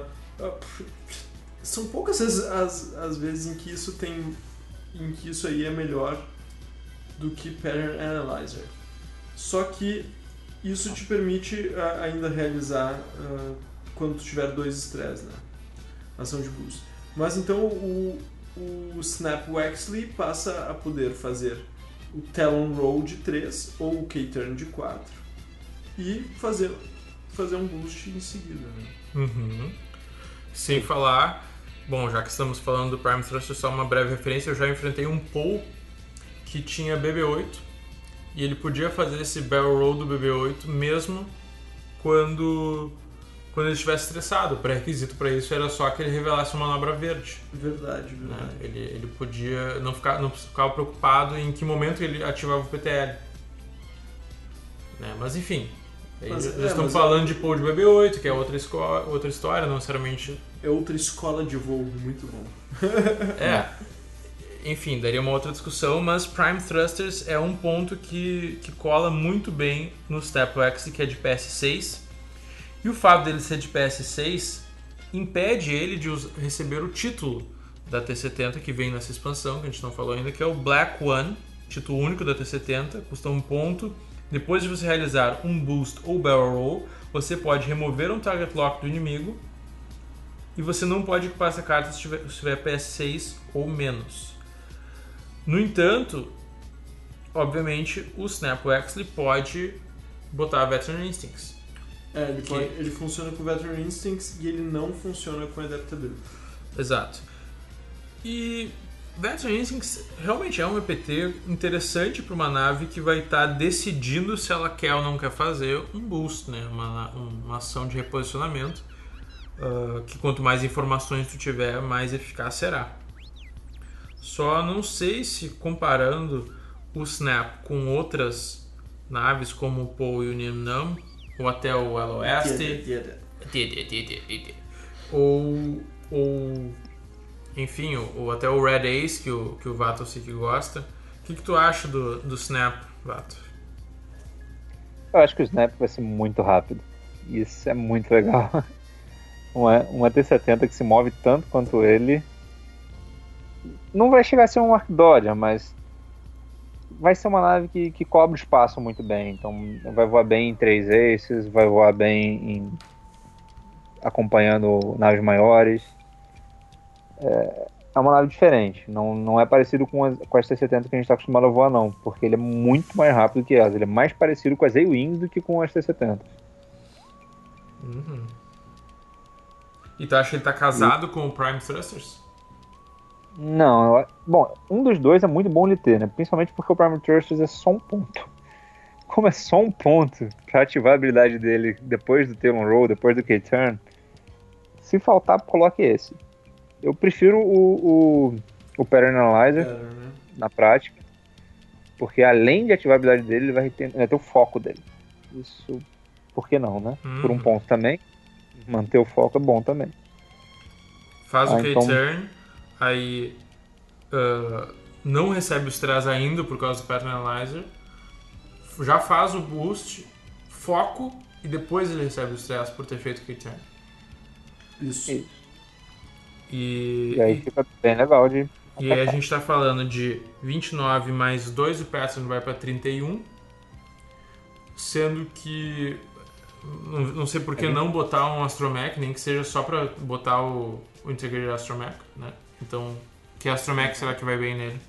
São poucas as, as, as vezes em que isso tem... em que isso aí é melhor do que Pattern Analyzer. Só que isso te permite uh, ainda realizar uh, quando tu tiver dois stress, né? Ação de boost. Mas então o, o Snap Wexley passa a poder fazer o Talon Roll de três ou o K-Turn de quatro e fazer... fazer um boost em seguida, né? Uhum. Sem falar, bom, já que estamos falando do Prime Thruster, só uma breve referência, eu já enfrentei um Paul que tinha B B oito e ele podia fazer esse barrel roll do B B oito mesmo quando, quando ele estivesse estressado. O pré-requisito para isso era só que ele revelasse uma manobra verde. Verdade, verdade. Né? Ele, ele podia não ficar, não ficava preocupado em que momento ele ativava o P T L. Né? Mas enfim... Mas, já é, estamos mas falando é... de Paul de B B oito, que é outra, escola, outra história, não necessariamente... É outra escola de voo, muito bom. É, enfim, daria uma outra discussão, mas Prime Thrusters é um ponto que, que cola muito bem no Step X, que é de P S seis. E o fato dele ser de P S seis impede ele de receber o título da T setenta, que vem nessa expansão, que a gente não falou ainda, que é o Black One, título único da T setenta, custa um ponto. Depois de você realizar um boost ou barrel roll, você pode remover um target lock do inimigo e você não pode equipar essa carta se tiver, se tiver P S seis ou menos. No entanto, obviamente, o Snap Wexley pode botar Veteran Instincts. É, ele, que... pode, ele funciona com Veteran Instincts e ele não funciona com Adaptability. Exato. E... Veteran Instincts realmente é um E P T interessante para uma nave que vai estar tá decidindo se ela quer ou não quer fazer um boost, né? uma, uma ação de reposicionamento, uh, que quanto mais informações tu tiver, mais eficaz será. Só não sei se comparando o Snap com outras naves como o Paul e o Nien Nunb, ou até o Elo Oeste, ou... ou enfim, ou até o Red Ace, que o, que o Vato sei que gosta. O que, que tu acha do, do Snap, Vato? Eu acho que o Snap vai ser muito rápido. Isso é muito legal. Uma, uma T setenta que se move tanto quanto ele. Não vai chegar a ser um Arc Dodger, mas vai ser uma nave que, que cobre espaço muito bem. Então vai voar bem em três aces, vai voar bem em... acompanhando naves maiores. É, é uma nave diferente, não, não é parecido com as, com as T setenta que a gente está acostumado a voar, não, porque ele é muito mais rápido que elas. Ele é mais parecido com as A-Wings do que com as T setenta. Uhum. E tu acha que ele tá casado e... com o Prime Thrusters? Não, eu, bom, um dos dois é muito bom ele ter, né? Principalmente porque o Prime Thrusters é só um ponto. Como é só um ponto para ativar a habilidade dele depois do Talon Roll, depois do K-Turn, se faltar, coloque esse. Eu prefiro o, o, o Pattern Analyzer Era, né? na prática, porque além de ativar a habilidade dele, ele vai ter, vai ter o foco dele. Isso, por que não, né? Hum. Por um ponto também, manter o foco é bom também. Faz ah, o K-Turn, então... aí uh, não recebe o stress ainda por causa do Pattern Analyzer, já faz o boost, foco, e depois ele recebe o stress por ter feito o K-Turn. Isso. Isso. E, e aí fica bem legal de... E aí a gente tá falando de vinte e nove mais dois, o Pattern vai para trinta e um, sendo que Não, não sei por que não botar um Astromech, nem que seja só pra botar o, o Integrated Astromech, né? Então, que Astromech será que vai bem nele?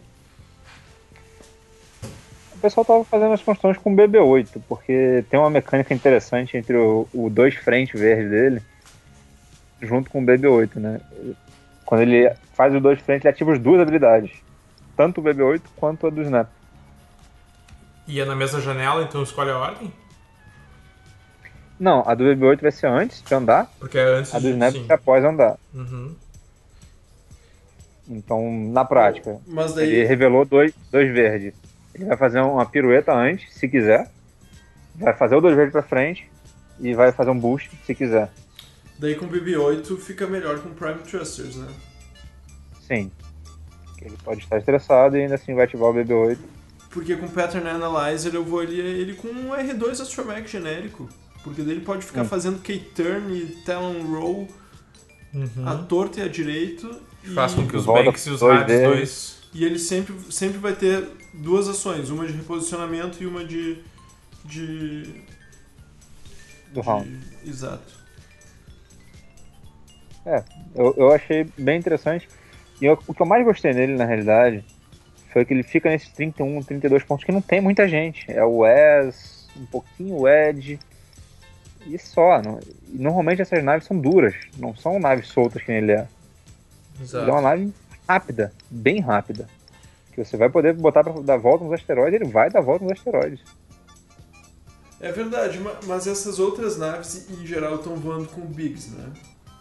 O pessoal tava fazendo as construções com o B B oito, porque tem uma mecânica interessante entre o, o dois frente verde dele, junto com o B B oito, né? Quando ele faz o dois frente, ele ativa as duas habilidades. Tanto o B B oito quanto a do Snap. E é na mesma janela, então escolhe a ordem? Não, a do B B oito vai ser antes de andar, Porque é antes a do de... Snap sim. vai ser após andar. Uhum. Então, na prática, Mas daí... ele revelou dois, dois verdes. Ele vai fazer uma pirueta antes, se quiser. Vai fazer o dois verdes pra frente e vai fazer um boost, se quiser. Daí com o B B oito fica melhor com o Prime Thrusters, né? Sim. Ele pode estar estressado e ainda assim vai ativar o B B oito. Porque com o Pattern Analyzer eu vou ali ele com um R dois Astromech genérico. Porque daí ele pode ficar Hum. fazendo K-Turn e Talon Roll Uhum. à torta e à direita. E, Faz com que os Volta banks e os dois radios deles. dois... e ele sempre, sempre vai ter duas ações. Uma de reposicionamento e uma de... de... Do de- round. Exato. É, eu, eu achei bem interessante. E eu- o que eu mais gostei nele, na realidade, foi que ele fica nesses trinta e um, trinta e dois pontos que não tem muita gente. É o Wes, um pouquinho o Ed, e só. Não- e normalmente essas naves são duras, não são naves soltas que nem ele é. Exato. Ele é uma nave rápida, bem rápida. Que você vai poder botar pra dar volta nos asteroides, ele vai dar volta nos asteroides. É verdade, ma- mas essas outras naves em geral estão voando com Biggs, né?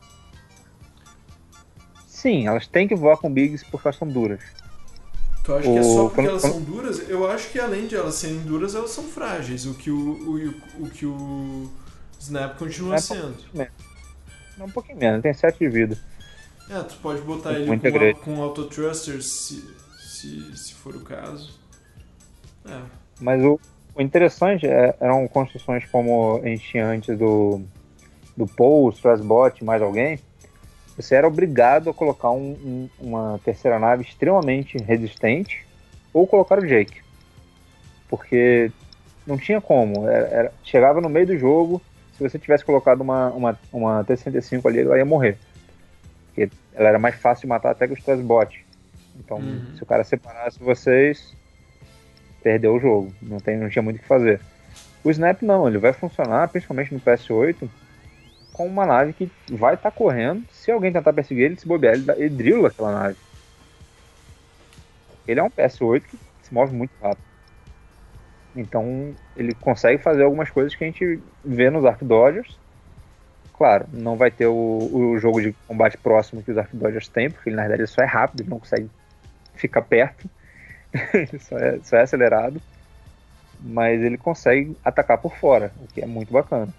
Sim, elas têm que voar com Biggs porque elas são duras. Tu acha que é O- só porque quando- elas quando- são duras? Eu acho que além de elas serem duras, elas são frágeis. O que o, o, o, que o Snap continua É, sendo. Não, um pouquinho menos, tem sete de vida. É, tu pode botar ele Muito com, grande. a- com Autothrusters se, se, se for o caso. É. Mas o, o interessante é, eram construções como a gente tinha antes do, do Paul, o Strasbot, mais alguém. Você era obrigado a colocar um- um- uma terceira nave extremamente resistente ou colocar o Jake. Porque não tinha como. Era- era- chegava no meio do jogo, se você tivesse colocado uma, uma, uma T sessenta e cinco ali, ela ia morrer. Porque ela era mais fácil de matar até que o Strasbot. Então, Uhum. se o cara separasse vocês, perdeu o jogo. Não, tem, não tinha muito o que fazer. O Snap não, ele vai funcionar, principalmente no P S oito, com uma nave que vai estar correndo. Se alguém tentar perseguir ele, se bobear, ele, dá- ele drila aquela nave. Ele é um P S oito que se move muito rápido. Então, ele consegue fazer algumas coisas que a gente vê nos Ark Dodgers. Claro, não vai ter o, o jogo de combate próximo que os Ark Dodgers têm, porque ele na verdade só é rápido, ele não consegue ficar perto. Ele só é, só é acelerado. Mas ele consegue atacar por fora, o que é muito bacana.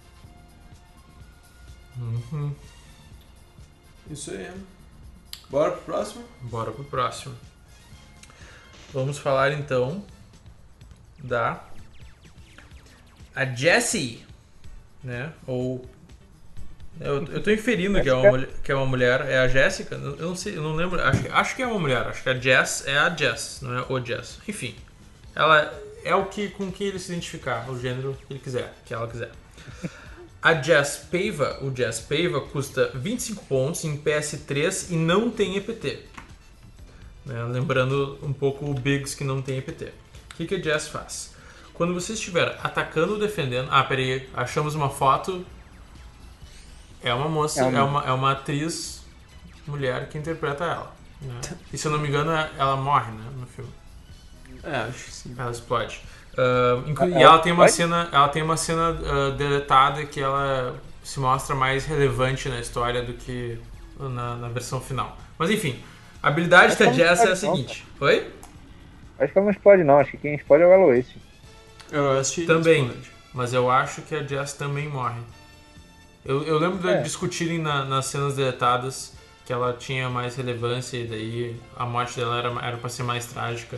Uhum. Isso aí. Bora pro próximo? Bora pro próximo. Vamos falar então da a Jessie, né? Ou eu, eu tô inferindo que é, uma, mulher- que é uma mulher, é a Jéssica? Eu não sei, eu não lembro. Acho, que- acho que é uma mulher. Acho que a Jess é a Jess, não é o Jess. Enfim, ela é o que com quem ele se identificar, o gênero que ele quiser, que ela quiser. A Jess Pava, o Jess Pava custa vinte e cinco pontos em P S três e não tem E P T. Né? Lembrando um pouco o Biggs que não tem E P T. O que, que a Jess faz? Quando você estiver atacando ou defendendo... Ah, peraí, achamos uma foto. É uma moça, É uma- é uma, é uma atriz mulher que interpreta ela. Né? E se eu não me engano, ela morre, né, no filme. É, acho que sim. Ela explode. Ah, inclu- e Ela ela tem uma explode? cena, ela tem uma cena ah, deletada que ela se mostra mais relevante na história do que na, na versão final. Mas enfim, a habilidade da Ela não Jess é a explode, não, seguinte. Oi? Acho que ela não explode não, acho que quem explode é o Aloysius. Eu assisti Também. Explode. Mas eu acho que a Jess também morre. Eu, eu lembro de É. discutirem na- nas cenas deletadas que ela tinha mais relevância e daí a morte dela era, era pra ser mais trágica.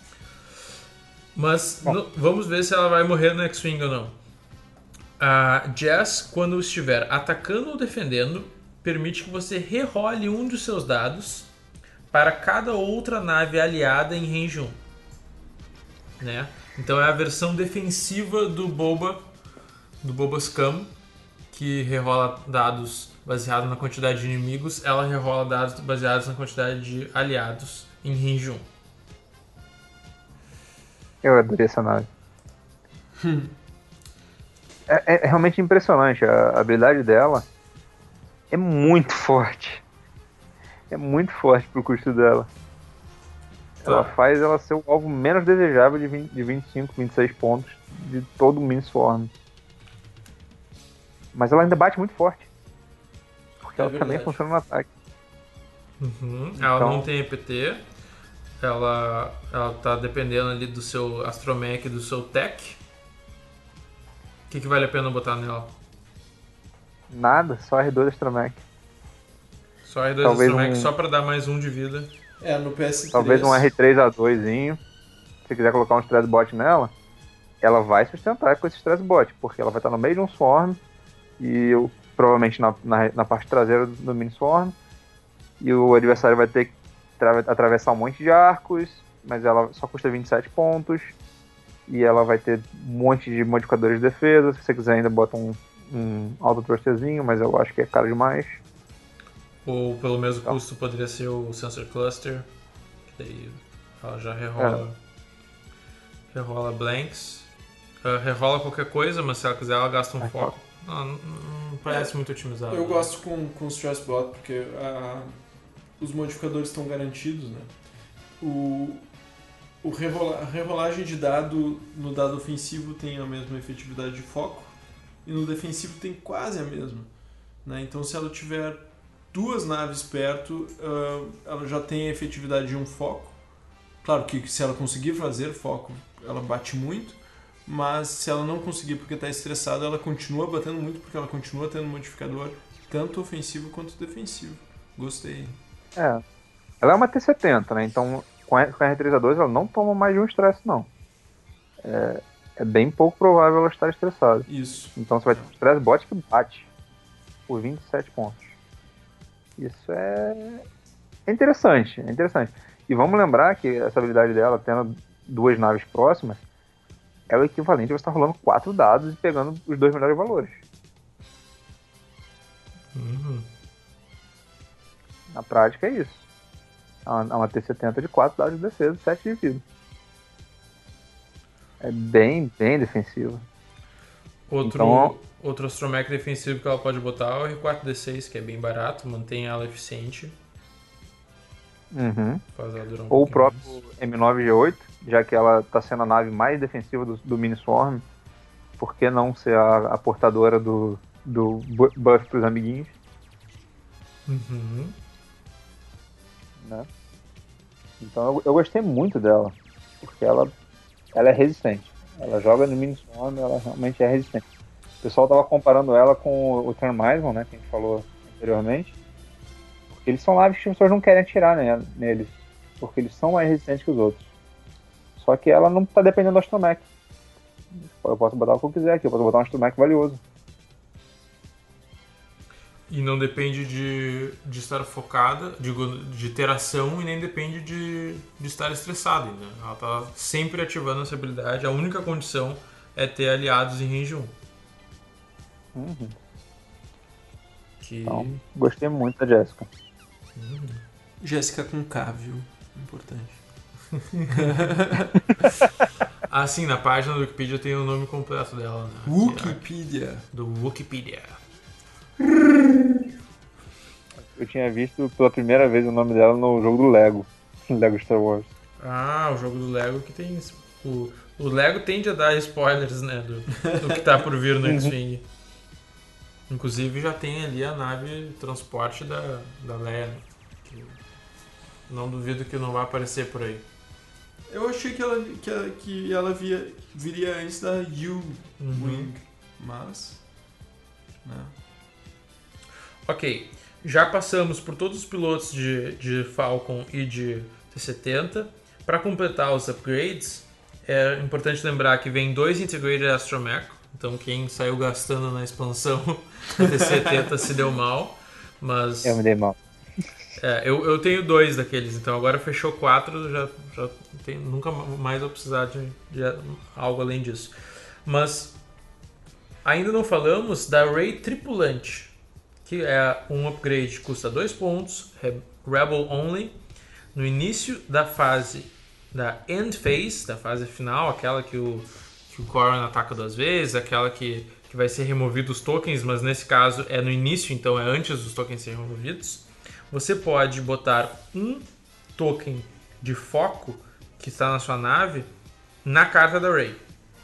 Mas Bom. no- vamos ver se ela vai morrer no X-Wing ou não. A Jess, quando estiver atacando ou defendendo, permite que você rerole um dos seus dados para cada outra nave aliada em range um. Né? Então é a versão defensiva do Boba do Boboscam, que rerola dados baseados na quantidade de inimigos, ela rerola dados baseados na quantidade de aliados em range um. Eu adorei essa nave. é, é realmente impressionante. A habilidade dela é muito forte. É muito forte pro custo dela. Tá. Ela faz ela ser o alvo menos desejável de, vinte, de vinte e cinco, vinte e seis pontos de todo o Miniswarm. Mas ela ainda bate muito forte. Porque É ela verdade. também funciona no ataque. Uhum. Ela Então- não tem E P T, ela, ela tá dependendo ali do seu Astromech e do seu Tech. O que, que vale a pena botar nela? Nada, só R dois Astromech. Só R dois Talvez Astromech um- só pra dar mais um de vida. É, no P S três. Talvez um R três A dois-zinho. Se você quiser colocar um Stress Bot nela, ela vai sustentar com esse Stress Bot, porque ela vai estar no meio de um Swarm e eu- provavelmente na, na, na parte traseira do, do Mini Swarm. E o adversário vai ter que tra- atravessar um monte de arcos, mas ela só custa vinte e sete pontos. E ela vai ter um monte de modificadores de defesa. Se você quiser ainda bota um, um Auto Thrusterzinho, mas eu acho que é caro demais. Ou pelo mesmo Tá. custo poderia ser o Sensor Cluster, que daí ela já rerola, rerola blanks. Uh, rerola qualquer coisa, mas se ela quiser ela gasta um É, foco. Não, não, não parece muito otimizado. Eu gosto com, com o Stress Bot porque ah, os modificadores estão garantidos, né? O, o rerola, a rerolagem de dado no dado ofensivo tem a mesma efetividade de foco e no defensivo tem quase a mesma, né? Então se ela tiver duas naves perto, ah, ela já tem a efetividade de um foco. Claro que se ela conseguir fazer foco, ela bate muito. Mas se ela não conseguir porque está estressada, ela continua batendo muito porque ela continua tendo modificador tanto ofensivo quanto defensivo. Gostei. É. Ela é uma T setenta, né? Então com a com a R três A dois ela não toma mais de um estresse, não. É, é bem pouco provável ela estar estressada. Isso. Então você vai ter um Stress Bot que bate por vinte e sete pontos. Isso é... é interessante, é interessante. E vamos lembrar que essa habilidade dela, tendo duas naves próximas, é o equivalente a você estar rolando quatro dados e pegando os dois melhores valores. Uhum. Na prática é isso. É uma, é uma T setenta de quatro dados de defesa e sete de vida. É bem, bem defensiva. Outro, Então- outro Astromech defensivo que ela pode botar é o R quatro D seis, que é bem barato, mantém ela eficiente, Uhum. faz ela durar um Ou o pouquinho próprio mais. M nove G oito, já que ela está sendo a nave mais defensiva do, do Mini Swarm, por que não ser a, a portadora do, do bu- buff para os amiguinhos? Uhum. Né? Então eu, eu gostei muito dela, porque ela, ela é resistente. Ela joga no Mini Swarm, ela realmente é resistente. O pessoal estava comparando ela com o, o Thermizon, né, que a gente falou anteriormente, porque eles são naves que as pessoas não querem atirar, né, neles, porque eles são mais resistentes que os outros. Só que ela não está dependendo do Astromech. Eu posso botar o que eu quiser aqui, eu posso botar um Astromech valioso. E não depende de, de estar focada, digo, de ter ação, e nem depende de, de estar estressada. Né? Ela tá sempre ativando essa habilidade. A única condição é ter aliados em range um. Uhum. Que... Então, gostei muito da Jéssica. Jéssica com K, viu? Importante. Ah, sim, na página do Wikipedia tem o nome completo dela. Né? Wikipedia. Do Wikipedia. Eu tinha visto pela primeira vez o nome dela no jogo do Lego. Lego Star Wars. Ah, o jogo do Lego que tem... O, o Lego tende a dar spoilers, né? Do, do que tá por vir no X-Wing. Inclusive já tem ali a nave de transporte da, da Leia, né? Que não duvido que não vai aparecer por aí. Eu achei que ela, que ela, que ela via, viria antes da U-Wing, Uhum. mas... Né? Ok, já passamos por todos os pilotos de, de Falcon e de T setenta. Para completar os upgrades, é importante lembrar que vem dois Integrated Astromech. Então quem saiu gastando na expansão da T setenta se deu mal. Mas Eu me dei mal. é, eu, eu tenho dois daqueles, então agora fechou quatro, já, já tem, nunca mais vou precisar de, de algo além disso. Mas Ainda não falamos da Rey Tripulante, que é um upgrade que custa dois pontos, Rebel Only, no início da fase da End Phase, da fase final, aquela que o, que o Corran ataca duas vezes, aquela que, que vai ser removido os tokens, mas nesse caso é no início, então é antes dos tokens serem removidos. Você pode botar um token de foco que está na sua nave na carta da Rey.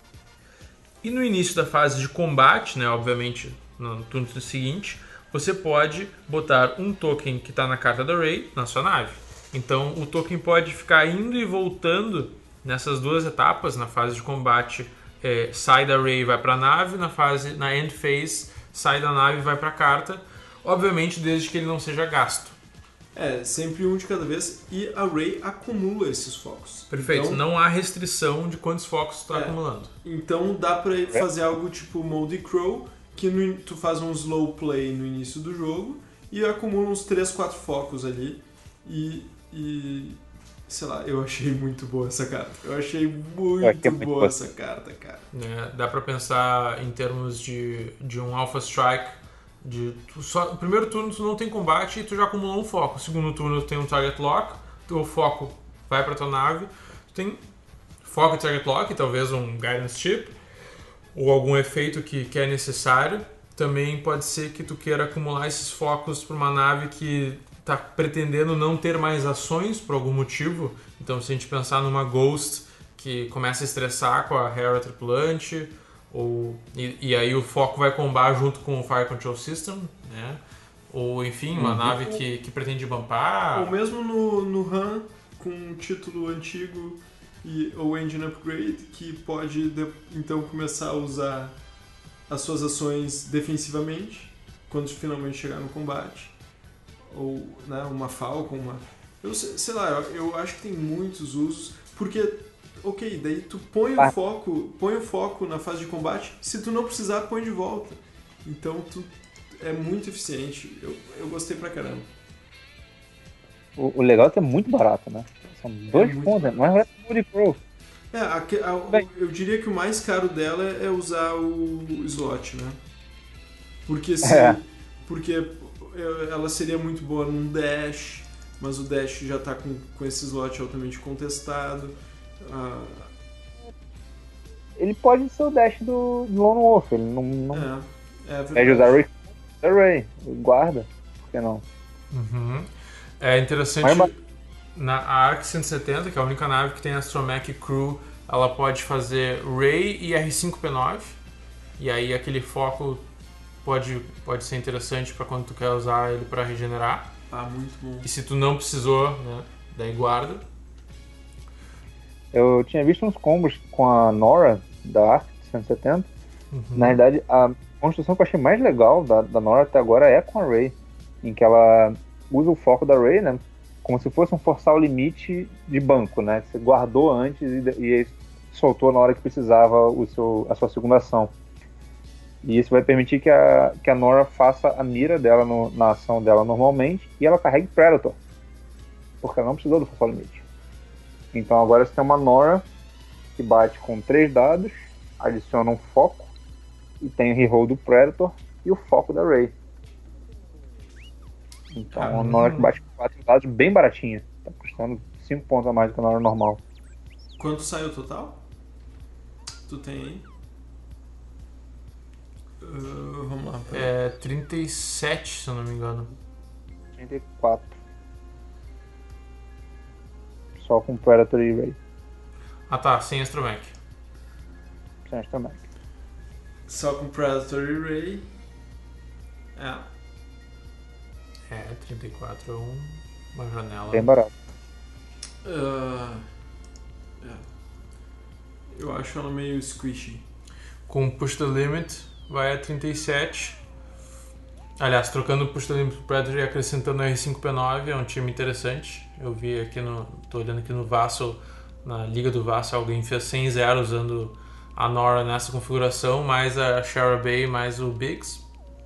E no início da fase de combate, né, obviamente no turno seguinte, você pode botar um token que está na carta da Rey na sua nave. Então o token pode ficar indo e voltando nessas duas etapas. Na fase de combate, é, sai da Rey e vai para a nave. Na fase, na End Phase, sai da nave e vai para a carta. Obviamente desde que ele não seja gasto. É, sempre um de cada vez, e a Rey acumula esses focos. Perfeito, então, não há restrição de quantos focos tu está é, acumulando. Então dá pra fazer algo tipo Moldy Crow, que no, tu faz um slow play no início do jogo e acumula uns três, quatro focos ali. E, e sei lá, eu achei muito boa essa carta. Eu achei muito, é muito boa, boa essa carta, cara. É, dá pra pensar em termos de, de um Alpha Strike. De, tu só, no primeiro turno tu não tem combate e tu já acumulou um foco. No segundo turno tu tem um Target Lock, teu foco vai pra tua nave. Tu tem foco e Target Lock, talvez um Guidance Chip, ou algum efeito que, que é necessário. Também pode ser que tu queira acumular esses focos para uma nave que está pretendendo não ter mais ações por algum motivo. Então, se a gente pensar numa Ghost que começa a estressar com a Hera Tripulante, ou, e, e aí o foco vai combar junto com o Fire Control System, né? Ou, enfim, uma uhum. nave que, que pretende bumpar. Ou mesmo no, no RAM, com um título antigo e, ou Engine Upgrade, que pode de, então começar a usar as suas ações defensivamente quando finalmente chegar no combate. Ou, né, uma Falcon, uma... Eu sei, sei lá, eu, eu acho que tem muitos usos, porque, ok, daí tu põe o foco, põe o foco na fase de combate, se tu não precisar, põe de volta. Então, tu é muito eficiente. Eu, eu gostei pra caramba. O, o legal é que é muito barato, né? São dois é pontos, não é Moldy Crow. É, a, a, eu diria que o mais caro dela é usar o slot, né? Porque se, é. porque ela seria muito boa num dash, mas o dash já tá com, com esse slot altamente contestado. Ah, ele pode ser o dash do, do Lone Wolf, ele não, não é, é pede usar o Array, guarda, por que não? Uhum. É interessante, mas, na Arc cento e setenta, que é a única nave que tem Astromech Crew, ela pode fazer Rey e R cinco P nove, e aí aquele foco pode, pode ser interessante para quando tu quer usar ele para regenerar. Ah, muito bom. E se tu não precisou, né, daí guarda. Eu tinha visto uns combos com a Nora da Arc cento e setenta. Uhum. Na verdade, a construção que eu achei mais legal da, da Nora até agora é com a Rey, em que ela usa o foco da Rey, né, como se fosse um forçar o limite de banco, né? Você guardou antes e, e soltou na hora que precisava o seu, a sua segunda ação. E isso vai permitir que a, que a Nora faça a mira dela no, na ação dela normalmente e ela carregue Predator, porque ela não precisou do forçar o limite. Então agora você tem uma Nora que bate com três dados, adiciona um foco e tem o reroll do Predator e o foco da Rey. Então ah, uma Nora que bate com quatro dados bem baratinha. Tá custando cinco pontos a mais do que a Nora normal. Quanto saiu o total? Tu tem aí? Uh, vamos lá. Pera. É trinta e sete, se eu não me engano. trinta e quatro. Só com Predator e Rey. Ah tá, sem Astromech. Sem Astromech. Só com Predator e Rey. É. É, trinta e quatro é um, uma janela. Bem barato. Uh, é. Eu acho ela meio squishy. Com Push the Limit vai a trinta e sete. Aliás, trocando o Push the Limit pro Predator e acrescentando R cinco P nove, é um time interessante. Eu vi aqui no... tô olhando aqui no Vassal, na Liga do Vassal, alguém fez cem zero usando a Nora nessa configuração, mais a Shara Bay, mais o Biggs.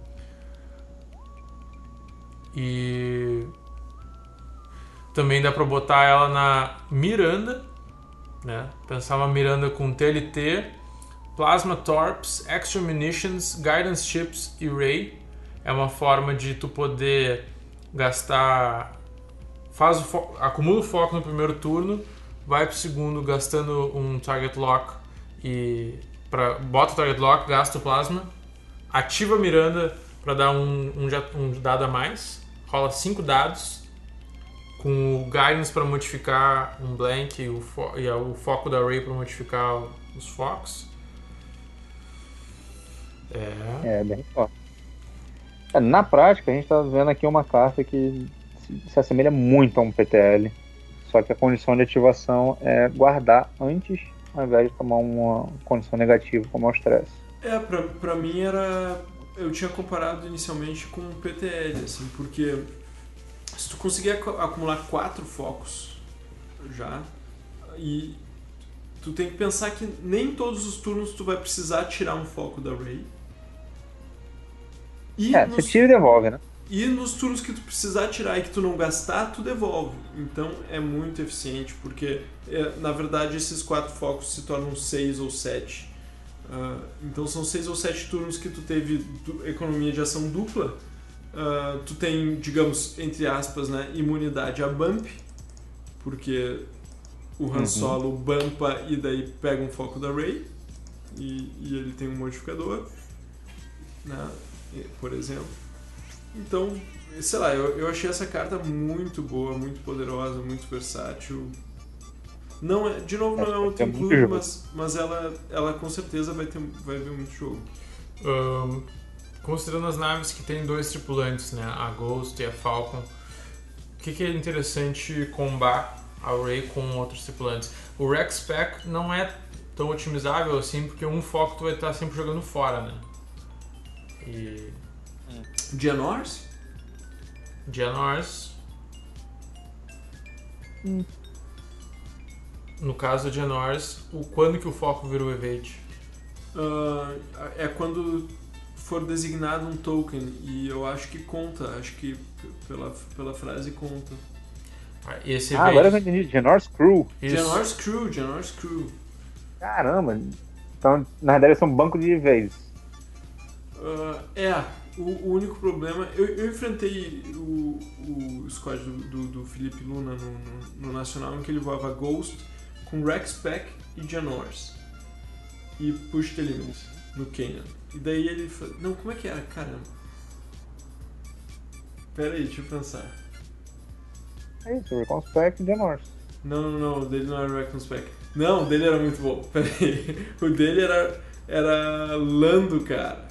E também dá pra botar ela na Miranda, né? Pensar uma Miranda com T L T, Plasma Torps, Extra Munitions, Guidance Chips e Ray. É uma forma de tu poder gastar... Faz o fo... Acumula o foco no primeiro turno, vai pro segundo gastando um Target Lock e... Pra... Bota o Target Lock, gasta o Plasma, ativa a Miranda para dar um, um, um dado a mais, rola cinco dados, com o Guidance para modificar um Blank e o, fo... e o foco da Ray para modificar os focos. É, É, bem forte. É, na prática, a gente tá vendo aqui uma carta que se, se assemelha muito a um P T L. Só que a condição de ativação é guardar antes, ao invés de tomar uma condição negativa, como é o stress. É, pra, pra mim era... Eu tinha comparado inicialmente com o P T L, assim, porque se tu conseguir ac- acumular quatro focos já, e tu tem que pensar que nem todos os turnos tu vai precisar tirar um foco da Ray. E É, nos, você tira e devolve, né? e nos turnos que tu precisar tirar e que tu não gastar, tu devolve. Então é muito eficiente, porque é, na verdade esses quatro focos se tornam seis ou sete. Uh, então são seis ou sete turnos que tu teve du- economia de ação dupla. Uh, tu tem, digamos, entre aspas, né, imunidade a bump, porque o Han Uhum. Solo bumpa e daí pega um foco da Rey e, e ele tem um modificador, né, e- por exemplo. Então, sei lá, eu, eu achei essa carta muito boa, muito poderosa, muito versátil. Não é, de novo, não é um Acho que é Team muito Club, jogo. mas, mas ela, ela com certeza vai, ter, vai ver muito jogo. Ahn, considerando as naves que tem dois tripulantes, né, a Ghost e a Falcon, o que, que é interessante combar a Ray com outros tripulantes? O Rex Pack não é tão otimizável assim, porque um foco tu vai estar sempre jogando fora, né? E Geonors? Geonors... Hum. No caso de Geonors, o quando que o foco vira o Evade? Uh, é quando for designado um token, e eu acho que conta, acho que p- pela, pela frase conta. Ah, Esse Ah, Evade... agora eu entendi. Genor's Crew. Isso. Geonors Crew, Geonors Crew. Caramba. Então, na verdade, são um banco de vezes. Uh, é, o, o único problema... Eu, eu enfrentei o, o squad do, do, do Felipe Luna no, no, no Nacional, em que ele voava Ghost com Rex Pack e Geonors. E Push the Limit no Kanan. E daí ele falou... Não, como é que era? Caramba. Pera aí, deixa eu pensar. É isso, Reconspect e Genor's. Não, não, não, o dele não era Recon Spec. Não, o dele era muito bom. Pera aí. O dele era, era Lando, cara.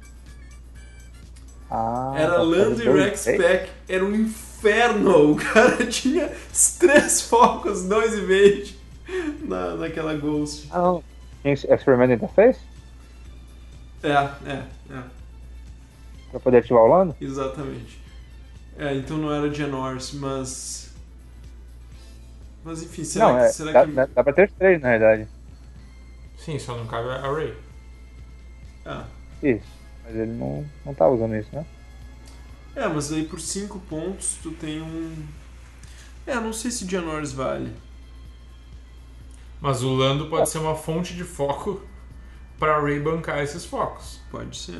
Ah, Era tá, Lando tá, e dois, Rex três? Spec. Era um inferno. O cara tinha os três focos, dois e meio na, naquela Ghost. Ah, não. Tinha Experiment Interface? É, é, é. Pra poder ativar o Lando? Exatamente. É, então não era Geonors, mas... Mas enfim, será, não, que, é, será dá, que... dá, dá pra ter três, na verdade. Sim, só não cabe a Ray. Ah. Isso. Mas ele não, não tá usando isso, né? É, mas aí por cinco pontos tu tem um... É, não sei se Geonors vale. Mas o Lando pode ser uma fonte de foco para Ray bancar esses focos. Pode ser.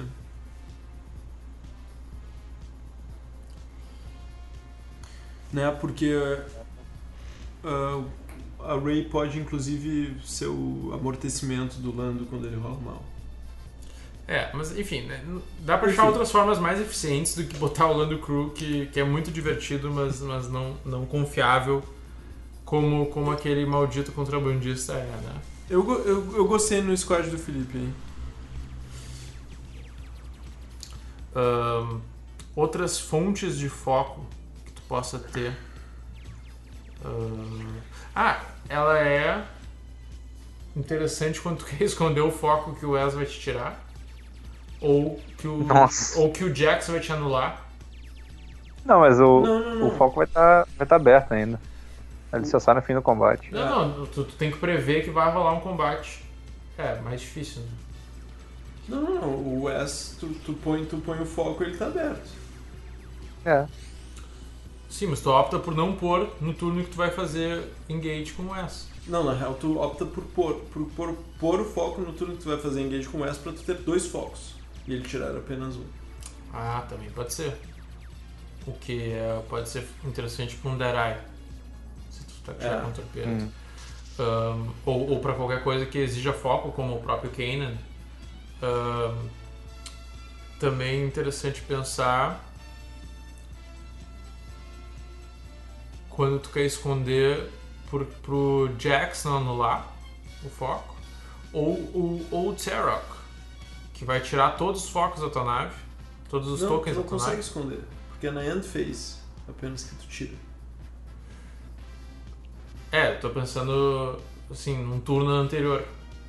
Né, porque uh, a Ray pode inclusive ser o amortecimento do Lando quando ele rola mal. É, mas enfim, né, dá pra achar Enfim. outras formas mais eficientes do que botar o Lando Crew, que, que é muito divertido, mas, mas não, não confiável, como, como aquele maldito contrabandista é, né? Eu, go- eu, eu gostei no squad do Felipe, hein? Ahn, outras fontes de foco que tu possa ter. Ahn, ah, ela é interessante quando tu quer esconder o foco que o Wes vai te tirar. Ou que o, Nossa. ou que o Jax vai te anular. Não, mas o, Não, não, não. o foco vai estar vai tá aberto ainda. Ele só sai no fim do combate. Não, não, tu, tu tem que prever que vai rolar um combate. É, mais difícil, né? Não, não, não. O Wes, tu, tu, põe, tu põe o foco e ele tá aberto. É. Sim, mas tu opta por não pôr no turno que tu vai fazer engage com o S. Não, na real tu opta por pôr, por pôr, pôr o foco no turno que tu vai fazer engage com o S pra tu ter dois focos. E ele tirar apenas um. Ah, também pode ser. O que é, pode ser interessante pra um Dead Eye. Se tu tá tirando É. com torpedo. Hum. Um, ou, ou pra qualquer coisa que exija foco, como o próprio Kanan. Um, também é interessante pensar quando tu quer esconder por, pro Jax não anular o foco, ou o ou o Terok, que vai tirar todos os focos da tua nave, todos os não, tokens tu da não tua consegue nave. esconder. Porque é na end phase apenas que tu tira. É, eu tô pensando assim, num turno anterior.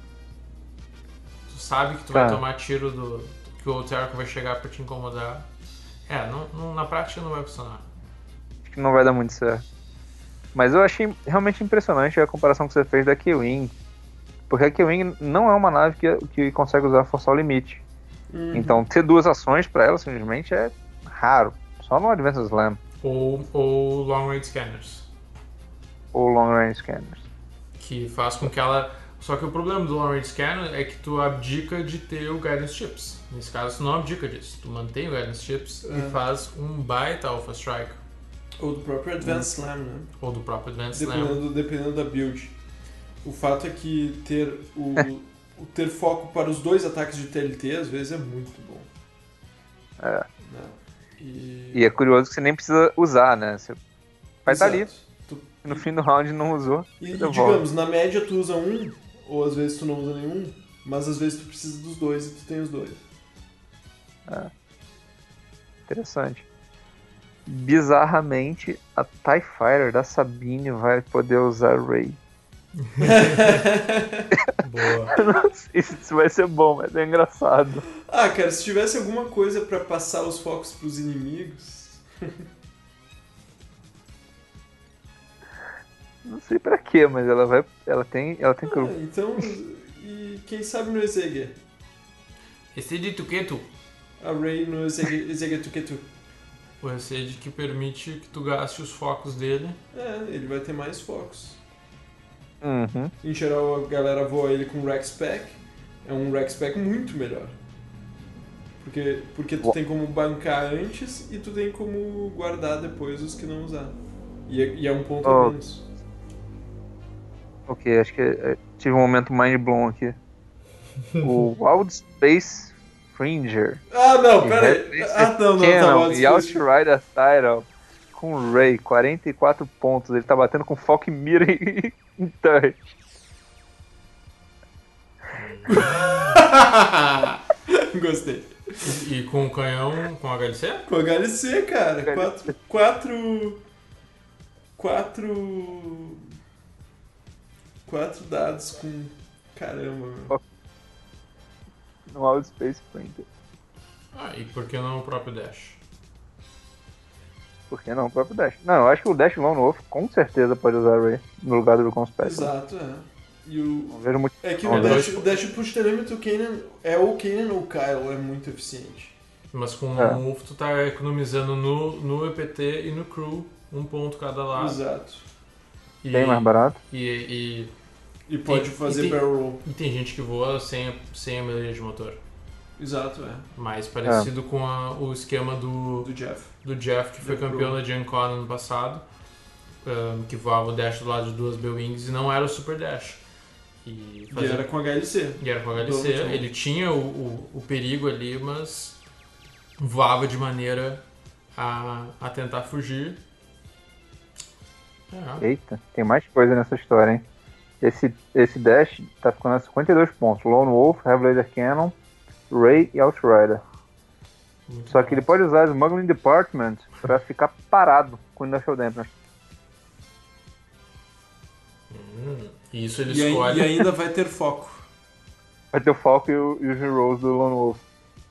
Tu sabe que tu Tá. vai tomar tiro do. Que o Terok vai chegar pra te incomodar. É, não, não- na prática não vai funcionar. Acho que não vai dar muito certo. Mas eu achei realmente impressionante a comparação que você fez da K-Wing. Porque a K-Wing não é uma nave que, que consegue usar forçar o limite. Uhum. Então ter duas ações pra ela simplesmente é raro. Só no Advanced Slam Ou, ou Long Range Scanners. ou Long Range Scanners. Que faz com que ela. Só que o problema do Long Range Scanner é que tu abdica de ter o Guidance Chips. Nesse caso, tu não abdica disso. Tu mantém o Guidance Chips É. e faz um baita Alpha Strike. Ou do próprio Advanced Slam, né? Ou do próprio Advanced Slam. Dependendo, dependendo da build. O fato é que ter o, o ter foco para os dois ataques de T L T às vezes é muito bom. É. Né? E, E é curioso que você nem precisa usar, né? Você vai estar ali. Exato. Tu- No fim do round não usou. E, e você devolve. digamos, na média tu usa um, ou às vezes tu não usa nenhum, mas às vezes tu precisa dos dois e tu tem os dois. Interessante. Bizarramente, a TIE Fighter da Sabine vai poder usar Rey. Boa. Não sei se isso vai ser bom, mas é engraçado. Ah, cara, se tivesse alguma coisa pra passar os focos pros inimigos... Não sei pra quê, mas ela vai. Ela tem. Ela tem Ah, cru. então, e quem sabe no Ezege? Esse de Tuketu. A Rey no Ezege, Ezege Tuketu. O Reseed que permite que tu gaste os focos dele. É, ele vai ter mais focos. Uhum. Em geral, a galera voa ele com Rex Pack. É um Rex Pack muito melhor. Porque, porque tu Uau. tem como bancar antes e tu tem como guardar depois os que não usar. E é, e é um ponto Oh. a menos. Ok, acho que é, tive um momento mind blown aqui. O Wild Space Fringer. Ah, não, que pera aí. replace Ah, não, não, tá Cannon bom. e Outrider Title com Ray, quarenta e quatro pontos. Ele tá batendo com Falk Mira e e Touch. Gostei. E, e com o canhão com H L C? Com H L C, cara. H L C. Quatro. Quatro. Quatro. Quatro dados com. Caramba, meu. No Wild Space Fringer. Ah, e por que não o próprio Dash? Por que não? O próprio Dash. Não, eu acho que o Dash Lone Wolf com certeza pode usar Ray no lugar do Recon Special. Exato, é. E o. Não vejo muito. É que Não, o Dash, dois- o Dash Push Telemetry, o Kanan é ou Kanan ou Kyle, é muito eficiente. Mas com É. o Move tu tá economizando no, no E P T e no Crew, um ponto cada lado. Exato. E, Bem mais barato. E, e, E pode E- fazer e tem- barrel roll. e tem gente que voa sem, a- sem a melhoria de motor. Exato, é. Mais parecido com a- o esquema do, Do Jeff. do Jeff, que foi Do campeão Crew. da Gen Con ano passado, um, que voava o Dash do lado de duas B-Wings e não era o Super Dash. E, E fazia- era com H L C. e era com H L C, Do- ele tinha o, o, o perigo ali, mas voava de maneira a, a tentar fugir. É. Eita, tem mais coisa nessa história, hein? Esse, esse Dash tá ficando a cinquenta e dois pontos. Lone Wolf, Revelator Cannon, Ray e Outrider. Muito Só que ele bom. pode usar Smuggling Department pra ficar parado com o Industrial Damage. Hum, e isso ele E, ai- escolhe. e ainda vai ter foco. Vai ter o Falco e, o- e os Heroes do Lone Wolf.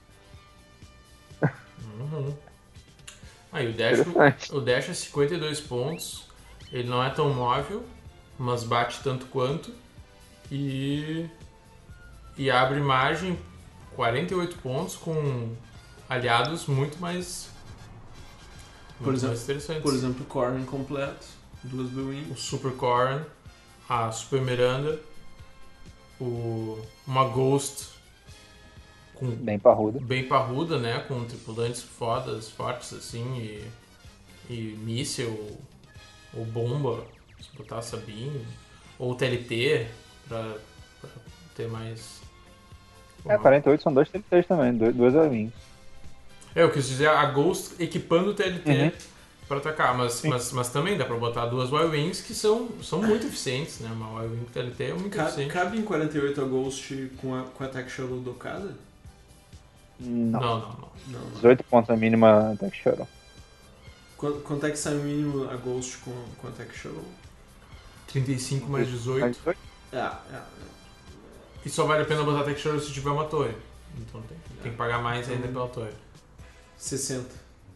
Uhum. Aí o Dash, Interessante. o Dash é cinquenta e dois pontos. Ele não é tão móvel, mas bate tanto quanto. E, e abre margem quarenta e oito pontos com aliados muito mais Por exemplo, mais interessantes. Por exemplo, Corrin completo, duas B-Wing. O Super Corrin, a Super Miranda, o, uma Ghost com, Bem parruda. bem parruda, né? Com tripulantes fodas, fortes assim, e, e míssil, ou bomba, se botar Sabine, ou T L T, pra, pra ter mais... É, quarenta e oito são dois T L Ts também, dois, duas A-Wings. É, eu quis dizer a Ghost equipando o T L T Uhum. pra atacar, mas, mas, mas também dá pra botar duas Y-Wings que são, são muito eficientes, né? Uma Y-Wing T L T é muito Cabe, eficiente. cabe em quarenta e oito a Ghost com a, com a Attack Shuttle do Okada? Não. Não, não, não. Não, não. dezoito pontos a mínima Attack Shuttle. Quanto, quanto é que sai o mínimo a Ghost com, com a Attack Shuttle? trinta e cinco mais dezoito. É, é, é. E só vale a pena botar Tech Shuttle se tiver uma torre. Então tem, tem que pagar mais ainda pela torre. sessenta.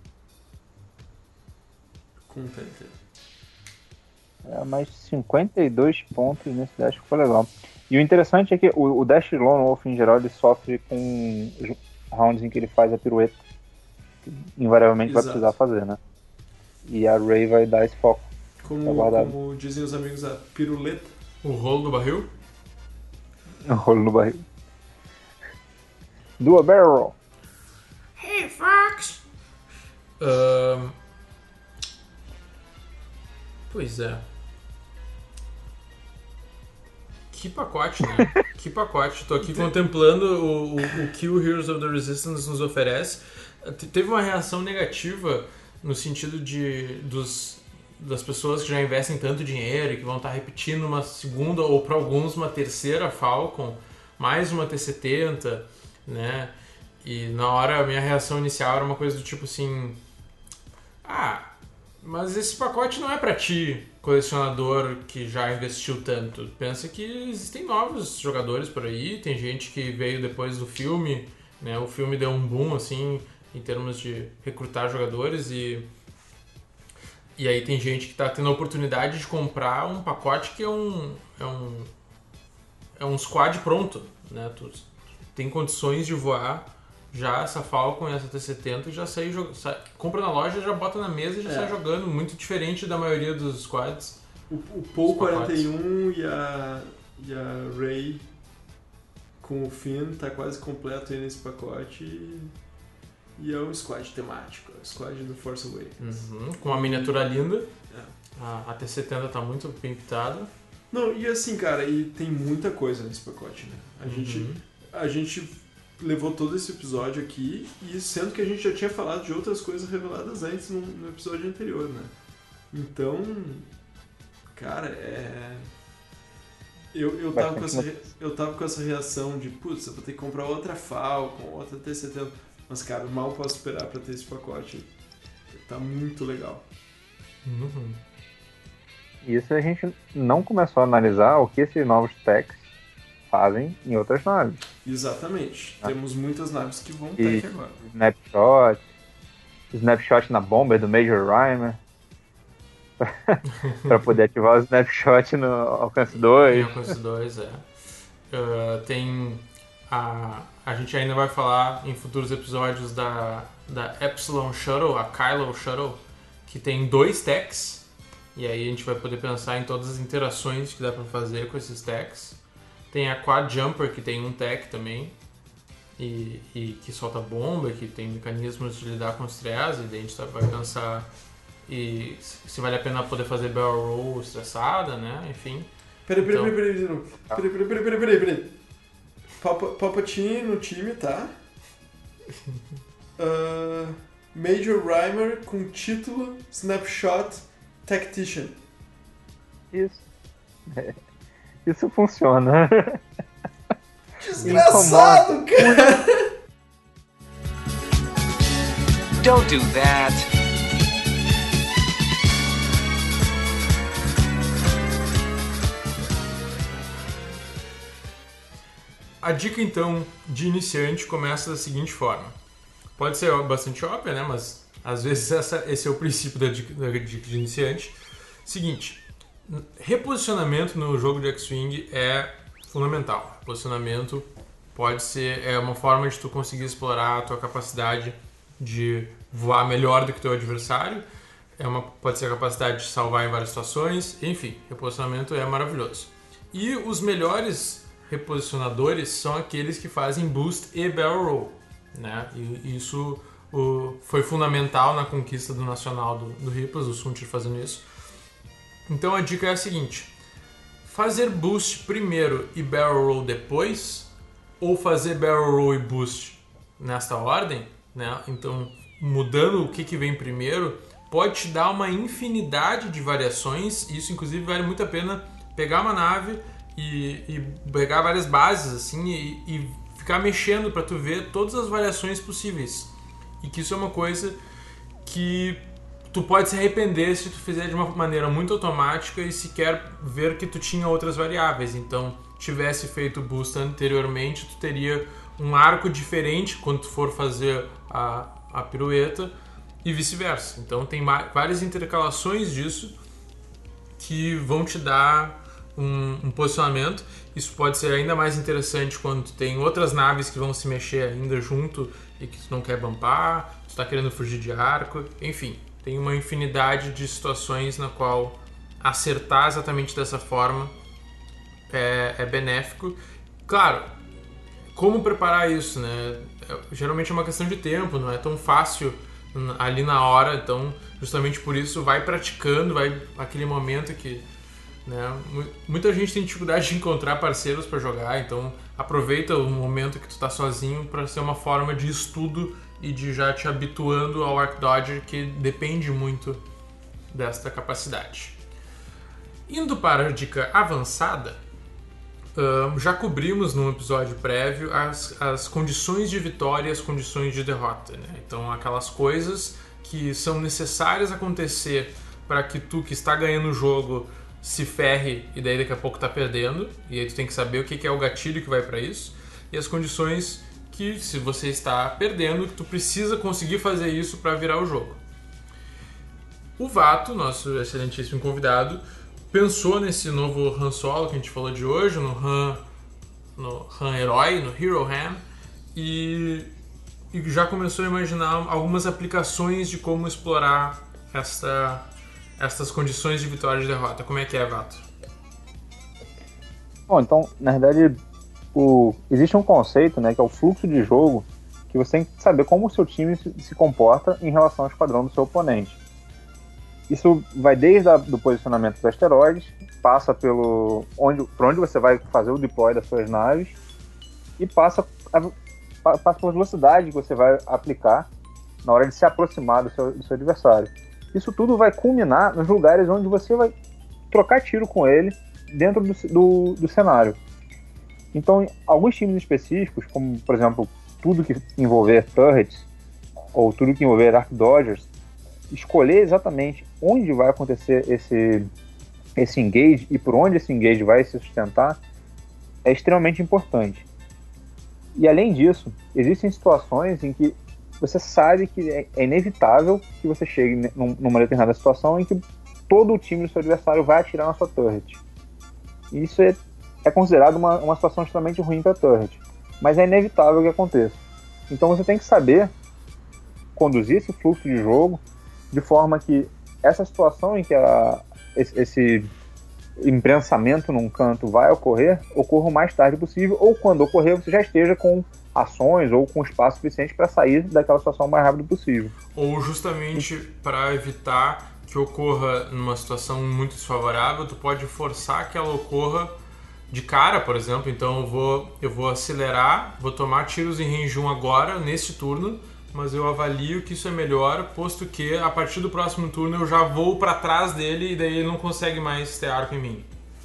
Com T L T. É, mais cinquenta e dois pontos nesse dash ficou legal. E o interessante é que o, o dash Lone Wolf em geral ele sofre com os rounds em que ele faz a pirueta. Que invariavelmente vai Exato. precisar fazer, né? E a Rey vai dar esse foco. Como, Tá guardado. como dizem os amigos, a piruleta. O rolo do barril? O rolo no barril. Do a barrel. Hey, Fox! Ahn, Pois é. Que pacote, né? Que pacote. Tô aqui contemplando o, o, o que o Heroes of the Resistance nos oferece. Te- Teve uma reação negativa no sentido de dos, das pessoas que já investem tanto dinheiro e que vão estar repetindo uma segunda ou para alguns uma terceira Falcon, mais uma T setenta, né? E na hora a minha reação inicial era uma coisa do tipo assim: ah, mas esse pacote não é pra ti, colecionador que já investiu tanto. Pensa que existem novos jogadores por aí, tem gente que veio depois do filme, né? O filme deu um boom, assim, em termos de recrutar jogadores e... E aí tem gente que tá tendo a oportunidade de comprar um pacote que é um... É um, é um squad pronto, né? Tu tem condições de voar já essa Falcon e essa T setenta e já sair jogando. Compra na loja, já bota na mesa e já É. sai jogando. Muito diferente da maioria dos squads. O, o Paul Os pacotes. quarenta e um e a, e a Rey com o Finn tá quase completo aí nesse pacote. E, e é um squad temático, é o squad do Force Awakens. Uhum, com uma miniatura linda. É. A, a T setenta tá muito bem pintada. Não, e assim, cara, e tem muita coisa nesse pacote, né? A, Uhum. gente, a gente levou todo esse episódio aqui, e sendo que a gente já tinha falado de outras coisas reveladas antes no, no episódio anterior, né? Então, cara, é... Eu, eu, tava com essa, re- eu tava com essa reação de, putz, eu vou ter que comprar outra Falcon, outra T setenta, mas, cara, mal posso esperar pra ter esse pacote. Tá muito legal. Uhum. Isso a gente não começou a analisar o que esses novos techs fazem em outras naves. Exatamente. Ah. Temos muitas naves que vão E- ter aqui agora. Snapshot, Snapshot na Bomber do Major Rhymer. Pra poder ativar o Snapshot no Alcance dois. Tem Alcance dois, é. Uh, tem a... A gente ainda vai falar em futuros episódios da, da Epsilon Shuttle, a Kylo Shuttle, que tem dois techs. E aí a gente vai poder pensar em todas as interações que dá pra fazer com esses techs. Tem a Quad Jumper, que tem um tech também. E, e que solta bomba, que tem mecanismos de lidar com estresse. E daí a gente vai pensar e se vale a pena poder fazer barrel roll estressada, né? Enfim. Peraí, peraí, Então- peraí, peraí, peraí, peraí, peraí, peraí, peraí, peraí, peraí. Papa- Palpatine no time, tá? Ah, Major Rhymer com título Snapshot Tactician. Isso. É. Isso funciona. Desgraçado, cara! Don't do that. A dica, então, de iniciante começa da seguinte forma. Pode ser bastante óbvia, né? Mas às vezes essa, esse é o princípio da dica, da dica de iniciante. Seguinte, reposicionamento no jogo de X-Wing é fundamental. Reposicionamento pode ser é uma forma de tu conseguir explorar a tua capacidade de voar melhor do que o teu adversário. É uma, pode ser a capacidade de salvar em várias situações. Enfim, reposicionamento é maravilhoso. E os melhores reposicionadores são aqueles que fazem boost e barrel roll, né? E isso o, foi fundamental na conquista do Nacional do, do Ripas, o Suntir fazendo isso. Então a dica é a seguinte: fazer boost primeiro e barrel roll depois, ou fazer barrel roll e boost nesta ordem, né? Então, mudando o que, que vem primeiro, pode te dar uma infinidade de variações. Isso, inclusive, vale muito a pena pegar uma nave e, e pegar várias bases assim, e, e ficar mexendo para tu ver todas as variações possíveis. E que isso é uma coisa que tu pode se arrepender se tu fizer de uma maneira muito automática e sequer ver que tu tinha outras variáveis. Então, tivesse feito o boost anteriormente, tu teria um arco diferente quando tu for fazer a, a pirueta e vice-versa. Então, tem várias intercalações disso que vão te dar um, um posicionamento. Isso pode ser ainda mais interessante quando tu tem outras naves que vão se mexer ainda junto e que tu não quer bumpar, tu tá querendo fugir de arco, enfim. Tem uma infinidade de situações na qual acertar exatamente dessa forma é, é benéfico. Claro, como preparar isso, né? É, geralmente é uma questão de tempo, não é tão fácil ali na hora. Então, justamente por isso, vai praticando, vai aquele momento que, né, muita gente tem dificuldade de encontrar parceiros para jogar. Então, aproveita o momento que tu tá sozinho para ser uma forma de estudo e de já te habituando ao Arc Dodger, que depende muito desta capacidade. Indo para a dica avançada, um, já cobrimos no episódio prévio as, as condições de vitória e as condições de derrota, né? Então, aquelas coisas que são necessárias acontecer para que tu, que está ganhando o jogo, se ferre e daí daqui a pouco tá perdendo, e aí tu tem que saber o que é o gatilho que vai para isso, e as condições que, se você está perdendo, que tu precisa conseguir fazer isso para virar o jogo. O Vato, nosso excelentíssimo convidado, pensou nesse novo Han Solo que a gente falou de hoje, no Han, no Han Herói, no Hero Han, e, e já começou a imaginar algumas aplicações de como explorar esta, estas condições de vitória e de derrota. Como é que é, Vato? Bom, então, na verdade, o, existe um conceito, né, que é o fluxo de jogo, que você tem que saber como o seu time se, se comporta em relação ao esquadrão do seu oponente. Isso vai desde a, do posicionamento dos asteroides, passa pelo onde, por onde você vai fazer o deploy das suas naves e passa, a, passa pela velocidade que você vai aplicar na hora de se aproximar do seu, do seu adversário. Isso tudo vai culminar nos lugares onde você vai trocar tiro com ele dentro do, do, do cenário. Então, alguns times específicos, como, por exemplo, tudo que envolver turrets ou tudo que envolver Arc Dodgers, escolher exatamente onde vai acontecer esse, esse engage e por onde esse engage vai se sustentar é extremamente importante. E, além disso, existem situações em que você sabe que é inevitável que você chegue numa determinada situação em que todo o time do seu adversário vai atirar na sua turret. E isso é é considerado uma, uma situação extremamente ruim para a turret, mas é inevitável que aconteça. Então você tem que saber conduzir esse fluxo de jogo de forma que essa situação em que a, esse, esse imprensamento num canto vai ocorrer, ocorra o mais tarde possível, ou quando ocorrer você já esteja com ações ou com espaço suficiente para sair daquela situação o mais rápido possível. Ou justamente para evitar que ocorra numa situação muito desfavorável, tu pode forçar que ela ocorra de cara, por exemplo. Então eu vou, eu vou acelerar, vou tomar tiros em range um agora, neste turno, mas eu avalio que isso é melhor, posto que a partir do próximo turno eu já vou para trás dele e daí ele não consegue mais ter arco em mim.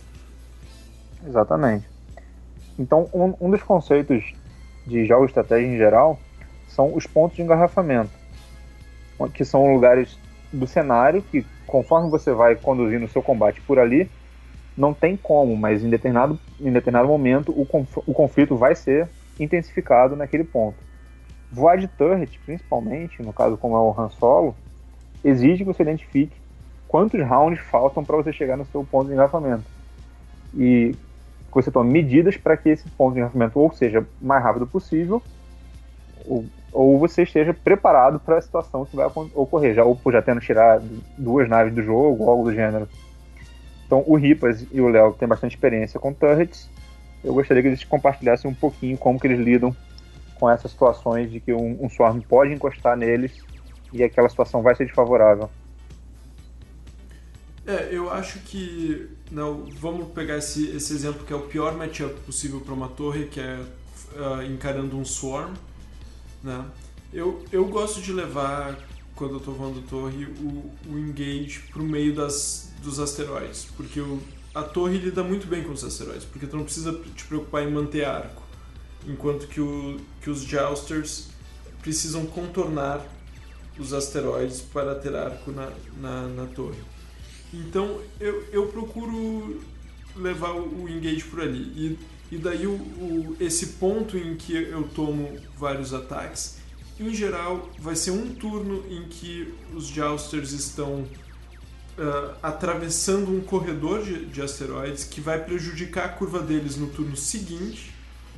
Exatamente. Então um, um dos conceitos de jogos de estratégia em geral são os pontos de engarrafamento, que são lugares do cenário que, conforme você vai conduzindo o seu combate por ali, não tem como, mas em determinado, em determinado momento o, conf, o conflito vai ser intensificado naquele ponto. Voar de turret, principalmente, no caso como é o Han Solo, exige que você identifique quantos rounds faltam para você chegar no seu ponto de engarrafamento. E que você tome medidas para que esse ponto de engarrafamento ou seja mais rápido possível, ou, ou você esteja preparado para a situação que vai ocorrer, já, ou por já tendo tirado duas naves do jogo, ou algo do gênero. Então o Ripas e o Léo têm bastante experiência com turrets. Eu gostaria que eles compartilhassem um pouquinho como que eles lidam com essas situações de que um, um Swarm pode encostar neles e aquela situação vai ser desfavorável. É, eu acho que... Não, vamos pegar esse, esse exemplo que é o pior matchup possível para uma torre, que é uh, encarando um Swarm, né? Eu, eu gosto de levar, quando eu estou voando torre, o, o engage para o meio das, dos asteroides, porque o, a torre lida muito bem com os asteroides, porque tu não precisa te preocupar em manter arco, enquanto que, o, que os Jousters precisam contornar os asteroides para ter arco na, na, na torre. Então eu, eu procuro levar o engage por ali. E, e daí o, o, esse ponto em que eu tomo vários ataques, em geral vai ser um turno em que os Jousters estão uh, atravessando um corredor de, de asteroides que vai prejudicar a curva deles no turno seguinte.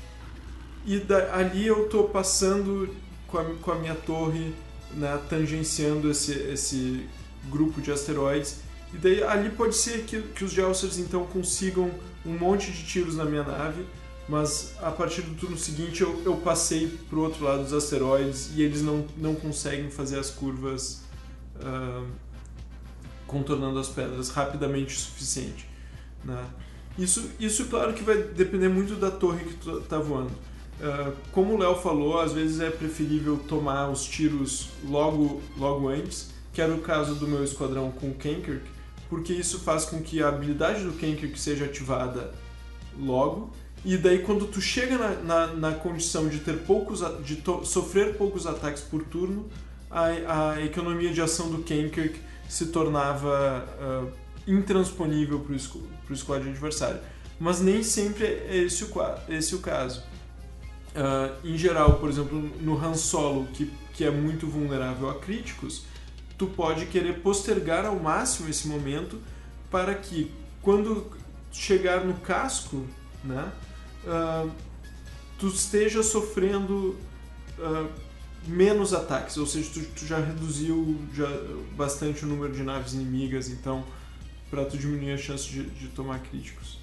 E da, ali eu estou passando com a, com a minha torre, né, tangenciando esse, esse grupo de asteroides. E daí ali pode ser que, que os Jousters então consigam um monte de tiros na minha nave, mas a partir do turno seguinte eu, eu passei pro outro lado dos asteroides e eles não, não conseguem fazer as curvas uh, contornando as pedras rapidamente o suficiente, né? Isso, isso claro que vai depender muito da torre que tu tá voando. Uh, como o Léo falou, às vezes é preferível tomar os tiros logo, logo antes, que era o caso do meu esquadrão com o Kankirk, porque isso faz com que a habilidade do Kankirk seja ativada logo, e daí quando tu chega na, na, na condição de ter poucos, de to, sofrer poucos ataques por turno, a, a economia de ação do Kankirk se tornava uh, intransponível para o squad adversário. Mas nem sempre é esse o, esse o caso. Uh, em geral, por exemplo, no Han Solo, que, que é muito vulnerável a críticos, tu pode querer postergar ao máximo esse momento para que, quando chegar no casco, né, uh, tu esteja sofrendo uh, menos ataques, ou seja, tu, tu já reduziu já bastante o número de naves inimigas, então, para tu diminuir a chance de, de tomar críticos.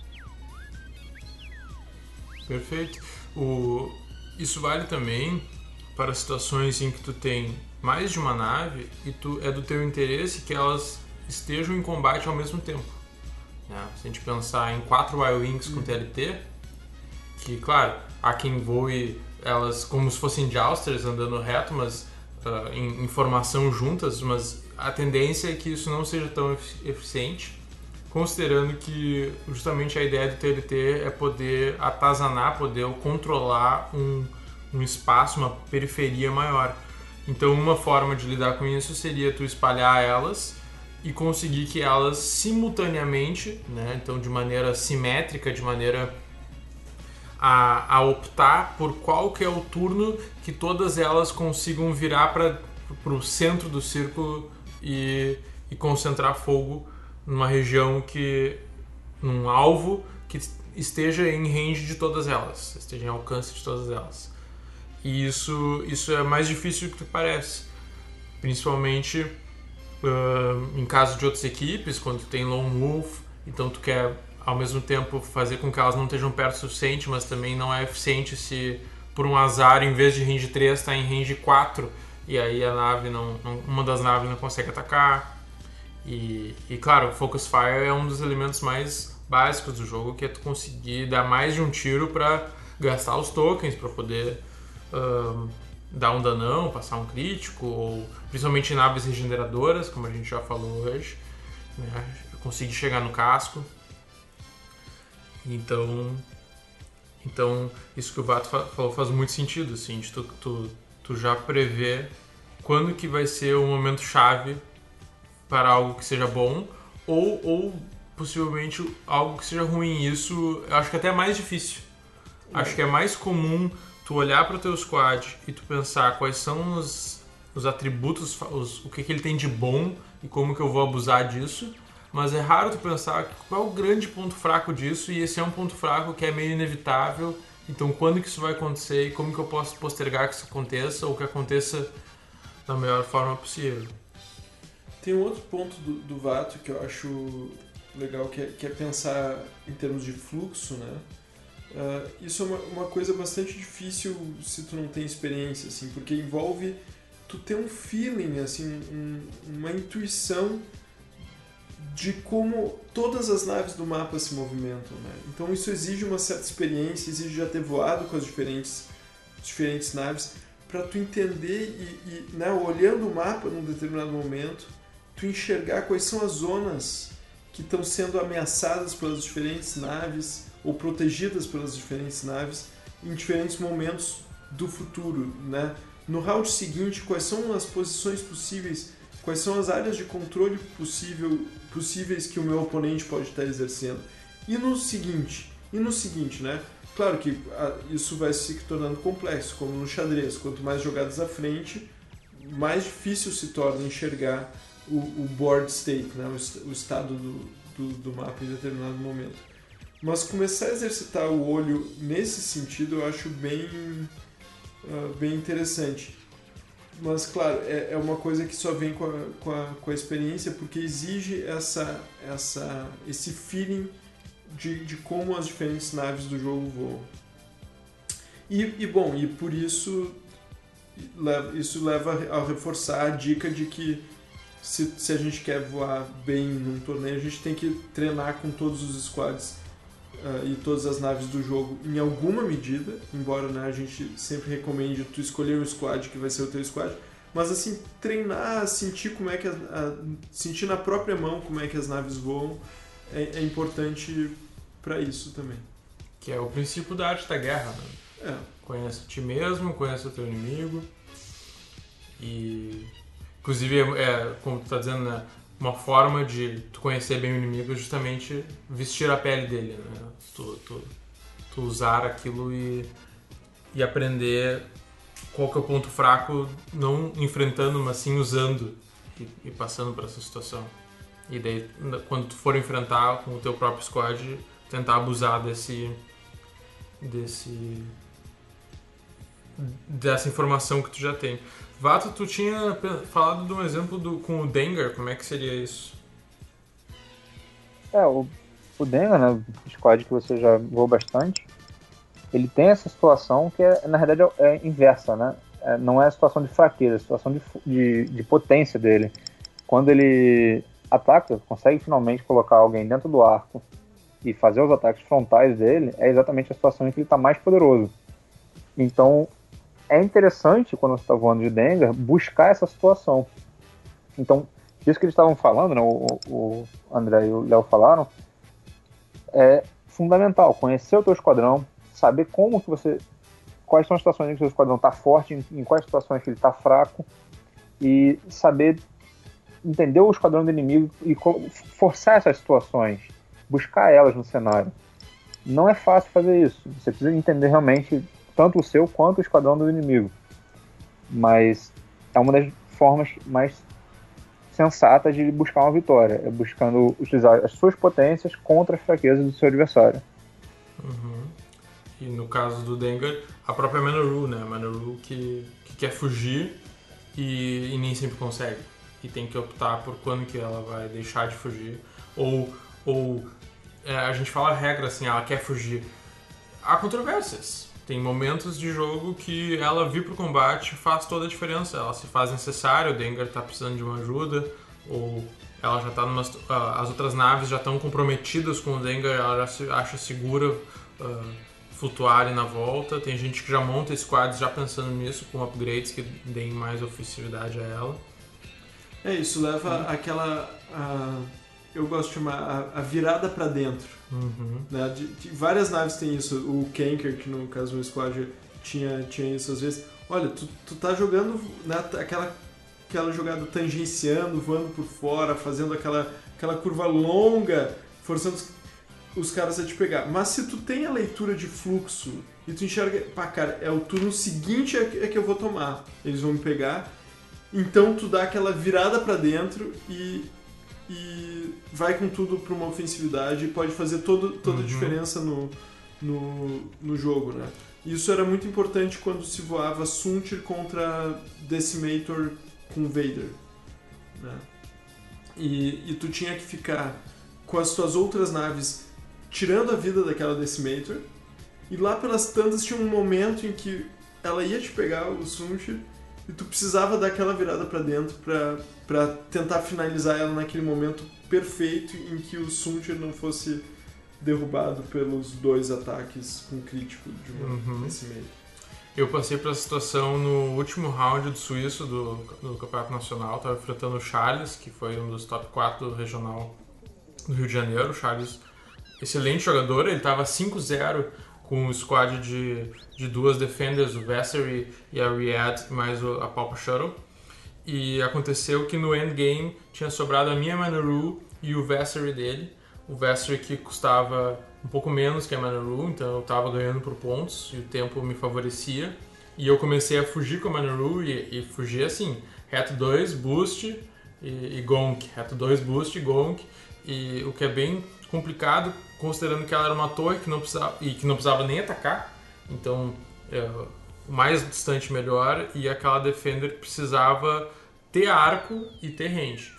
Perfeito. O... Isso vale também para situações em que tu tem mais de uma nave e tu, é do teu interesse que elas estejam em combate ao mesmo tempo, né? Se a gente pensar em quatro Y-Wings com T L T, que claro, há quem voe elas como se fossem Jousters andando reto, mas uh, em, em formação juntas, mas a tendência é que isso não seja tão eficiente, considerando que justamente a ideia do T L T é poder atazanar, poder controlar um, um espaço, uma periferia maior. Então uma forma de lidar com isso seria tu espalhar elas e conseguir que elas simultaneamente, né, então de maneira simétrica, de maneira a, a optar por qual que é o turno que todas elas consigam virar para o centro do círculo e, e concentrar fogo numa região que, num alvo que esteja em range de todas elas, esteja em alcance de todas elas. E isso, isso é mais difícil do que parece, principalmente uh, em caso de outras equipes, quando tu tem lone wolf, então tu quer ao mesmo tempo fazer com que elas não estejam perto o suficiente, mas também não é eficiente se por um azar, em vez de range três, está em range quatro, e aí a nave não, não, uma das naves não consegue atacar. E, e claro, Focus Fire é um dos elementos mais básicos do jogo, que é tu conseguir dar mais de um tiro para gastar os tokens, para poder uh, dar um danão, passar um crítico, ou principalmente em naves regeneradoras, como a gente já falou hoje, né? Conseguir chegar no casco. Então, então isso que o Vato falou faz muito sentido, assim, de tu, tu, tu já prever quando que vai ser o momento chave para algo que seja bom, ou, ou possivelmente algo que seja ruim. Isso eu acho que até é mais difícil. É. Acho que é mais comum tu olhar para o teu squad e tu pensar quais são os, os atributos, os, o que, que ele tem de bom e como que eu vou abusar disso, mas é raro tu pensar qual é o grande ponto fraco disso, e esse é um ponto fraco que é meio inevitável Então quando que isso vai acontecer e como que eu posso postergar que isso aconteça ou que aconteça da melhor forma possível. Tem um outro ponto do, do Vato que eu acho legal, que é, que é pensar em termos de fluxo, né? Uh, isso é uma, uma coisa bastante difícil se tu não tem experiência, assim, porque envolve tu ter um feeling, assim, um, uma intuição de como todas as naves do mapa se movimentam, né? Então isso exige uma certa experiência, exige já ter voado com as diferentes, diferentes naves para tu entender e, e né, olhando o mapa num determinado momento, tu enxergar quais são as zonas que estão sendo ameaçadas pelas diferentes naves ou protegidas pelas diferentes naves em diferentes momentos do futuro, né? No round seguinte, quais são as posições possíveis, quais são as áreas de controle possível, possíveis que o meu oponente pode estar exercendo. E no seguinte, e no seguinte, né? Claro que a, isso vai se tornando complexo, como no xadrez. Quanto mais jogadas à frente, mais difícil se torna enxergar o, o board state, né? o, o estado do, do, do mapa em determinado momento. Mas começar a exercitar o olho nesse sentido eu acho bem, uh, bem interessante. Mas, claro, é, é uma coisa que só vem com a, com a, com a experiência, porque exige essa, essa, esse feeling de, de como as diferentes naves do jogo voam. E, e bom, e por isso isso leva a reforçar a dica de que se, se a gente quer voar bem num torneio, a gente tem que treinar com todos os squads uh, e todas as naves do jogo em alguma medida, embora, né, a gente sempre recomende tu escolher um squad que vai ser o teu squad, mas assim, treinar, sentir como é que a, a, sentir na própria mão como é que as naves voam é, é importante para isso também. Que é o princípio da arte da guerra, né? É. Conhece a ti mesmo, conhece o teu inimigo e, inclusive, é, como tu tá dizendo, né, uma forma de tu conhecer bem o inimigo é justamente vestir a pele dele, né? Tu, tu, tu usar aquilo e, e aprender qual que é o ponto fraco, não enfrentando, mas sim usando e, e passando por essa situação. E daí, quando tu for enfrentar com o teu próprio squad, tentar abusar desse desse dessa informação que tu já tem. Vato, tu tinha falado de um exemplo do, com o Dengar, como é que seria isso? É, o, o Dengar, né, o squad que você já voou bastante, ele tem essa situação que, é, na verdade, é inversa, né? É, não é a situação de fraqueza, é a situação de, de, de potência dele. Quando ele ataca, consegue finalmente colocar alguém dentro do arco e fazer os ataques frontais dele, é exatamente a situação em que ele está mais poderoso. Então, é interessante, quando você está voando de Dengar, buscar essa situação. Então, isso que eles estavam falando, né, o, o André e o Léo falaram, é fundamental. Conhecer o teu esquadrão, saber como que você... quais são as situações em que o seu esquadrão está forte, em, em quais situações que ele está fraco, e saber entender o esquadrão do inimigo e forçar essas situações, buscar elas no cenário. Não é fácil fazer isso. Você precisa entender realmente tanto o seu quanto o esquadrão do inimigo. Mas é uma das formas mais sensatas de buscar uma vitória. É buscando utilizar as suas potências contra as fraquezas do seu adversário. Uhum. E no caso do Dengar, a própria Manoru, né? A Manoru que, que quer fugir e, e nem sempre consegue. E tem que optar por quando que ela vai deixar de fugir. Ou, ou é, a gente fala a regra assim, ela quer fugir. Há controvérsias. Tem momentos de jogo que ela vir pro combate faz toda a diferença. Ela se faz necessária, o Dengar tá precisando de uma ajuda, ou ela já tá numa... as outras naves já estão comprometidas com o Dengar, ela já se acha segura uh, flutuarem na volta. Tem gente que já monta squads já pensando nisso, com upgrades que deem mais ofensividade a ela. É, isso leva hum. àquela... A... eu gosto de chamar a, a virada pra dentro. Uhum. Né? De, de, várias naves têm isso. O Kanker, que no caso do squad tinha, tinha isso às vezes. Olha, tu, tu tá jogando, né, aquela, aquela jogada tangenciando, voando por fora, fazendo aquela, aquela curva longa, forçando os, os caras a te pegar. Mas se tu tem a leitura de fluxo e tu enxerga, pá, cara, é o turno seguinte é que, é que eu vou tomar. Eles vão me pegar. Então tu dá aquela virada pra dentro e... e vai com tudo para uma ofensividade e pode fazer todo, toda a uhum. diferença no, no, no jogo, né? Isso era muito importante quando se voava Suntir contra Decimator com Vader, né? E, e tu tinha que ficar com as tuas outras naves tirando a vida daquela Decimator, e lá pelas tantas tinha um momento em que ela ia te pegar, o Suntir, e tu precisava dar aquela virada pra dentro pra, pra tentar finalizar ela naquele momento perfeito em que o Suntir não fosse derrubado pelos dois ataques com crítico de uma Uhum. Decimator. Eu passei por essa situação no último round do suíço do, do Campeonato Nacional. Estava enfrentando o Charles, que foi um dos top quatro do regional do Rio de Janeiro. O Charles, excelente jogador, ele estava cinco a zero com o squad de, de duas defenders, o Vessery e a Riyadh, mais o, a Palpa Shuttle. E aconteceu que no endgame tinha sobrado a minha Manaru e o Vessery dele. O Vessery que custava um pouco menos que a Manaru, então eu estava ganhando por pontos e o tempo me favorecia. E eu comecei a fugir com a Manaru e, e fugir assim, reto dois, boost e, e gonk, reto dois, boost e gonk. E o que é bem complicado, considerando que ela era uma torre que não precisava, e que não precisava nem atacar. Então, é, o mais distante melhor, e aquela Defender precisava ter arco e ter range.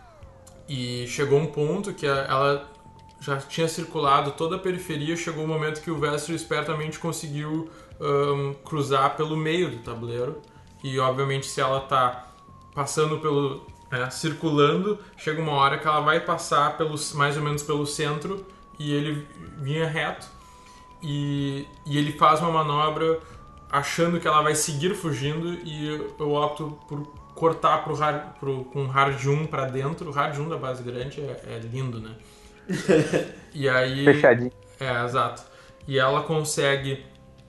E chegou um ponto que ela já tinha circulado toda a periferia, chegou um momento que o Vestre espertamente conseguiu um, cruzar pelo meio do tabuleiro. E obviamente se ela está passando pelo... É, circulando, chega uma hora que ela vai passar pelos, mais ou menos pelo centro, e ele vinha reto, e, e ele faz uma manobra achando que ela vai seguir fugindo, e eu, eu opto por cortar pro hard, pro, com hard um para dentro. O hard um da base grande é, é lindo, né? E aí, Fechadinho. É, exato. E ela consegue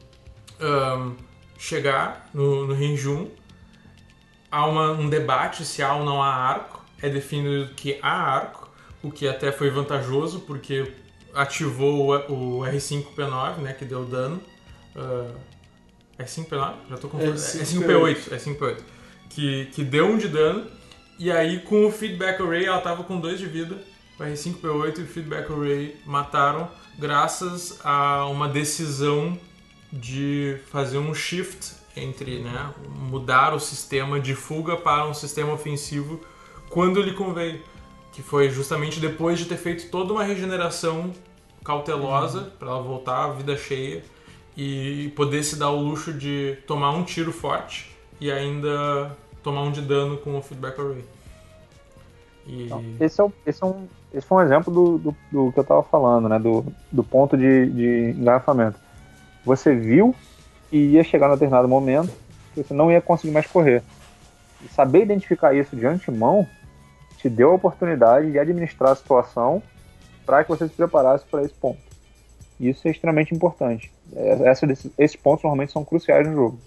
um, chegar no, no range um. Há uma, um debate se há ou não há arco. É definido que há arco, o que até foi vantajoso, porque ativou o, o R cinco P nove, né, que deu dano. Uh, é cinco P nove? Já tô confuso. É cinco P oito. É cinco P oito. Que, que deu um de dano. E aí, com o Feedback Array, ela tava com dois de vida. O R cinco P oito e o Feedback Array mataram, graças a uma decisão de fazer um shift entre, né, mudar o sistema de fuga para um sistema ofensivo quando lhe conveio, que foi justamente depois de ter feito toda uma regeneração cautelosa uhum. para ela voltar à vida cheia e poder se dar o luxo de tomar um tiro forte e ainda tomar um de dano com o Feedback Array. E... Então, esse, é, esse, é um, esse foi um exemplo do, do, do que eu estava falando, né, do, do ponto de, de engarrafamento. Você viu que ia chegar num determinado momento que você não ia conseguir mais correr. E saber identificar isso de antemão te deu a oportunidade de administrar a situação para que você se preparasse para esse ponto. Isso é extremamente importante. Essa, esses pontos normalmente são cruciais no jogo.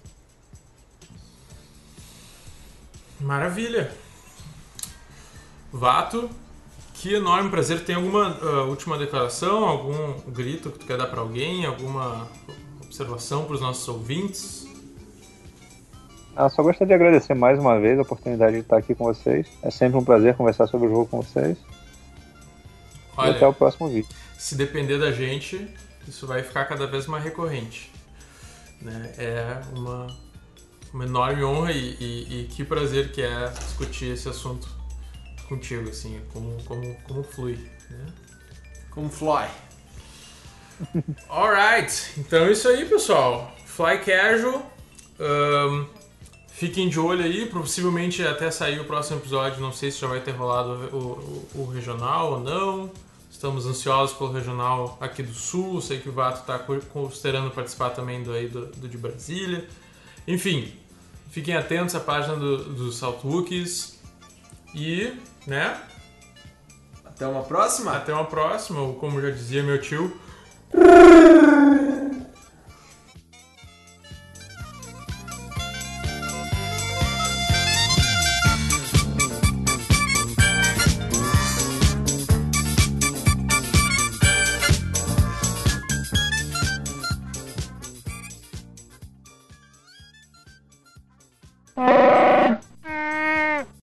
Maravilha! Vato, que enorme prazer. Tem alguma uh, última declaração, algum grito que tu quer dar para alguém, alguma observação para os nossos ouvintes? Ah, só gostaria de agradecer mais uma vez a oportunidade de estar aqui com vocês. É sempre um prazer conversar sobre o jogo com vocês. Olha, e até o próximo vídeo. Se depender da gente, isso vai ficar cada vez mais recorrente, né? É uma, uma enorme honra e, e, e que prazer que é discutir esse assunto contigo, assim, como, como, como flui, né? Como fly. Alright, então é isso aí, pessoal. Fly Casual. Um, fiquem de olho aí, possivelmente até sair o próximo episódio. Não sei se já vai ter rolado o, o, o regional ou não. Estamos ansiosos pelo regional aqui do Sul. Sei que o Vato está considerando participar também do, aí do, do de Brasília. Enfim, fiquem atentos à página do, dos Saltwookies. E, né? Até uma próxima. Até uma próxima, ou como já dizia meu tio.